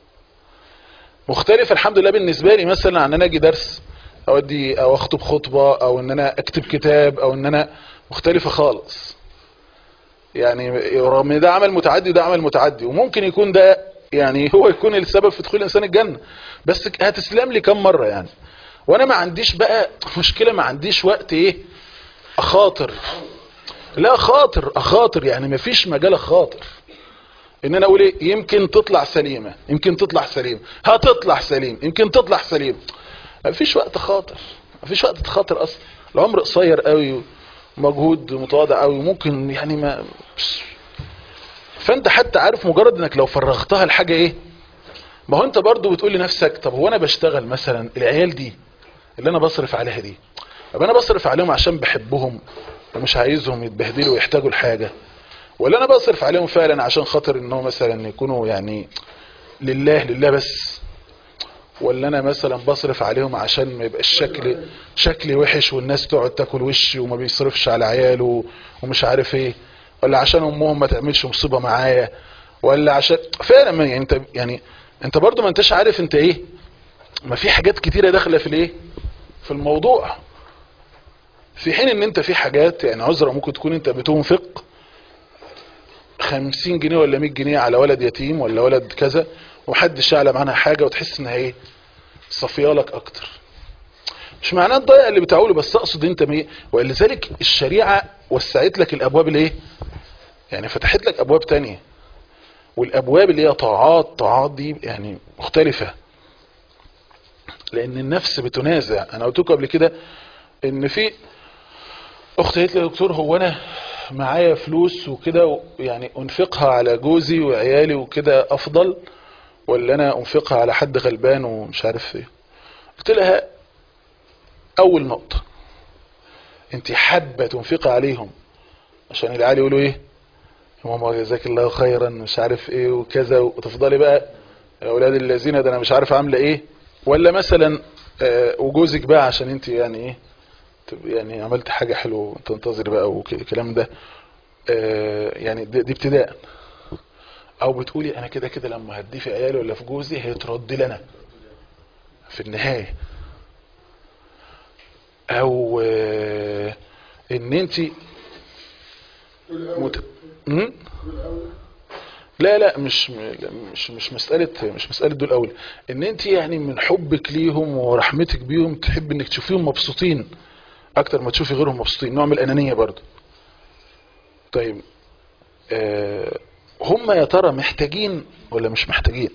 مختلفة الحمد لله بالنسبة لي مثلا عن ان انا اجي درس اودي او اخطب خطبة او ان انا اكتب كتاب او ان انا، مختلفة خالص، يعني رغم ان ده عمل متعدي وده عمل متعدي، وممكن يكون ده يعني هو يكون السبب في دخول الانسان الجنة، بس هتسلم لي كم مرة يعني، وانا ما عنديش بقى مشكلة، ما عنديش وقت ايه اخاطر، لا اخاطر يعني ما فيش مجال اخاطر، ان انا اقول ايه يمكن تطلع سليمة يمكن تطلع سليم، هتطلع سليم يمكن تطلع سليم، ما فيش وقت خاطر، ما فيش وقت تخاطر اصلا، العمر قصير قوي ومجهود متواضع قوي، ممكن يعني ما، فانت حتى عارف مجرد انك لو فرغتها لحاجة ايه، ما هو انت برضو بتقول لنفسك طب هو انا بشتغل مثلا العيال دي اللي انا بصرف عليها دي، طب انا بصرف عليهم عشان بحبهم ومش عايزهم يتبهدلوا ويحتاجوا لحاجة، ولا انا بصرف عليهم فعلا عشان خاطر انهم مثلا يكونوا يعني لله بس، ولا انا مثلا بصرف عليهم عشان ما يبقاش شكلي وحش والناس تقعد تاكل وشي وما بيصرفش على عياله ومش عارف ايه، ولا عشان امهم ما تعملش مصيبة معايا، ولا عشان فعلا يعني انت يعني انت برضو ما انتش عارف انت ايه، ما في حاجات كتيرة داخلة في الايه في الموضوع، في حين ان انت في حاجات يعني عذرة ممكن تكون انت بتنفق 50 جنيه ولا 100 جنيه على ولد يتيم ولا ولد كذا ومحدش يعلم عنها حاجة وتحس انها ايه صفيالك اكتر، مش معناه الضيق اللي بتعوله، بس اقصد انت ميه، ولذلك الشريعة وسعت لك الابواب الايه، يعني فتحت لك ابواب تانية، والابواب اللي هي طاعات دي يعني مختلفة، لان النفس بتنازع. انا قلت لكم قبل كده ان في اخت قالت لي يا دكتور هو انا معايا فلوس وكده يعني انفقها على جوزي وعيالي وكده افضل، ولا انا انفقها على حد غلبان ومش عارف ايه، قلت لها اول نقطة انت حابة تنفقها عليهم عشان العيال يقولوا ايه يا ماما جزاك الله خيرا مش عارف ايه وكذا، وتفضلي بقى يا اولاد الذين ده انا مش عارف عامله ايه، ولا مثلا وجوزك بقى عشان انت يعني ايه يعني عملت حاجة حلوة تنتظر بقى والكلام ده، يعني دي ابتداء، او بتقولي انا كده كده لما هدي في عيالي ولا في جوزي هيترد لنا في النهاية، او ان انت لا مش مسألة دول اول، ان انت يعني من حبك ليهم ورحمتك بيهم تحب انك تشوفيهم مبسوطين اكتر ما تشوفي غيرهم مبسوطين، نوع من الانانية برضو. طيب هم يا ترى محتاجين ولا مش محتاجين؟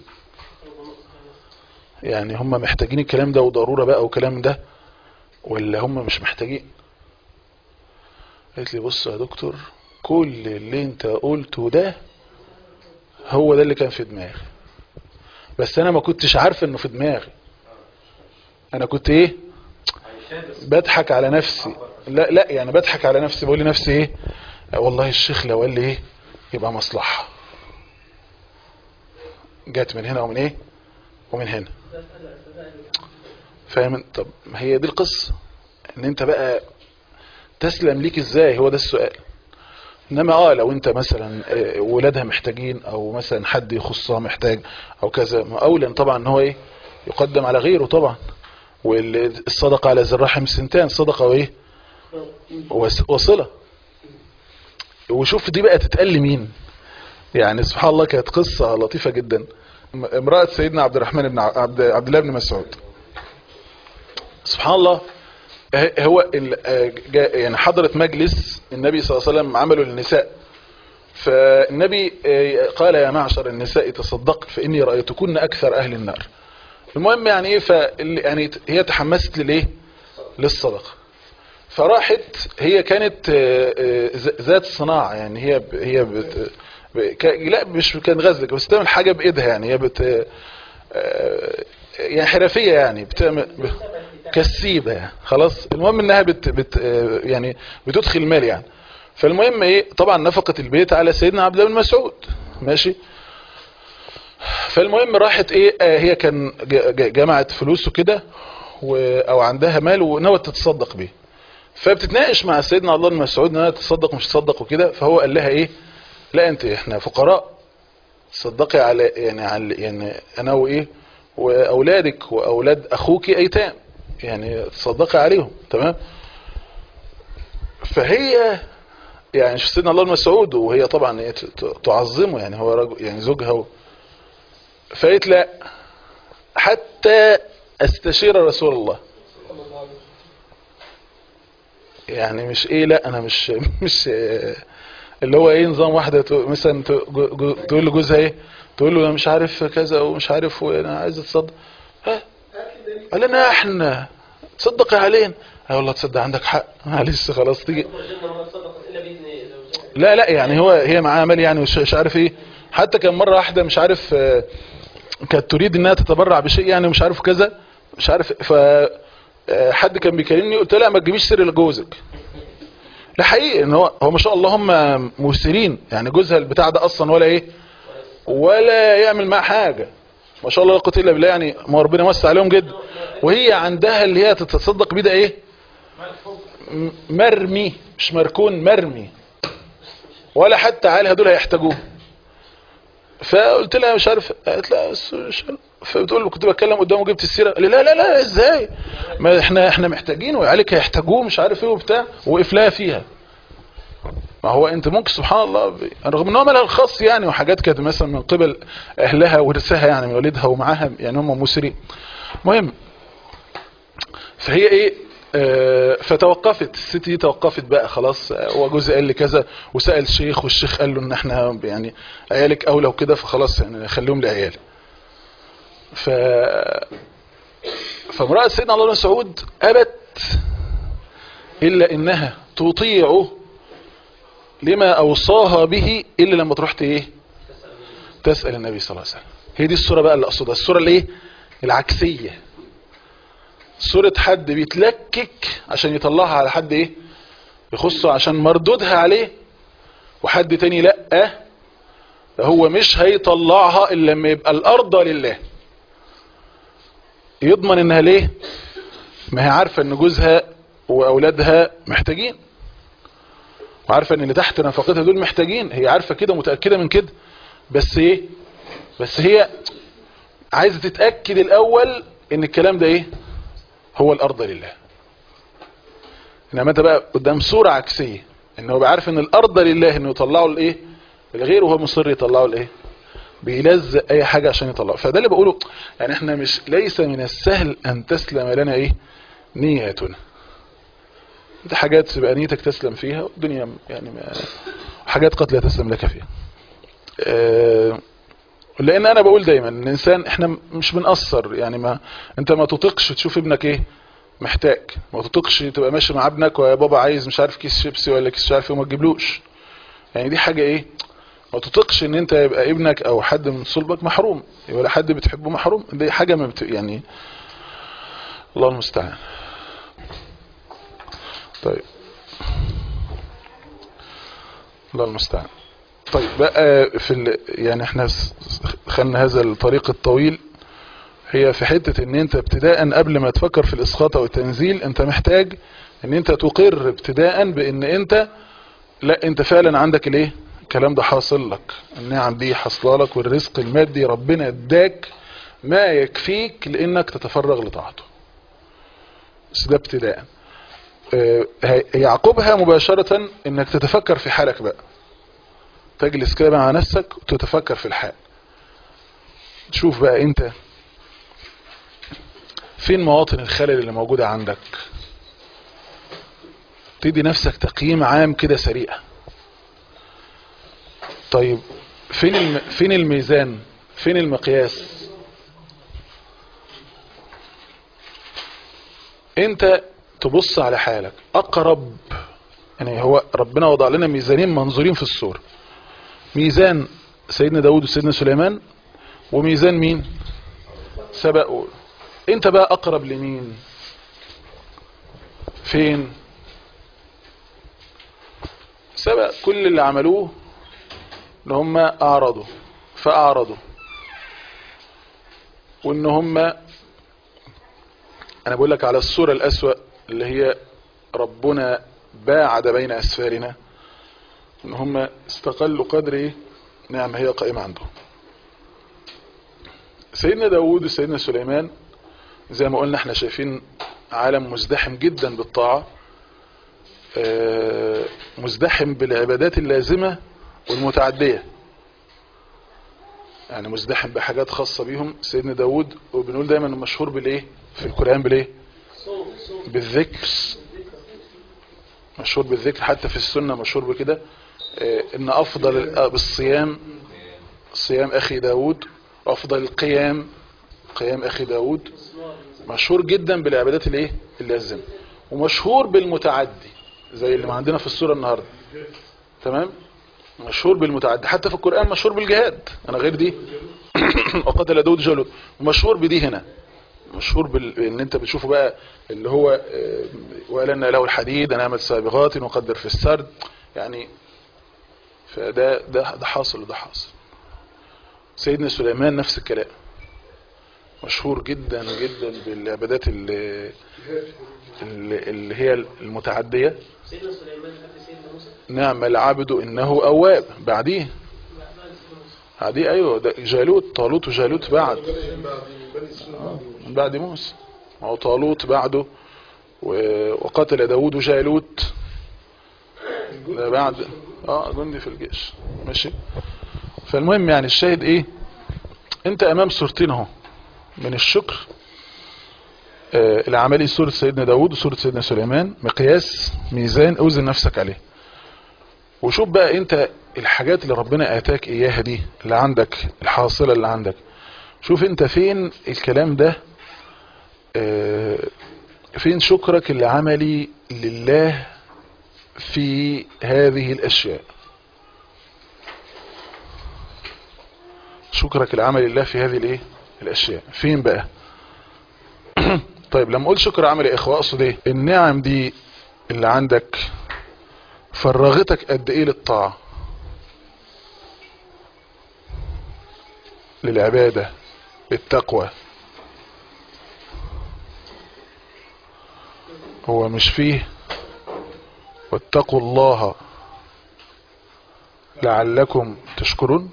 يعني هم محتاجين الكلام ده وضرورة بقى وكلام ده، ولا هم مش محتاجين؟ قالت لي بص يا دكتور كل اللي انت قلته ده هو ده اللي كان في دماغي، بس انا ما كنتش عارف انه في دماغي، انا كنت ايه بضحك على نفسي، لا يعني بضحك على نفسي، بقول لنفسي ايه والله الشيخ لو قال لي ايه يبقى مصلحة، جات من هنا ومن ايه ومن هنا، فاهم؟ طب ما هي دي القصة، ان انت بقى تسلم ليك ازاي، هو ده السؤال. انما لو انت مثلا ولادها محتاجين او مثلا حد يخصها محتاج او كذا، اولا طبعا ان هو ايه يقدم على غيره طبعا، والصدقة على ذي الرحم سنتان، صدقة وايه وصلة. وشوف دي بقى تتقال لمين؟ يعني سبحان الله كانت قصة لطيفة جدا. امرأة سيدنا عبد الرحمن بن عبد الله بن مسعود، سبحان الله، هو يعني حضرت مجلس النبي صلى الله عليه وسلم عمله للنساء، فالنبي قال يا معشر النساء تصدق فإني رأيتكن أكثر أهل النار. المهم يعني ايه، يعني هي تحمست للايه؟ للصدقة. فراحت، هي كانت ذات صناعة، يعني هي لا مش كانت غزلة بس تعمل حاجة بإيدها، يعني هي يعني حرفية، يعني بتعمل كسيبة يعني. خلاص المهم انها يعني بتدخل مال يعني. فالمهم ايه، طبعا نفقت البيت على سيدنا عبد الله بن مسعود، ماشي. فالمهم راحت ايه، هي كان جمعت فلوسه كده او عندها مال ونوت تتصدق بيه، فبتتناقش مع سيدنا عبد الله بن مسعود انها تتصدق مش تصدق وكده. فهو قال لها ايه، لا انت احنا فقراء، تصدقي على يعني انا وايه واولادك واولاد اخوك ايتام، يعني تصدقي عليهم، تمام. فهي يعني شوف سيدنا الله بن مسعود، وهي طبعا تعظمه، يعني هو رجل يعني زوجها، فقالت لا حتى استشير رسول الله. يعني مش ايه، لا انا مش اللي هو ايه نظام واحده مثلا تقول لجوزها ايه، تقول له انا مش عارف كذا ومش عارف وانا عايز اتصدق، قال لنا احنا تصدقي علينا، والله تصدق عندك حق معلش خلاص تيجي. لا يعني هي معاها مال يعني مش عارف ايه. حتى كان مره واحده مش عارف كانت تريد انها تتبرع بشيء يعني مش عارف كذا مش عارف، فحد كان بيكلمني قلت لا ما تجيبيش سر لجوزك. لا حقيقي ان هو ما شاء الله هم موسرين، يعني جوزها البتاع ده اصلا ولا ايه ولا يعمل معاه حاجه، ما شاء الله لا قوه الا بالله، يعني ما ربنا وسع عليهم جدا. وهي عندها اللي هي تتصدق بيه ده ايه، مرمي مش مركون، مرمي، ولا حتى عيالها دول هيحتاجوه. فقلت لها مش عارف، قالت لا فبتقول له كنت بتكلم قدامه جبت السيره، قال لي لا ازاي، ما احنا محتاجين وعيالك هيحتاجوه مش عارف ايه وبتاع، وقف لها فيها. ما هو انت ممكن سبحان الله رغم ان هو مالها الخاص يعني، وحاجات كانت مثلا من قبل اهلها ورثها يعني من والدها ومعاها يعني هم مسرين. مهم فهي ايه فتوقفت الست دي، توقفت بقى خلاص، وجوزي قال لي كذا وسأل الشيخ والشيخ قال له ان احنا يعني عيالك اولى وكده، فخلاص يعني خليهم لعيالي. فامرأة سيدنا الله بن مسعود ابت الا انها تطيعه لما اوصاها به، الا لما تروح ايه تسأل النبي صلى الله عليه وسلم. هي دي الصورة بقى اللي اقصدها، الصورة اللي ايه العكسية، صورة حد بيتلكك عشان يطلعها على حد ايه يخصه عشان مردودها عليه، وحد تاني لا هو مش هيطلعها الا لما يبقى الارض لله، يضمن انها ليه، ما هي عارفة ان جوزها واولادها محتاجين، وعارفة ان اللي تحت نفقتها دول محتاجين، هي عارفة كده متأكدة من كده، بس ايه، بس هي عايزة تتأكد الاول ان الكلام ده ايه هو الارض لله. انما انت بقى قدام صورة عكسية، انه هو عارف ان الارض لله انه يطلعوا الايه الغير، وهو مصر يطلعوا الايه، بيلزق اي حاجة عشان يطلعوا. فده اللي بقوله، يعني احنا مش ليس من السهل ان تسلم لنا ايه نيتنا، انت حاجات تبقى نيتك تسلم فيها والدنيا يعني حاجات قد لا تسلم لك فيها. لان انا بقول دايما الانسان احنا مش بنقصر، يعني ما انت ما تطيقش تشوف ابنك ايه محتاج، ما تطيقش تبقى ماشي مع ابنك ويا بابا عايز مش عارف كيس شيبسي ولا كيس مش عارف ايه وما تجيبلوش، يعني دي حاجة ايه، ما تطيقش ان انت يبقى ابنك او حد من صلبك محروم ولا حد بتحبه محروم، دي حاجة ما يعني الله المستعان. طيب الله المستعان. طيب بقى يعني احنا خلنا هذا الطريق الطويل، هي في حتة ان انت ابتداء قبل ما تفكر في الاسقاط او التنزيل انت محتاج ان انت تقر ابتداء بان انت لا انت فعلا عندك الايه الكلام ده حاصل لك، النعم دي حاصله لك، والرزق المادي ربنا اداك ما يكفيك لانك تتفرغ لطاعته، بس ده ابتداء. يعقبها مباشرة انك تتفكر في حالك بقى، تجلس كده مع نفسك وتتفكر في الحال، تشوف بقى انت فين مواطن الخلل اللي موجودة عندك، تدي نفسك تقييم عام كده سريع. طيب فين الميزان، فين المقياس؟ انت تبص على حالك اقرب، يعني هو ربنا وضع لنا ميزانين منظورين في الصورة، ميزان سيدنا داود وسيدنا سليمان، وميزان مين؟ سبأ. انت بقى اقرب لمين؟ فين؟ سبأ كل اللي عملوه ان هم اعرضوا فاعرضوا، وان هم، انا بقول لك على الصورة الاسوأ اللي هي ربنا باعد بين اسفارنا، ان هم استقلوا قدر ايه نعم هي قائمة عندهم. سيدنا داود وسيدنا سليمان زي ما قلنا احنا شايفين عالم مزدحم جدا بالطاعة، مزدحم بالعبادات اللازمة والمتعدية، يعني مزدحم بحاجات خاصة بيهم. سيدنا داود وبنقول دايما مشهور بالايه في القرآن بالايه؟ بالذكر، مشهور بالذكر، حتى في السنة مشهور بكده، ان افضل بالصيام صيام اخي داود، وافضل القيام قيام اخي داود. مشهور جدا بالعبادات الايه اللازمة، ومشهور بالمتعدي زي اللي ما عندنا في السورة النهاردة، تمام؟ مشهور بالمتعدي، حتى في القرآن مشهور بالجهاد، انا غير دي وقتل داود جالوت، ومشهور بدي هنا، مشهور ان انت بتشوفه بقى اللي هو ولنا له الحديد نعمل سابغات وقدر في السرد، يعني فده حاصل وده حاصل. سيدنا سليمان نفس الكلام، مشهور جدا جدا بالعبادات اللي هي المتعدية. سيدنا سليمان قبل سيدنا موسى. نعم العبد انه اواب، بعديه ايوه، ده جالوت، طالوت وجالوت بعد من بعد موسى، او طالوت بعده، وقتل داود جالوت ده بعد جندي في الجيش، ماشي. فالمهم يعني الشاهد ايه، انت امام صورتين اهو من الشكر العملي، سورة سيدنا داود وسورة سيدنا سليمان، مقياس ميزان اوزن نفسك عليه، وشوف بقى انت الحاجات اللي ربنا اتاك اياها دي اللي عندك الحاصلة اللي عندك، شوف انت فين الكلام ده، فين شكرك العملي لله في هذه الاشياء، شكرك العملي لله في هذه الايه الاشياء فين بقى؟ طيب لما اقول شكر عملي يا اخوة اقصد ايه؟ النعم دي اللي عندك فرغتك قد ايه للطاعة، للعبادة، للتقوى. هو مش فيه واتقوا الله لعلكم تشكرون؟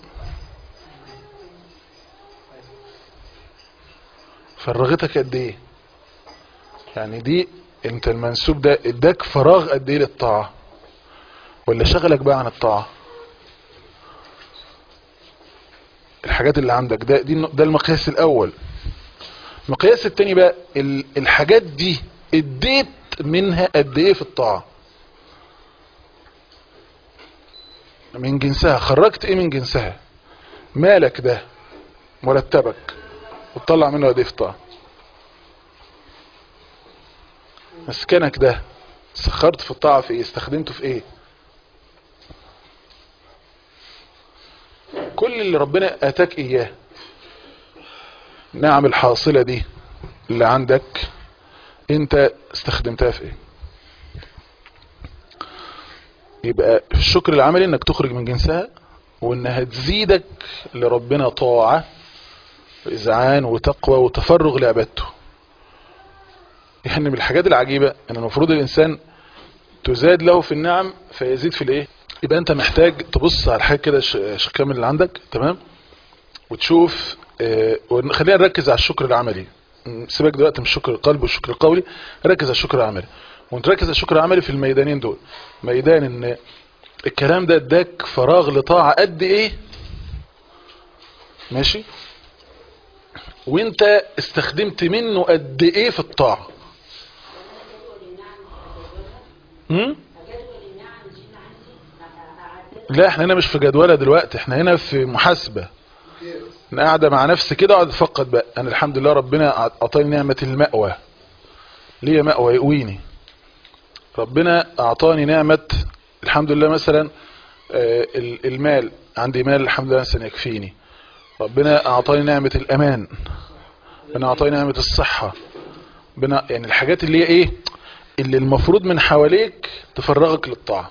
فرغتك قد ايه؟ يعني دي انت المنسوب ده اداك فراغ قد ايه للطاعة، ولا شغلك بقى عن الطاعة؟ الحاجات اللي عندك ده المقياس الاول. المقياس التاني بقى الحاجات دي اديت منها قد ايه في الطاعة، من جنسها، خرجت ايه من جنسها، مالك ده مرتبك وتطلع منه قد ايه في الطاعة، مسكنك ده سخرت في الطاعة في ايه، استخدمته في ايه. كل اللي ربنا اتاك اياه نعم الحاصلة دي اللي عندك انت استخدمتها في ايه. يبقى الشكر العملي انك تخرج من جنسها، وانها تزيدك لربنا طاعة واذعان وتقوى وتفرغ لعبادته. يعني من الحاجات العجيبة ان المفروض الانسان تزاد له في النعم فيزيد في الايه. يبقى انت محتاج تبص على الحاجة كده كامل اللي عندك، تمام، وتشوف وخلينا نركز على الشكر العملي، سيبك دلوقتي من الشكر القلبي والشكر القولي، ركز على الشكر العملي ونركز الشكر العملي في الميدانين دول. ميدان ان الكلام ده اداك فراغ لطاعة قد ايه، ماشي، وانت استخدمت منه قد ايه في الطاعة. لا احنا هنا مش في جدولة دلوقتي، احنا هنا في محاسبة. انا قاعدة مع نفسي كده اقعد افقد بقى، انا الحمد لله ربنا اعطاني نعمة المأوى، ليه مأوى يقويني. ربنا اعطاني نعمة الحمد لله، مثلا المال، عندي مال الحمد لله مثلا يكفيني. ربنا اعطاني نعمة الامان، ربنا اعطاني نعمة الصحة، يعني الحاجات اللي هي ايه اللي المفروض من حواليك تفرغك للطاعة،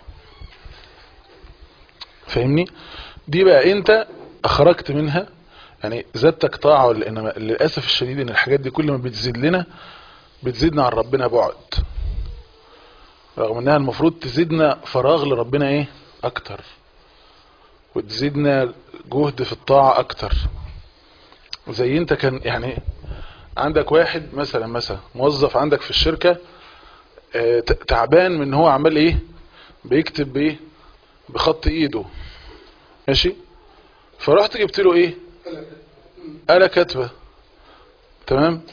فاهمني؟ دي بقى انت اخرجت منها، يعني زادتك طاعة ولا انما. للأسف الشديد ان الحاجات دي كل ما بتزيد لنا بتزيدنا عن ربنا بعد، رغم انها المفروض تزيدنا فراغ لربنا ايه اكتر، وتزيدنا جهد في الطاعة اكتر. زي انت كان يعني عندك واحد مثلا موظف عندك في الشركة، تعبان من هو عمال ايه بيكتب بايه بخط ايده، ماشي، فرحت جبت له ايه آلة كاتبة، تمام.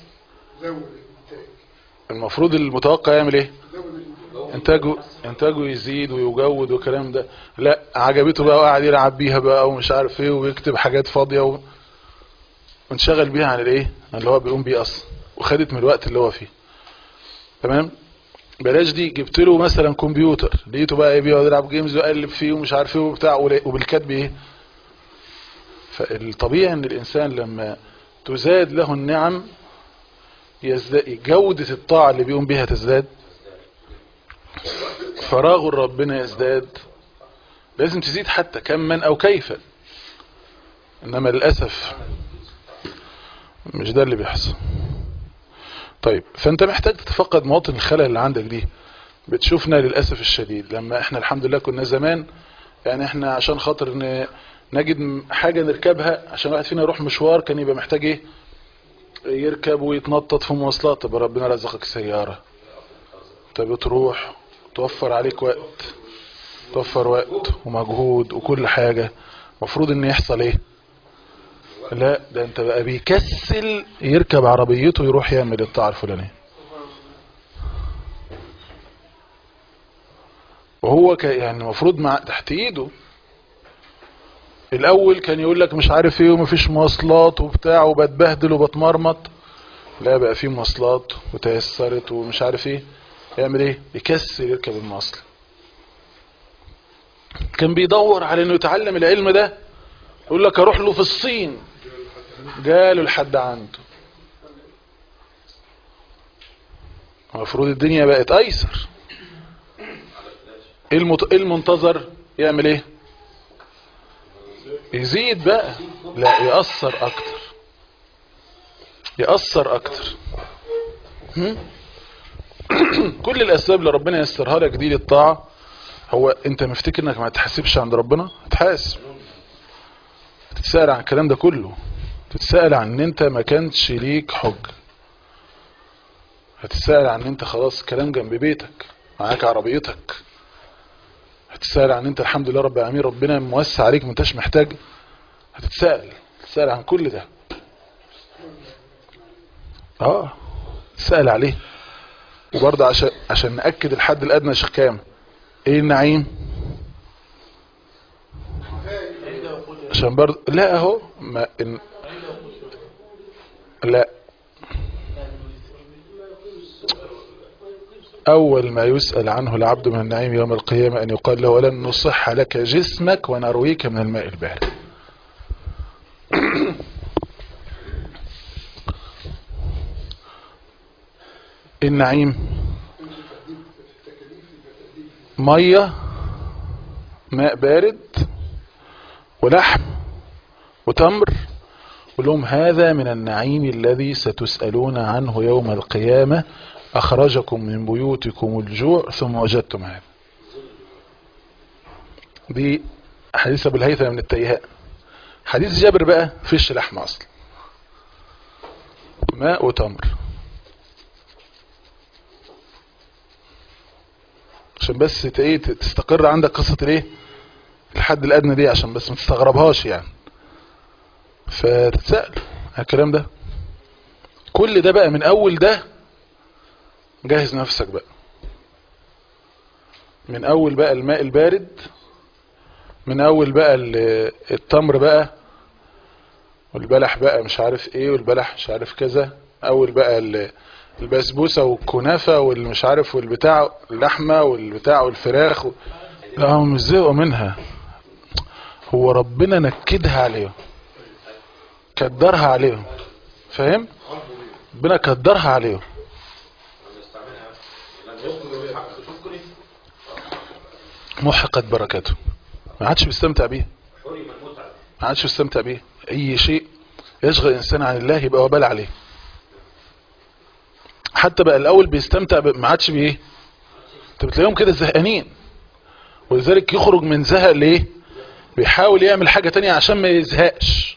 المفروض المتوقع يعمل ايه؟ انتاجه يزيد ويجود والكلام ده. لا، عجبته بقى وقاعد يلعب بيها بقى ومش عارف ايه، ويكتب حاجات فاضية وانشغل بيها عن الايه اللي هو بيقوم بيه اصلا، وخدت من الوقت اللي هو فيه، تمام. بلاش دي، جبت له مثلا كمبيوتر، لقيته بقى ايه بيقعد يلعب جيمز ويقلب فيه ومش عارف ايه وبتاع، وبالكتب ايه. فالطبيعي ان الانسان لما تزاد له النعم جودة الطاعة اللي بيقوم بيها تزداد، فراغ ربنا يزداد، لازم تزيد حتى كما او كيفا. انما للأسف مش ده اللي بيحصل. طيب، فانت محتاج تتفقد مواطن الخلل اللي عندك دي. بتشوفنا للأسف الشديد لما احنا الحمد لله كنا زمان، يعني احنا عشان خاطر نجد حاجة نركبها عشان واحد فينا يروح مشوار، كان يبقى محتاج ايه يركب ويتنطط في مواصلات. طب ربنا رزقك سيارة، طب تروح توفر عليك وقت، توفر وقت ومجهود وكل حاجة. مفروض ان يحصل ايه؟ لا، ده انت بقى بيكسل يركب عربيته ويروح يعمل الطاعة الفلانية، وهو يعني المفروض تحت ايده. الاول كان يقول لك مش عارف ايه ومفيش مواصلات وبتاع وبتبهدل وبتمرمط. لا، بقى في مواصلات وتيسرت ومش عارف ايه، يعمل ايه؟ يكسل يركب المواصلة. كان بيدور على انه يتعلم العلم ده، يقول لك اروح له في الصين، جاله لحد عنده. المفروض الدنيا بقت ايسر. المنتظر يعمل ايه؟ يزيد بقى، لا يأثر اكتر، يأثر اكتر. كل الاسباب اللي ربنا يسرها لك دي للطاعة، هو انت مفتكر انك ما تحاسبش عند ربنا؟ هتحاسب، تتسأل عن الكلام ده كله، تتسأل عن ان انت ما كانش ليك حج، هتتسأل عن ان انت خلاص كلام جنب بيتك معاك عربيتك، هتتسأل عن ان انت الحمد لله رب العالمين ربنا موسع عليك ما انتش محتاج. تتسأل عن كل ده، تتسأل عليه. وبرضه عشان نأكد الحد الأدنى شيخ كام ايه النعيم، عشان برضه لا اهو لا، أول ما يسأل عنه العبد من النعيم يوم القيامة أن يقال له ولن نصح لك جسمك ونرويك من الماء البارد. النعيم مية، ماء بارد، ولحم وتمر، ولهم هذا من النعيم الذي ستسألون عنه يوم القيامة، أخرجكم من بيوتكم الجوع ثم وجدتم هذا. دي حديث أبو الهيثم من التيهاء. حديث جابر بقى فيش لحم أصلا، ماء وتمر. عشان بس تستقر عندك قصة الايه الحد الادنى دي، عشان بس ما تستغربهاش يعني، فتتسأل على الكلام ده. كل ده بقى من اول ده جهز نفسك بقى، من اول بقى الماء البارد، من اول بقى التمر بقى، والبلح بقى مش عارف ايه، والبلح مش عارف كذا، اول بقى البسبوسة والكنافة والمش عارف والبتاع، اللحمة والبتاع والفراخ لا هم مش زهقوا منها، هو ربنا نكدها عليهم، كدرها عليهم، فاهم؟ ربنا كدرها عليهم. محقت بركاته، ما عادش بيستمتع بيها، ما عادش بيستمتع بيها. اي شيء يشغل الانسان عن الله يبقى وبال عليه. حتى بقى الاول بيستمتع ما عادش بايه، انت بتلاقيهم كده زهقانين، ولذلك يخرج من زهق ليه، بيحاول يعمل حاجة تانية عشان ما يزهقش،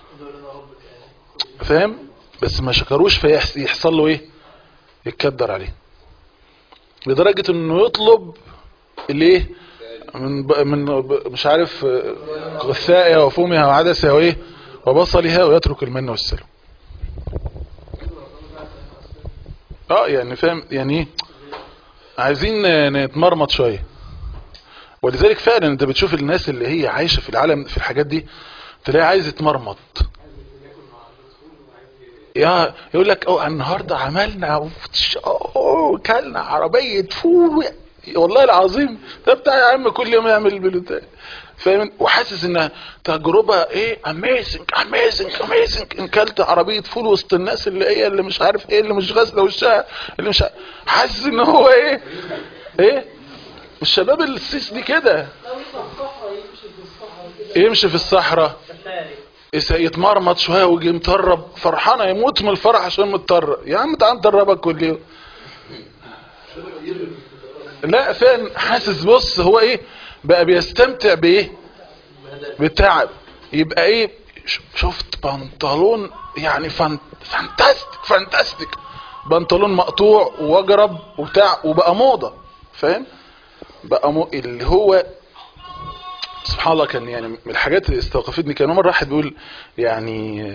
فاهم؟ بس ما شكروش فيحصل له ايه، يتكدر عليه، لدرجة انه يطلب الايه من مش عارف غثائها وفومها وعدسها وايه وبصلها، ويترك المن والسلم. يعني فاهم يعني ايه، عايزين نتمرمط شوية. ولذلك فعلا انت بتشوف الناس اللي هي عايشة في العالم في الحاجات دي، تلاقي عايز يتمرمط، يقول لك النهاردة عملنا كلنا عربية فول، والله العظيم ده بتاع يا عم كل يوم يعمل البلوتات، فاهم؟ وحاسس انها تجربة ايه، اميزنج ان كلت عربية فول وسط الناس اللي هي اللي مش عارف ايه، اللي مش غاسلة وشها، اللي مش حاسس ان هو ايه الشباب السيس دي كده يمشي في الصحراء يتمرمط شوية ويجي مطرب فرحانة يموت من الفرح عشان متطرب. يا عم تعال نطربك كل يوم. لا فين حاسس، بص هو ايه بقى بيستمتع بايه، يبقى ايه، شفت بنطلون يعني فانتاستيك بنطلون مقطوع وجرب وبتاع وبقى موضة، فاهم؟ بقى اللي هو سبحان الله. كان يعني من الحاجات اللي استوقفتني، كان مرة واحد بيقول يعني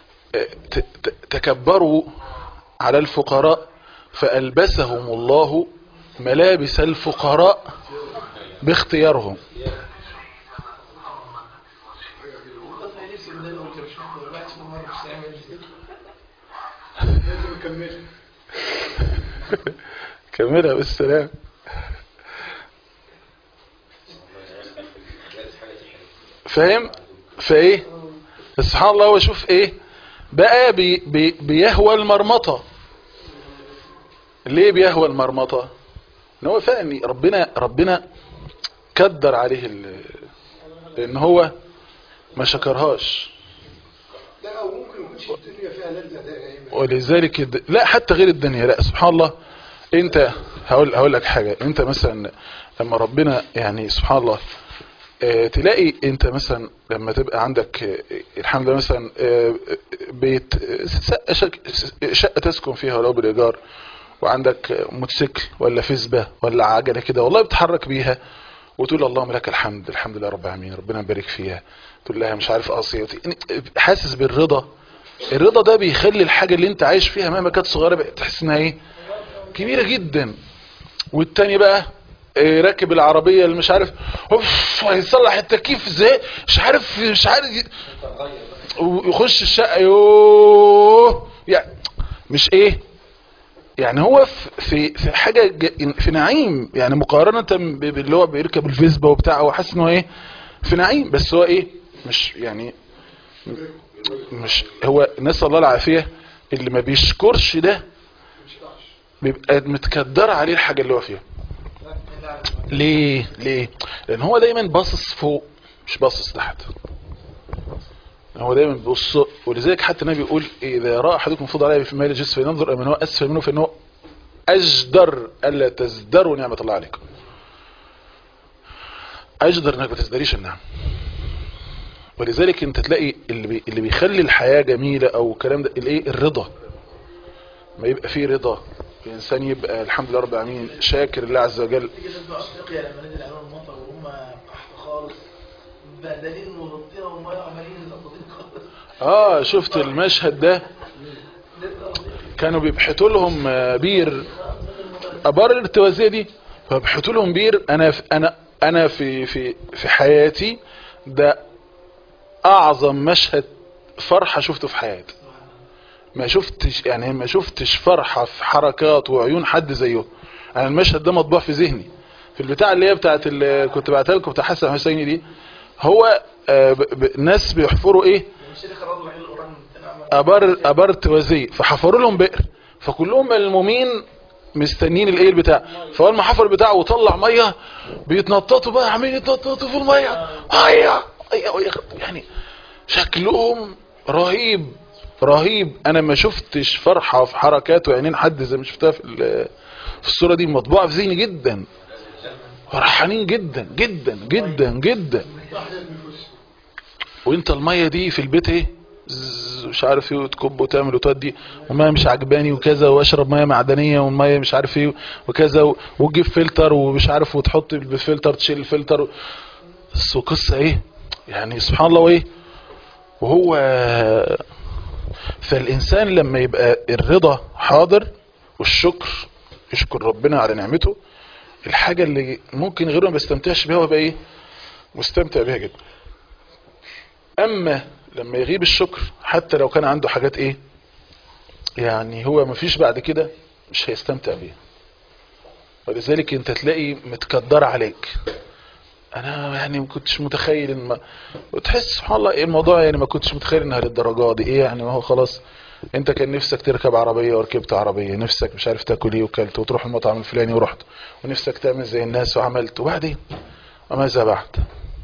تكبروا على الفقراء فألبسهم الله ملابس الفقراء باختيارهم. كملها بالسلام. فاهم؟ فايه سبحان الله. هو شوف ايه بقى بيهوى المرمطة. ليه بيهوى المرمطة؟ ان هو فعلا ربنا كدر عليه لان هو ما شكرهاش. لا او ممكن يكونش الدنيا فيها لذة، ولذلك لا حتى غير الدنيا، لا سبحان الله. انت هقول لك حاجة، انت مثلا لما ربنا يعني سبحان الله تلاقي انت مثلا لما تبقى عندك الحمد لله مثلا بيت شقة تسكن فيها ولو بالإيجار، وعندك موتوسيكل ولا فيسبا ولا عجلة كده والله بتحرك بيها، وتقول اللهم لك الحمد، الحمد لله رب العالمين، ربنا يبارك فيها، تقول لها مش عارف حاسس بالرضا. الرضا ده بيخلي الحاجة اللي انت عايش فيها مهما كانت صغيرة بقى تحس انها ايه كبيرة جدا. والتاني بقى راكب العربية اللي مش عارف هيصلح التكييف ازاي مش عارف ويخش الشقة يعني مش ايه يعني هو في حاجة في نعيم يعني، مقارنة باللي هو بيركب الفيسبا وبتاع، هو حاسس انه ايه في نعيم، بس هو ايه مش يعني مش هو نسأل الله العافية. اللي ما بيشكرش ده بيبقى متكدر عليه الحاجة اللي هو فيها. ليه لان هو دايما باصص فوق مش باصص تحت، هو دايما بيبص. ولذلك حتى النبي يقول اذا راى احدكم فضل عليه في مال جسد فينظر من هو اسفل منه فانه اجدر الا تزدروا نعمه الله عليكم. اجدر انك ما تزدريش النعم. ولذلك انت تلاقي اللي بيخلي الحياه جميله او الكلام ده الايه الرضا. ما يبقى فيه رضا الانسان يبقى الحمد لله رب العالمين شاكر الله عز وجل. تيجي تسمع افريقيا لما نزل عليهم المطر وهم تحت خالص مبهدلين ونطين والميه عمالين يزقطين خالص. شفت المشهد ده؟ كانوا بيبحثوا لهم بير، ابار الارتوازيه دي، فبيبحثوا لهم بير. انا في حياتي ده اعظم مشهد فرحه شفته في حياتي. ما شفتش فرحه في حركات وعيون حد زيه. انا المشهد ده مطبوع في ذهني في البتاع اللي هي بتاعت اللي كنت بعتها لكم بتاع حسن حسيني دي. هو ناس بيحفروا ايه، ابار ارتوازيه، فحفروا لهم بئر، فكلهم ملمومين مستنين الايه البتاع. فاول ما حفر البتاع وطلع ميه بيتنططوا بقى، عاملين يتنططوا في الميه يعني شكلهم رهيب رهيب. انا ما شفتش فرحه في حركات وعينين حد زي ما شفتها في الصوره دي، مطبوعه في ذهني جدا. فرحانين جدا جدا جدا جدا. وانت الميه دي في البيت ايه مش عارف ايه، وتكب وتعمل وتودي، والميه مش عجباني وكذا، واشرب ميه معدنيه والميه مش عارف ايه وكذا، وتجيب فلتر ومش عارف وتحط بالفلتر تشيل الفلتر. بس قصه ايه يعني سبحان الله. وايه وهو فالانسان لما يبقى الرضا حاضر والشكر، يشكر ربنا على نعمته، الحاجه اللي ممكن غيره ما بيستمتعش بيها ويبقى ايه مستمتع بيها جدا. اما لما يغيب الشكر حتى لو كان عنده حاجات ايه يعني هو مفيش بعد كده مش هيستمتع بيها. ولذلك انت تلاقي متكدر عليك. انا يعني ما كنتش متخيل ان وتحس سبحان الله ايه الموضوع، يعني ما كنتش متخيل انها للدرجه دي. ايه يعني ما هو خلاص انت كان نفسك تركب عربيه وركبت عربيه، نفسك مش عارف تاكل ايه وكلت، وتروح المطعم الفلاني ورحت، ونفسك تعمل زي الناس وعملت، وبعدين وماذا بعد؟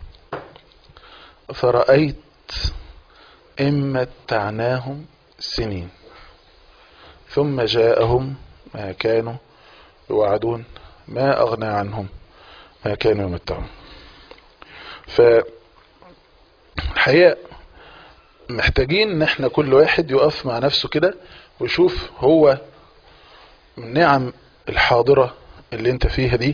فرأيت إن متعناهم سنين ثم جاءهم ما كانوا يوعدون ما أغنى عنهم ما كانوا يمتعون. فالحقيقة محتاجين ان احنا كل واحد يقف مع نفسه كده ويشوف هو من النعم الحاضرة اللي انت فيها دي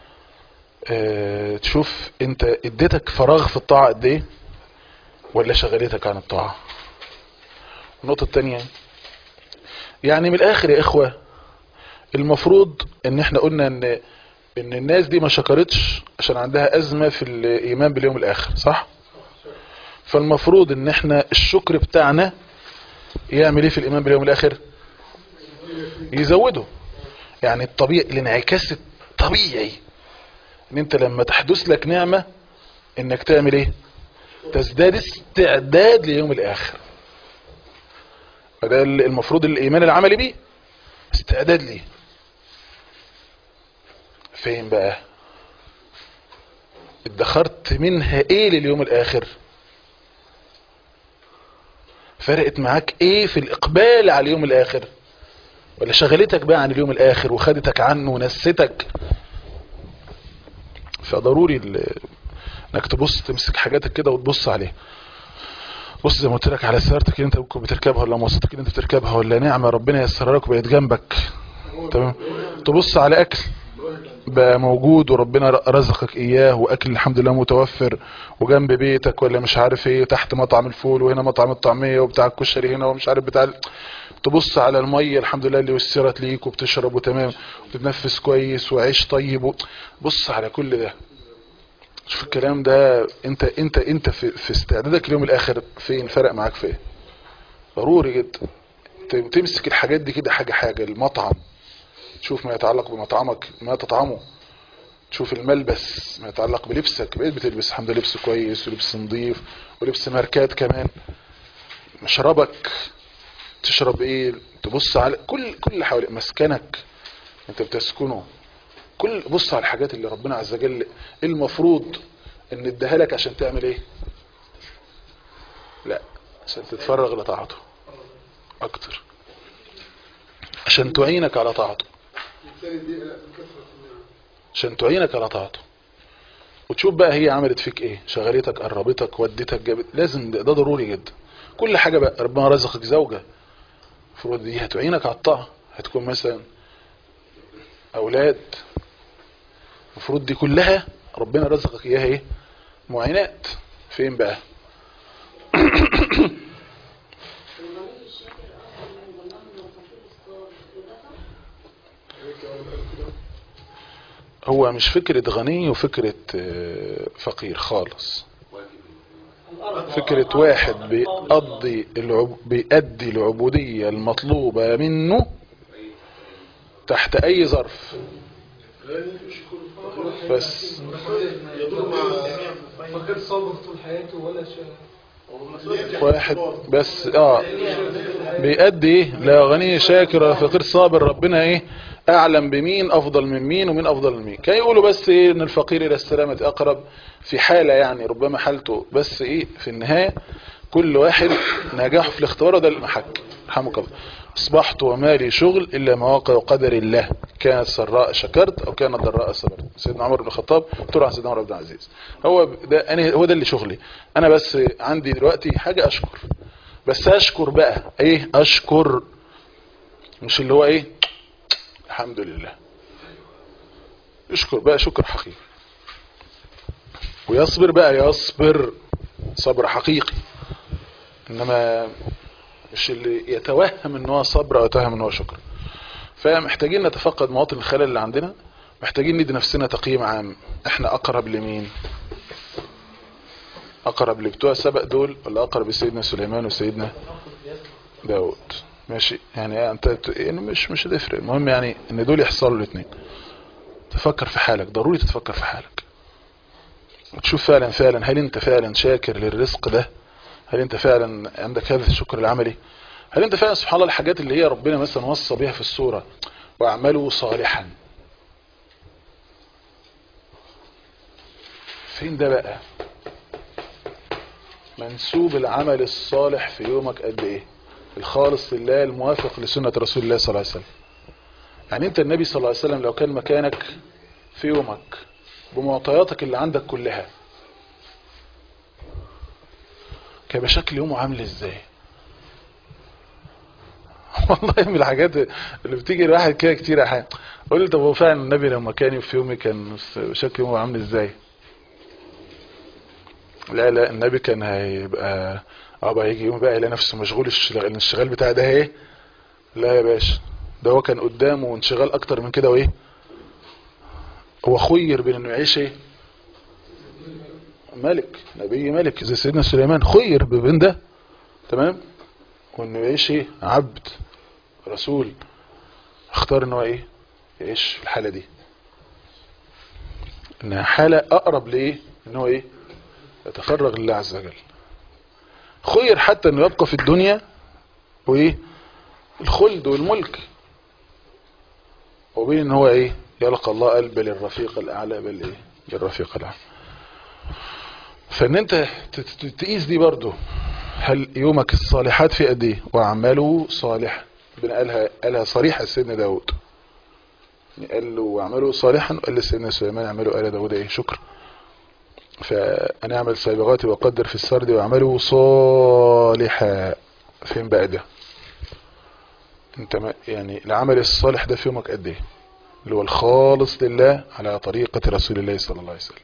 تشوف انت اديتك فراغ في الطاعة قد ايه ولا شغلتك عن الطاعة. النقطة التانية يعني من الاخر يا اخوة، المفروض ان احنا قلنا ان الناس دي ما شكرتش عشان عندها ازمة في الايمان باليوم الاخر، صح؟ فالمفروض ان احنا الشكر بتاعنا يعمل ايه في الايمان باليوم الاخر؟ يزوده. يعني الطبيعي الانعكاس الطبيعي ان انت لما تحدث لك نعمة انك تعمل ايه؟ تزداد استعداد ليوم الاخر. فده المفروض الايمان العملي بيه استعداد ليه. فين بقى ادخرت منها ايه لليوم الاخر؟ فرقت معاك ايه في الاقبال على اليوم الاخر؟ ولا شغلتك بقى عن اليوم الاخر وخدتك عنه ونستك؟ فضروري انك تبص تمسك حاجاتك كده وتبص عليها. بص زي ما قلت لك على سيارتك اللي انت ممكن بتركبها، ولا مواصلتك اللي انت بتركبها، ولا نعمه ربنا يسرها لك وبقت جنبك، تمام؟ تبص على اكل بقى موجود وربنا رزقك اياه، واكل الحمد لله متوفر وجنب بيتك، ولا مش عارف ايه تحت مطعم الفول وهنا مطعم الطعميه وبتاع الكشري هنا ومش عارف بتاع تبص على الميه الحمد لله اللي وسرت ليك وبتشرب وتمام وبتتنفس كويس وعيش طيب بص على كل ده. شوف الكلام ده انت في استعدادك اليوم الاخر فين؟ فرق معاك في ايه؟ ضروري جدا تمسك الحاجات دي كده حاجه. المطعم تشوف ما يتعلق بمطعمك ما تطعمه، تشوف الملبس ما يتعلق بلبسك، بقيت بتلبس الحمد لله لبس كويس ولبس نظيف ولبس ماركات كمان. مشربك تشرب ايه؟ تبص على كل حواليك، مسكنك انت بتسكنه، بص على الحاجات اللي ربنا عز وجل المفروض ان اداها لك عشان تعمل ايه؟ لا عشان تتفرغ لطاعته اكتر، عشان تعينك على طاعته، عشان تعينك على طاعته. وتشوف بقى هي عملت فيك ايه، شغلتك، قربتك، ودتك، جابت. لازم ده ضروري جدا. كل حاجة بقى ربنا رزقك زوجة المفروض دي هتعينك على الطاعة، هتكون مثلا اولاد، المفروض دي كلها ربنا رزقك اياها ايه؟ معينات. فين بقى؟ هو مش فكرة غني وفكرة فقير خالص. فكرة واحد بيأدي العبودية المطلوبة منه تحت اي ظرف. بس فكر صابر طول حياته ولا شيء. واحد بس بيأدي ايه؟ لا غني شاكر ولا فقير صابر. ربنا ايه اعلم بمين افضل من مين ومين افضل من مين. كان يقولوا بس ايه ان الفقير الى السلامة اقرب في حالة، يعني ربما حالته، بس ايه في النهاية كل واحد نجاحه في الاختبار. ده المحك. رحمك الله. اصبحت ومالي شغل الا مواقع قدر الله، كانت سراء شكرت او كانت ضراء صبرت. سيدنا عمر بن الخطاب ترى عن سيدنا عمر بن العزيز. هو ده اللي شغلي انا. بس عندي دلوقتي حاجة اشكر، بس اشكر بقى ايه؟ اشكر مش اللي هو ايه الحمد لله. اشكر بقى شكر حقيقي، ويصبر بقى يصبر صبر حقيقي، انما مش اللي يتوهم ان هو صبر او يتوهم ان هو شكر. فمحتاجين نتفقد مواطن الخلل اللي عندنا، محتاجين ندي نفسنا تقييم عام. احنا اقرب لمين؟ اقرب لبتوع سبق دول ولا اقرب لسيدنا سليمان وسيدنا داود؟ ماشي يعني انت يعني مش هتفرق. المهم يعني ان دول يحصلوا الاثنين. تفكر في حالك، ضروري تتفكر في حالك وتشوف فعلا هل انت فعلا شاكر للرزق ده؟ هل انت فعلا عندك هذا الشكر العملي؟ هل انت فعلا سبحان الله الحاجات اللي هي ربنا مثلا وصى بها في السورة واعملوا صالحا، فين ده بقى؟ منسوب العمل الصالح في يومك قد ايه؟ الخالص لله الموافق لسنة رسول الله صلى الله عليه وسلم. يعني انت النبي صلى الله عليه وسلم لو كان مكانك في يومك بمعطياتك اللي عندك كلها كان بشكل يومه عامل ازاي؟ والله من الحاجات اللي بتيجي الواحد كده كتير احيانا قول لي طب هو فعلا النبي لو مكاني في يومي كان بشكل يومه عامل ازاي؟ لا النبي كان هيبقى هيجي يوم بقى يلاقي نفسه مشغول. الانشغال بتاعه ده ايه؟ لا يا باشا، ده هو كان قدامه انشغال اكتر من كده. وايه هو خير بين انه يعيش ايه؟ ملك، نبي ملك زي سيدنا سليمان، خير بين ده تمام، وانه يعيش ايه؟ عبد رسول. اختار ان هو ايه؟ يعيش في الحالة دي، انها حالة اقرب لايه؟ ان هو ايه؟ يتفرغ لله عز وجل. خير حتى انه يبقى في الدنيا وايه؟ الخلد والملك، وبين ان هو ايه؟ يلقى الله قلب للرفيق الاعلى بل ايه؟ للرفيق الاعلى. فان انت تقيس دي برضو، هل يومك الصالحات في قد ايه؟ واعملوا صالحا. قالها صريحة سيدنا داود، قال له واعملوا صالحا، وقال لسيدنا سليمان اعملوا آل داود ايه؟ شكر. فانا اعمل سابغاتي وقدر في السرد واعملوا صالحا. فين بقى ده؟ انت يعني العمل الصالح ده في يومك قد ايه؟ اللي هو الخالص لله على طريقة رسول الله صلى الله عليه وسلم.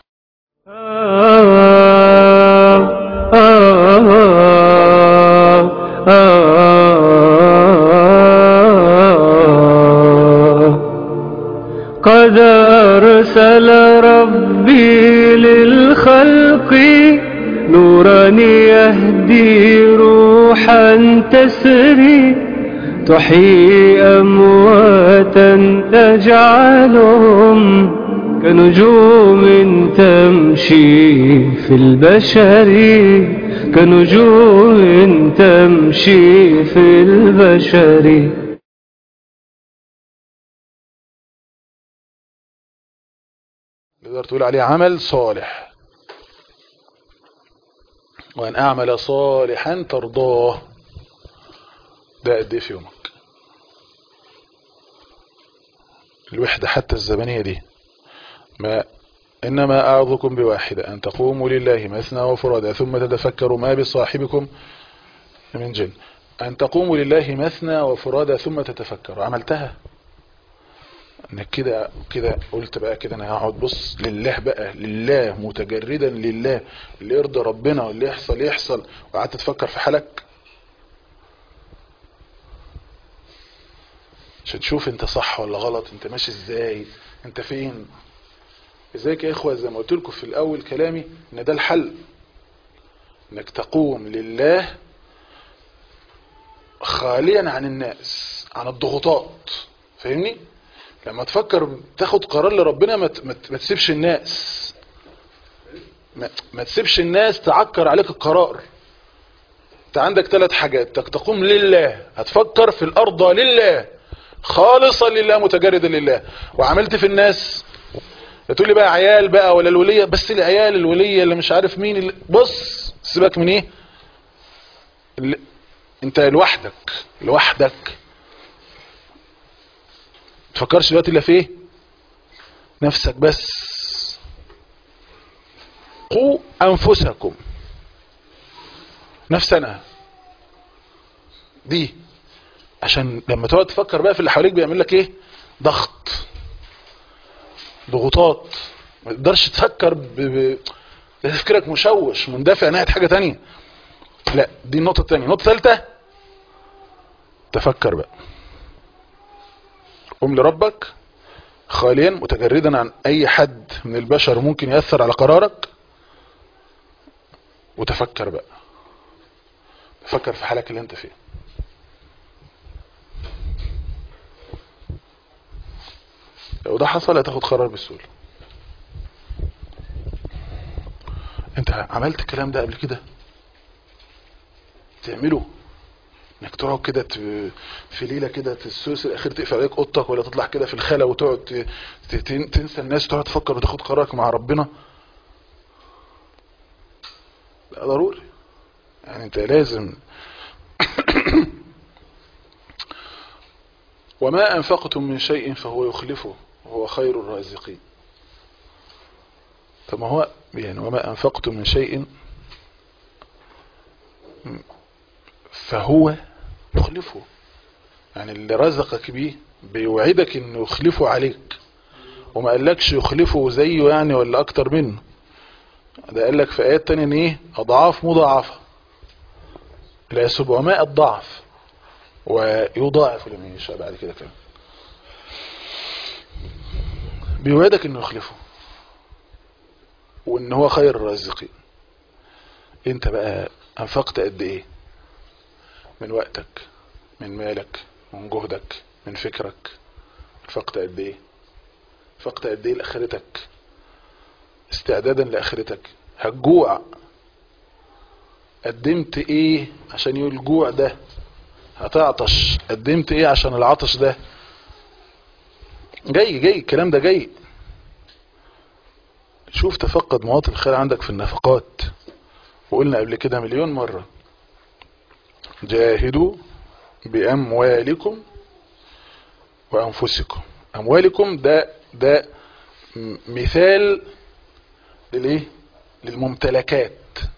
قد أرسل ربي للخلق نورا يهدي روحا تسري تحيي أمواتا تجعلهم كنجوم تمشي في البشر، كنجوم تمشي في البشر. تقدر تقول عليه عمل صالح. وأن أعمل صالحا ترضاه، ده قد ايه في يومك؟ الوحدة حتى الزمنية دي. إنما أعظكم بواحدة أن تقوموا لله مثنى وفرادى ثم تتفكروا ما بصاحبكم من جن. أن تقوموا لله مثنى وفرادى ثم تتفكروا. عملتها؟ انك كده قلت بقى كده انا هقعد بص لله بقى، لله متجردا لله، اللي يرضى ربنا واللي يحصل يحصل، وقعدت تفكر في حالك عشان تشوف انت صح ولا غلط، انت ماشي ازاي، انت فين. ازيك يا اخوة، زي ما قلت لكم في الاول كلامي ان ده الحل، انك تقوم لله خاليا عن الناس، عن الضغوطات. فاهمني؟ لما تفكر تاخد قرار لربنا ما تسيبش الناس، ما تسيبش الناس تعكر عليك القرار. انت عندك 3 حاجات، تقوم لله، هتفكر في الارض لله خالصا لله متجردا لله، وعملت في الناس تقول لي بقى عيال بقى ولا الولية، بس العيال الولية اللي مش عارف مين اللي بص سيبك من ايه انت لوحدك تفكرش دلوقتي الا في ايه؟ نفسك بس. قوا انفسكم، نفسنا دي، عشان لما تقعد تفكر بقى في اللي حواليك بيعمل لك ايه؟ ضغوطات، ما تقدرش تفكر تفكيرك مشوش مندفع ناحية حاجة تانية. لا، دي النقطة التانية. النقطة الثالثة، تفكر بقى، قم لربك خاليا متجردا عن اي حد من البشر ممكن يأثر على قرارك، وتفكر بقى، تفكر في حالك اللي انت فيه. لو ده حصل هتاخد قرار بسهولة. انت عملت الكلام ده قبل كده؟ تعمله انك تقعد كده في ليله كده الثلث الاخير تقفل عليك اوضتك، ولا تطلع كده في الخلا وتقعد تنسى الناس وتقعد تفكر وتاخد قرارك مع ربنا؟ لا، ضروري يعني، انت لازم. وما انفقتم من شيء فهو يخلفه وهو خير الرازقين. طب ما هو يعني وما انفقتم من شيء فهو يخلفه، يعني اللي رزقك بيه بيوعدك انه يخلفه عليك، وما قالكش يخلفه زيه يعني ولا اكتر منه. ده قالك في ايات تانية ان ايه؟ اضعاف مضاعفة الى 700 ضعف، ويضاعف لمن يشاء بعد كده كمان. بيوعدك انه يخلفه وان هو خير الرازقين. انت بقى انفقت قد ايه من وقتك، من مالك، من جهدك، من فكرك؟ انفقت قد ايه؟ انفقت قد ايه لاخرتك، استعدادا لاخرتك؟ هتجوع، قدمت ايه عشان يقول الجوع ده؟ هتعطش، قدمت ايه عشان العطش ده؟ جاي الكلام ده جاي. شوف تفقد مواطن الخير عندك في النفقات. وقلنا قبل كده مليون مرة، جاهدوا بأموالكم وأنفسكم. أموالكم ده مثال للإيه؟ للممتلكات،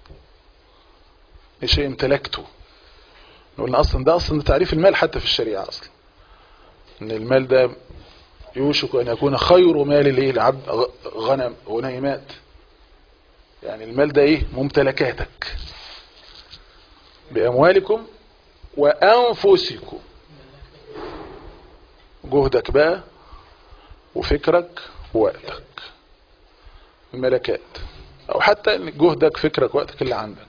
شيء امتلكته. قلنا أصلا ده تعريف المال حتى في الشريعة أصلا، إن المال ده يوشك أن يكون خير مال العبد غنيمات. يعني المال ده إيه؟ ممتلكاتك. بأموالكم وأنفسكم، جهدك بقى وفكرك ووقتك، الملكات، أو حتى جهدك فكرك وقتك اللي عندك،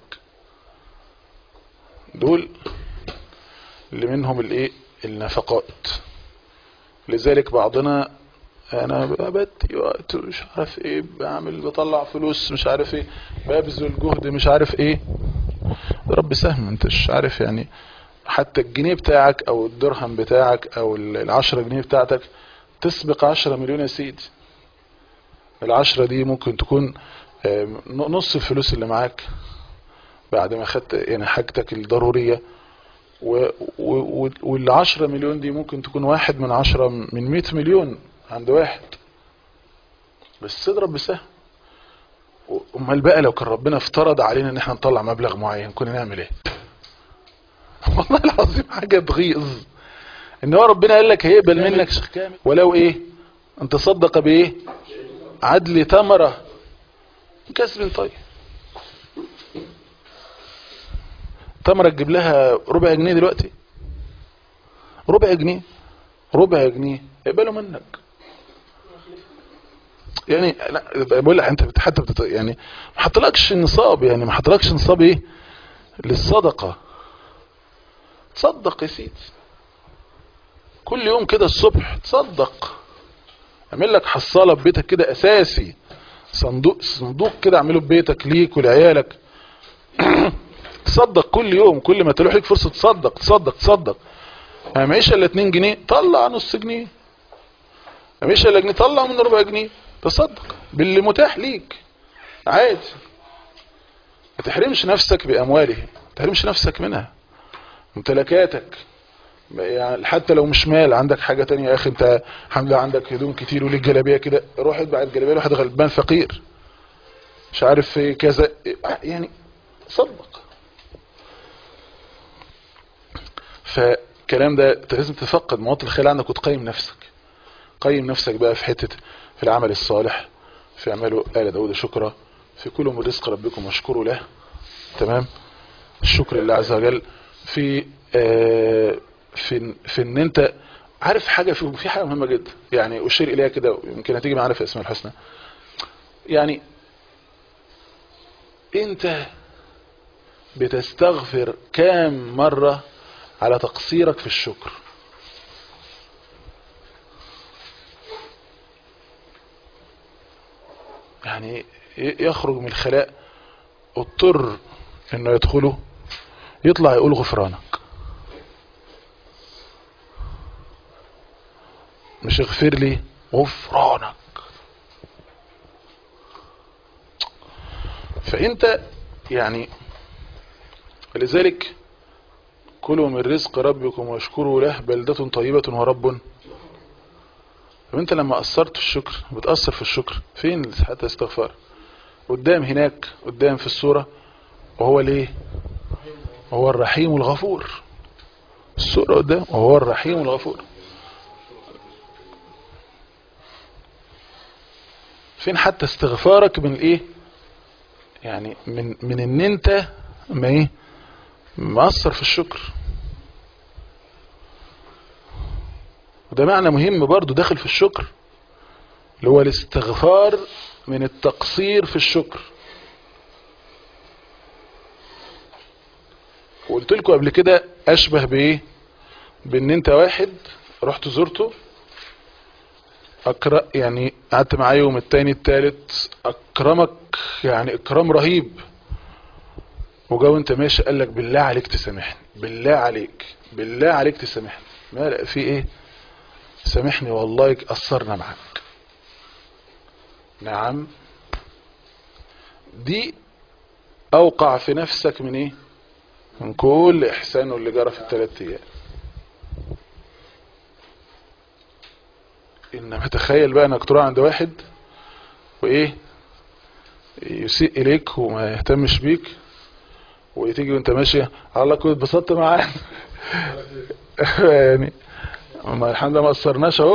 دول اللي منهم الايه؟ النفقات. لذلك بعضنا انا بدي وقت مش عارف ايه، بطلع فلوس مش عارف ايه، ببذل جهد مش عارف ايه. رب سهم، انت مش عارف يعني حتى الجنيه بتاعك او الدرهم بتاعك او 10 جنيه بتاعتك تسبق 10 مليون يا سيدي. 10 دي ممكن تكون نص الفلوس اللي معاك بعد ما خدت يعني حاجتك الضرورية، وال10 مليون دي ممكن تكون 1 من 10 من 100 مليون عند واحد. بس اضرب بسهم. امال بقى لو كان ربنا افترض علينا ان احنا نطلع مبلغ معين كنا نعمل ايه؟ والله العظيم حاجة تغيظ ان هو ربنا قال لك هيقبل منك ولو ايه؟ ان تصدق بايه؟ عدل تمرة كسب طيب. تمرة تجيب لها ربع جنيه دلوقتي، ربع جنيه يقبلوا منك يعني. لا بقول لك انت حتى يعني ما حطلكش نصاب، يعني ما حطلكش نصاب ايه للصدقة. تصدق يا سيدي كل يوم كده الصبح، تصدق، اعمل لك حصالة في بيتك كده اساسي، صندوق كده اعمله في بيتك ليك ولعيالك. تصدق كل يوم، كل ما تروح لك فرصة تصدق. ما معيش الا 2 جنيه طلع نص جنيه، ما معيش الا جنيه طلع من ربع جنيه، تصدق باللي متاح ليك عادي. ما تحرمش نفسك بامواله، ما تحرمش نفسك منها. ممتلكاتك يعني حتى لو مش مال، عندك حاجة تانية يا اخي، انت الحمد لله عندك هدوم كتير وليك جلابيه كده، روح اتبع الجلابيه لواحد غلبان فقير مش عارف ايه كذا، يعني صدق. فالكلام ده لازم تفقد مواطن الخير عندك وتقيم نفسك. قيم نفسك بقى في حتة في العمل الصالح، في اعماله آل داود شكرا، في كل من رزق ربكم واشكروا له. تمام. الشكر لله عز وجل في في ان انت عارف حاجة، في حاجة مهمة جدا يعني اشير اليها كده، يمكن هتيجي معانا في اسماء الحسنى. يعني انت بتستغفر كام مرة على تقصيرك في الشكر؟ يعني يخرج من الخلاء اضطر انه يدخله، يطلع يقول غفرانك، مش اغفر لي، غفرانك. فانت يعني لذلك كلوا من رزق ربكم واشكروا له بلدة طيبة ورب. طب انت لما قصرت في الشكر، بتأثر في الشكر فين حتى استغفار؟ قدام هناك، قدام في السورة، وهو ليه؟ وهو الرحيم الغفور. السورة قدام وهو الرحيم الغفور. فين حتى استغفارك من ايه؟ يعني من ان انت ما ايه مأثر في الشكر. وده معنى مهم برضو داخل في الشكر، اللي هو الاستغفار من التقصير في الشكر. وقلت لكم قبل كده اشبه بايه؟ بان انت واحد رحت زرته، يعني قعدت معاه يوم، التاني التالت اكرمك يعني اكرام رهيب، وجا وانت ماشي قال لك بالله عليك تسامحني، بالله عليك تسامحني. ما لا في ايه؟ سامحني والله قصرنا معاك. نعم، دي اوقع في نفسك من ايه؟ من كل احسانه اللي جرى في ال3 ايام. انما تخيل بقى انك تروح عند واحد وايه يسيء اليك وما يهتمش بيك، وتيجي وانت ماشي الله كنت اتبسطت معاه يعني ما الحمد لله ما قصرناش اهو.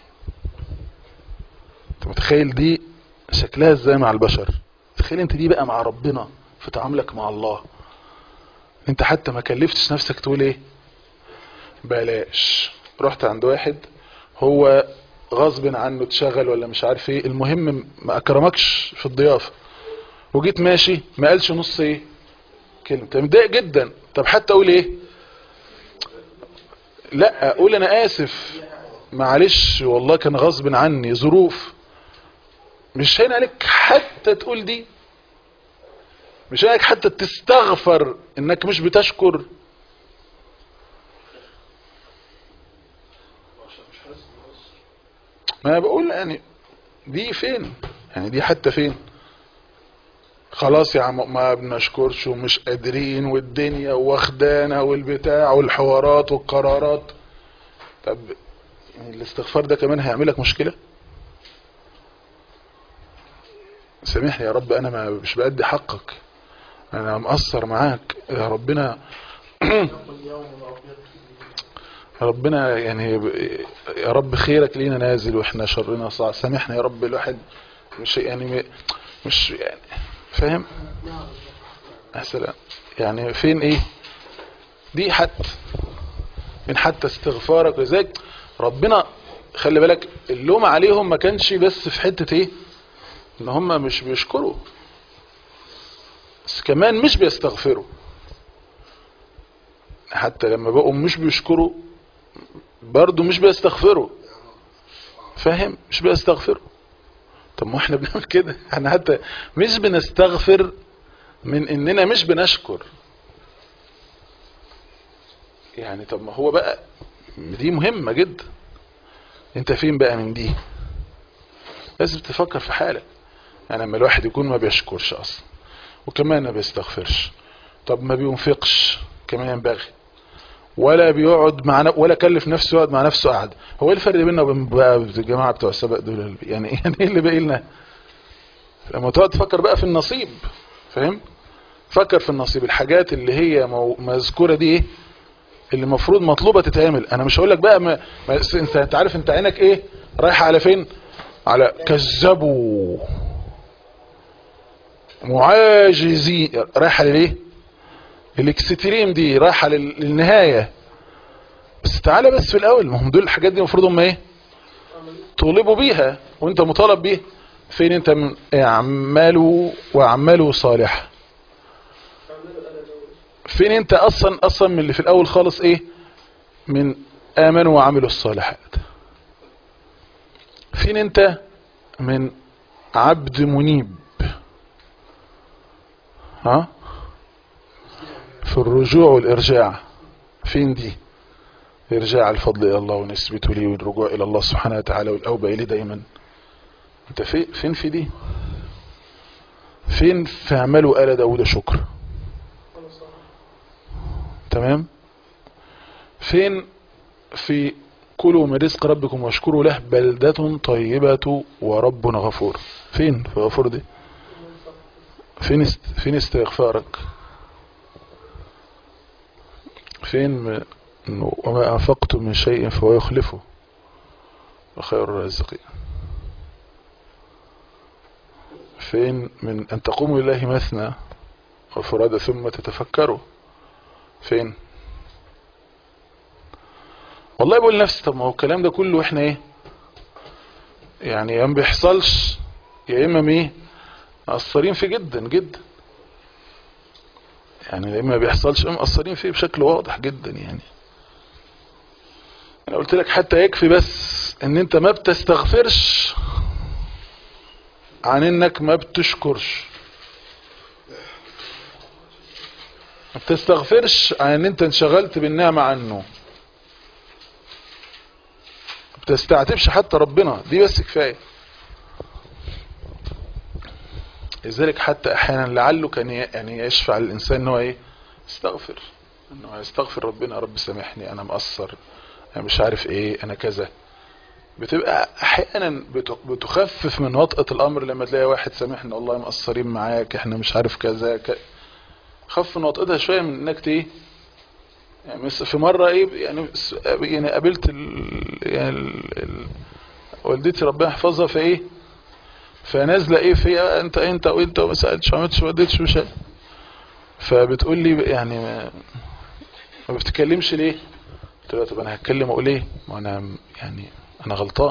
انت متخيل دي شكلها ازاي مع البشر؟ تخيل انت دي بقى مع ربنا في تعاملك مع الله. انت حتى ما كلفتش نفسك تقول ايه بلاش. رحت عند واحد هو غصب عنه اتشغل ولا مش عارف ايه، المهم ما اكرمكش في الضيافة، وجيت ماشي ما قالش نص ايه كلمة، انت متضايق جدا. طب حتى اقول ايه؟ لا اقول انا اسف معلش والله كان غصب عني ظروف. مش هين عليك حتى تقول دي، مش هين عليك حتى تستغفر انك مش بتشكر. ما بقول يعني دي فين؟ يعني دي حتى فين؟ خلاص يا عم ما بنشكرش ومش قادرين والدنيا واخدانا والبتاع والحوارات والقرارات. طب يعني الاستغفار ده كمان هيعملك مشكلة؟ سامحني يا رب انا مش بأدي حقك، انا مقصر معاك يا ربنا. ربنا يعني يا رب خيرك لينا نازل واحنا شرنا صاع، سامحنا يا رب. الواحد مش يعني فاهم مثلا يعني فين ايه دي حتى من حتى استغفارك. وذلك ربنا خلي بالك اللوم عليهم ما كانش بس في حتة ايه ان هم مش بيشكروا، بس كمان مش بيستغفروا. حتى لما بقوا مش بيشكروا برضو مش بيستغفروا، فاهم؟ مش بيستغفروا. طب ما احنا بنعمل كده، احنا حتى مش بنستغفر من اننا مش بنشكر يعني. طب ما هو بقى دي مهمة جدا. انت فين بقى من دي؟ لازم تفكر في حالك. يعني لما الواحد يكون ما بيشكرش اصلا وكمان ما بيستغفرش، طب ما بينفقش كمان ينبغي، ولا بيقعد مع ولا كلف نفسه يقعد مع نفسه قاعد، هو ايه الفرق بيننا وبين بقى الجماعه بتوع السبق دول؟ يعني ايه اللي باقي لنا؟ لما تقعد تفكر بقى في النصيب، فاهم؟ فكر في النصيب، الحاجات اللي هي مذكوره دي ايه اللي المفروض مطلوبه تتعمل. انا مش هقول لك بقى انت عارف انت عينك ايه رايحه على فين؟ على كذبوا معاجزين، رايحه ليه؟ الاكستريم دي رايحه للنهايه. بس تعالى بس في الاول، ما هم دول الحاجات دي المفروض هم ايه طولبوا بيها وانت مطالب بيها. فين انت من اعملوا واعملوا صالحا؟ فين انت اصلا من اللي في الاول خالص ايه؟ من امنوا وعملوا الصالحات. فين انت من عبد منيب؟ ها في الرجوع والارجاع، فين دي؟ ارجاع الفضل الى الله ونسبته لي والرجوع الى الله سبحانه وتعالى والاوبه اليه دايما. انت فين في دي؟ فين في اعملوا آل داود شكر؟ تمام. فين في كلوا من رزق ربكم واشكروا له بلدة طيبة ورب غفور؟ فين في غفور دي؟ فين استغفارك؟ فين وما أنفقتم من شيء فهو يخلفه وخير الرازقين؟ فين من أن تقوموا لله مثنى وفرادى ثم تتفكروا؟ فين؟ والله بقول لنفسي طب ما هو الكلام ده كله احنا ايه يعني يا ما بيحصلش يا اما ايه مقصرين فيه جدا جدا. يعني يا اما ما بيحصلش مقصرين فيه بشكل واضح جدا. يعني انا قلت لك حتى يكفي بس ان انت ما بتستغفرش عن انك ما بتشكرش، ما بتستغفرش عن ان انت انشغلت بالنعمة عنه، ما بتستعتبش حتى ربنا، دي بس كفاية. لذلك حتى احيانا لعله كان يعني يشفع الانسان ان هو ايه يستغفر، انه يستغفر ربنا يا رب سامحني انا مقصر انا مش عارف ايه انا كذا. بتبقى احيانا بتخفف من وطأة الامر لما تلاقي واحد سامحنا والله مقصرين معاك احنا مش عارف كذا خف من وطأتها شوية من انك ايه يعني. في مرة ايه يعني قابلت والدتي ربنا يحفظها في ايه فنازله ايه فيها انت وانت وما سالتش ما عملتش ما اديتش مش فبتقول لي يعني ما بتتكلمش ليه؟ قلت لها طب انا هتكلم اقول ايه؟ ما انا يعني انا غلطان،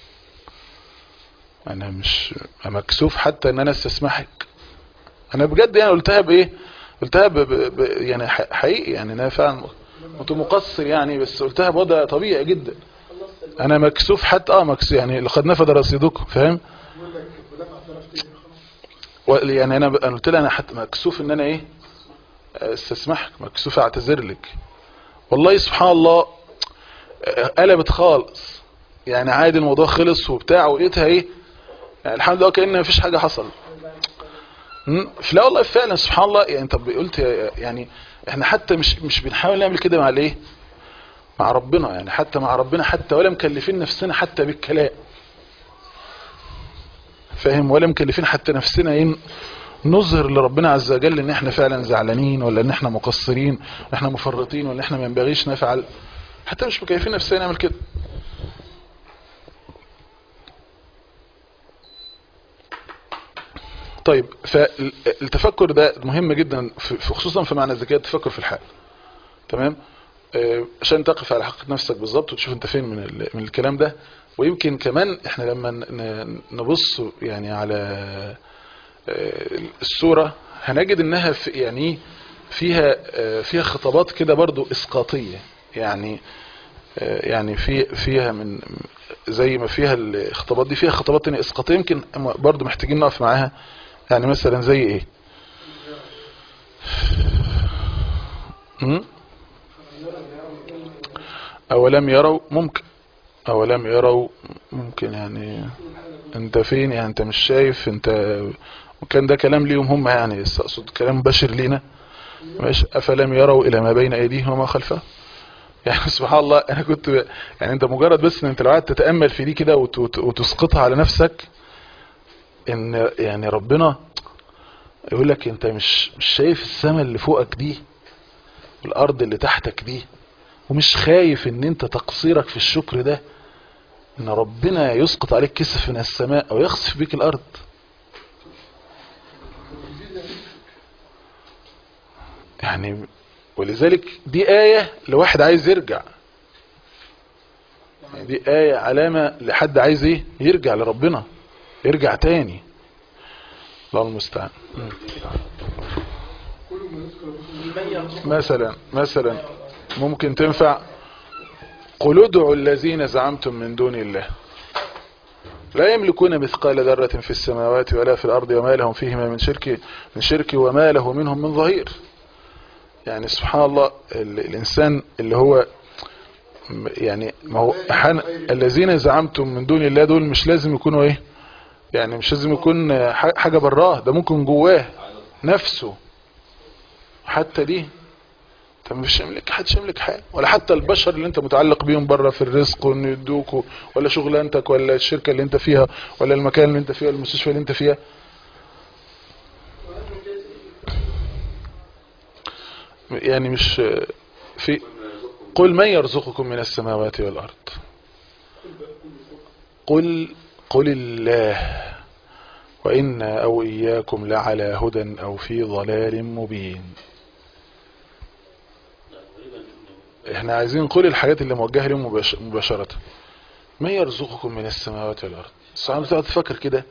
انا مش مكسوف حتى ان انا استسمحك. انا بجد يعني قلتها بايه؟ قلتها يعني حقيقي يعني انا فعلا كنت مقصر يعني، بس قلتها بوضع طبيعي جدا. انا مكسوف حتى مكسوف يعني لقد نفد رصيدكم، فاهم؟ يعني انا قلت لها انا حتى مكسوف ان انا ايه استسمحك، مكسوف اعتذر لك. والله سبحان الله قلبت خالص يعني عادي الموضوع خلص وبتاع ولقيتها ايه يعني الحمد لله كأن مفيش حاجة حصل. لا والله فعلا سبحان الله يعني. طب قلت يعني احنا حتى مش بنحاول نعمل كده مع الايه مع ربنا يعني، حتى مع ربنا حتى ولا مكلفين نفسنا حتى بالكلام، فاهم؟ ولا مكلفين حتى نفسنا نظهر لربنا عز وجل ان احنا فعلا زعلانين ولا ان احنا مقصرين واحنا مفرطين ولا احنا ما ينبغيش نفعل. حتى مش مكيفين نفسنا نعمل كده. طيب فالتفكر ده مهم جدا خصوصا في معنى الذكاء، التفكر في الحال. تمام. عشان تقف على حقيقة نفسك بالظبط وتشوف انت فين من الكلام ده. ويمكن كمان احنا لما نبص يعني على السورة هنجد انها يعني فيها خطابات كده برضو اسقاطية، يعني فيها من زي ما فيها الخطابات دي فيها خطابات تانية اسقاطية يمكن برضو محتاجين نقف معاها. يعني مثلا زي ايه؟ أولم يروا ممكن يعني انت فين؟ يعني انت مش شايف انت؟ وكان ده كلام ليهم هم، يعني اقصد كلام مباشر لينا. ماشي. أفلم يروا إلى ما بين أيديهم وما خلفهم. يعني سبحان الله، انا كنت يعني انت مجرد بس ان انت لو قعدت تتأمل في دي كده وتسقطها على نفسك، ان يعني ربنا يقول لك انت مش شايف السماء اللي فوقك دي والارض اللي تحتك دي، ومش خايف ان انت تقصيرك في الشكر ده ان ربنا يسقط عليك كسف من السماء او يخسف بيك الارض. يعني ولذلك دي آية لواحد عايز يرجع، يعني دي آية علامة لحد عايز ايه؟ يرجع لربنا، يرجع تاني. الله المستعان. مثلا ممكن تنفع قل ادعوا الذين زعمتم من دون الله لا يملكون مثقال ذرة في السماوات ولا في الأرض وما لهم فيهما من شرك وما له منهم من ظهير. يعني سبحان الله، الإنسان اللي هو يعني ما هو الذين زعمتم من دون الله دول مش لازم يكونوا ايه، يعني مش لازم يكون حاجة براه، ده ممكن جواه نفسه. حتى دي انت مش يملك حاجة، ولا حتى البشر اللي انت متعلق بيهم بره في الرزق وانه يدوك، ولا شغلانتك ولا الشركة اللي انت فيها ولا المكان اللي انت فيه ولا المستشفى اللي انت فيها. يعني مش في قل من يرزقكم من السماوات والأرض قل الله وإنا أو إياكم لعلى هدى أو في ضلال مبين. احنا عايزين نقول الحاجات اللي موجهة لهم مباشرة. من يرزقكم من السماوات والأرض. الصحابة بتقعد تفكر كده.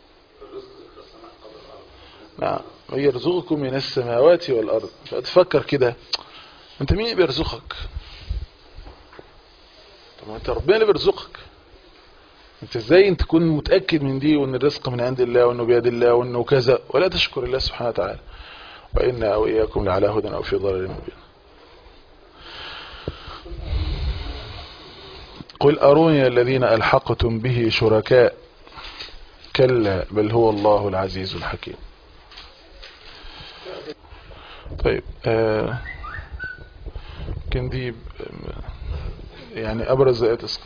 نعم، من يرزقكم من السماوات والأرض. تفكر كده، انت مين بيرزقك؟ طب انت ربنا اللي بيرزقك، انت ازاي انت تكون متأكد من دي وان الرزق من عند الله وانه بيد الله وانه كذا ولا تشكر الله سبحانه وتعالى؟ وإنا أو إياكم لعلى هدى أو في ضلال مبين. قل أروني الذين ألحقتم به شركاء كلا بل هو الله العزيز الحكيم. طيب كان دي يعني أبرز آيات اسقى.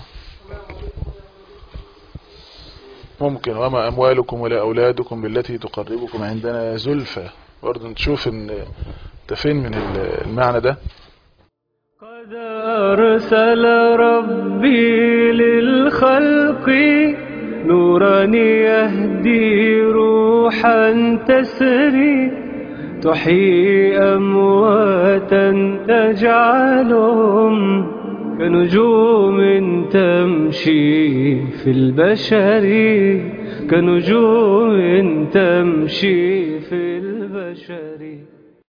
ممكن وما أموالكم ولا أولادكم بالتي تقربكم عندنا زلفى، برضه نشوف ان فين من المعنى ده. قد أرسل ربي للخلق نورا يهدي روحا تسري تحيي أمواتا تجعلهم كنجوم تمشي في البشر كنجوم تمشي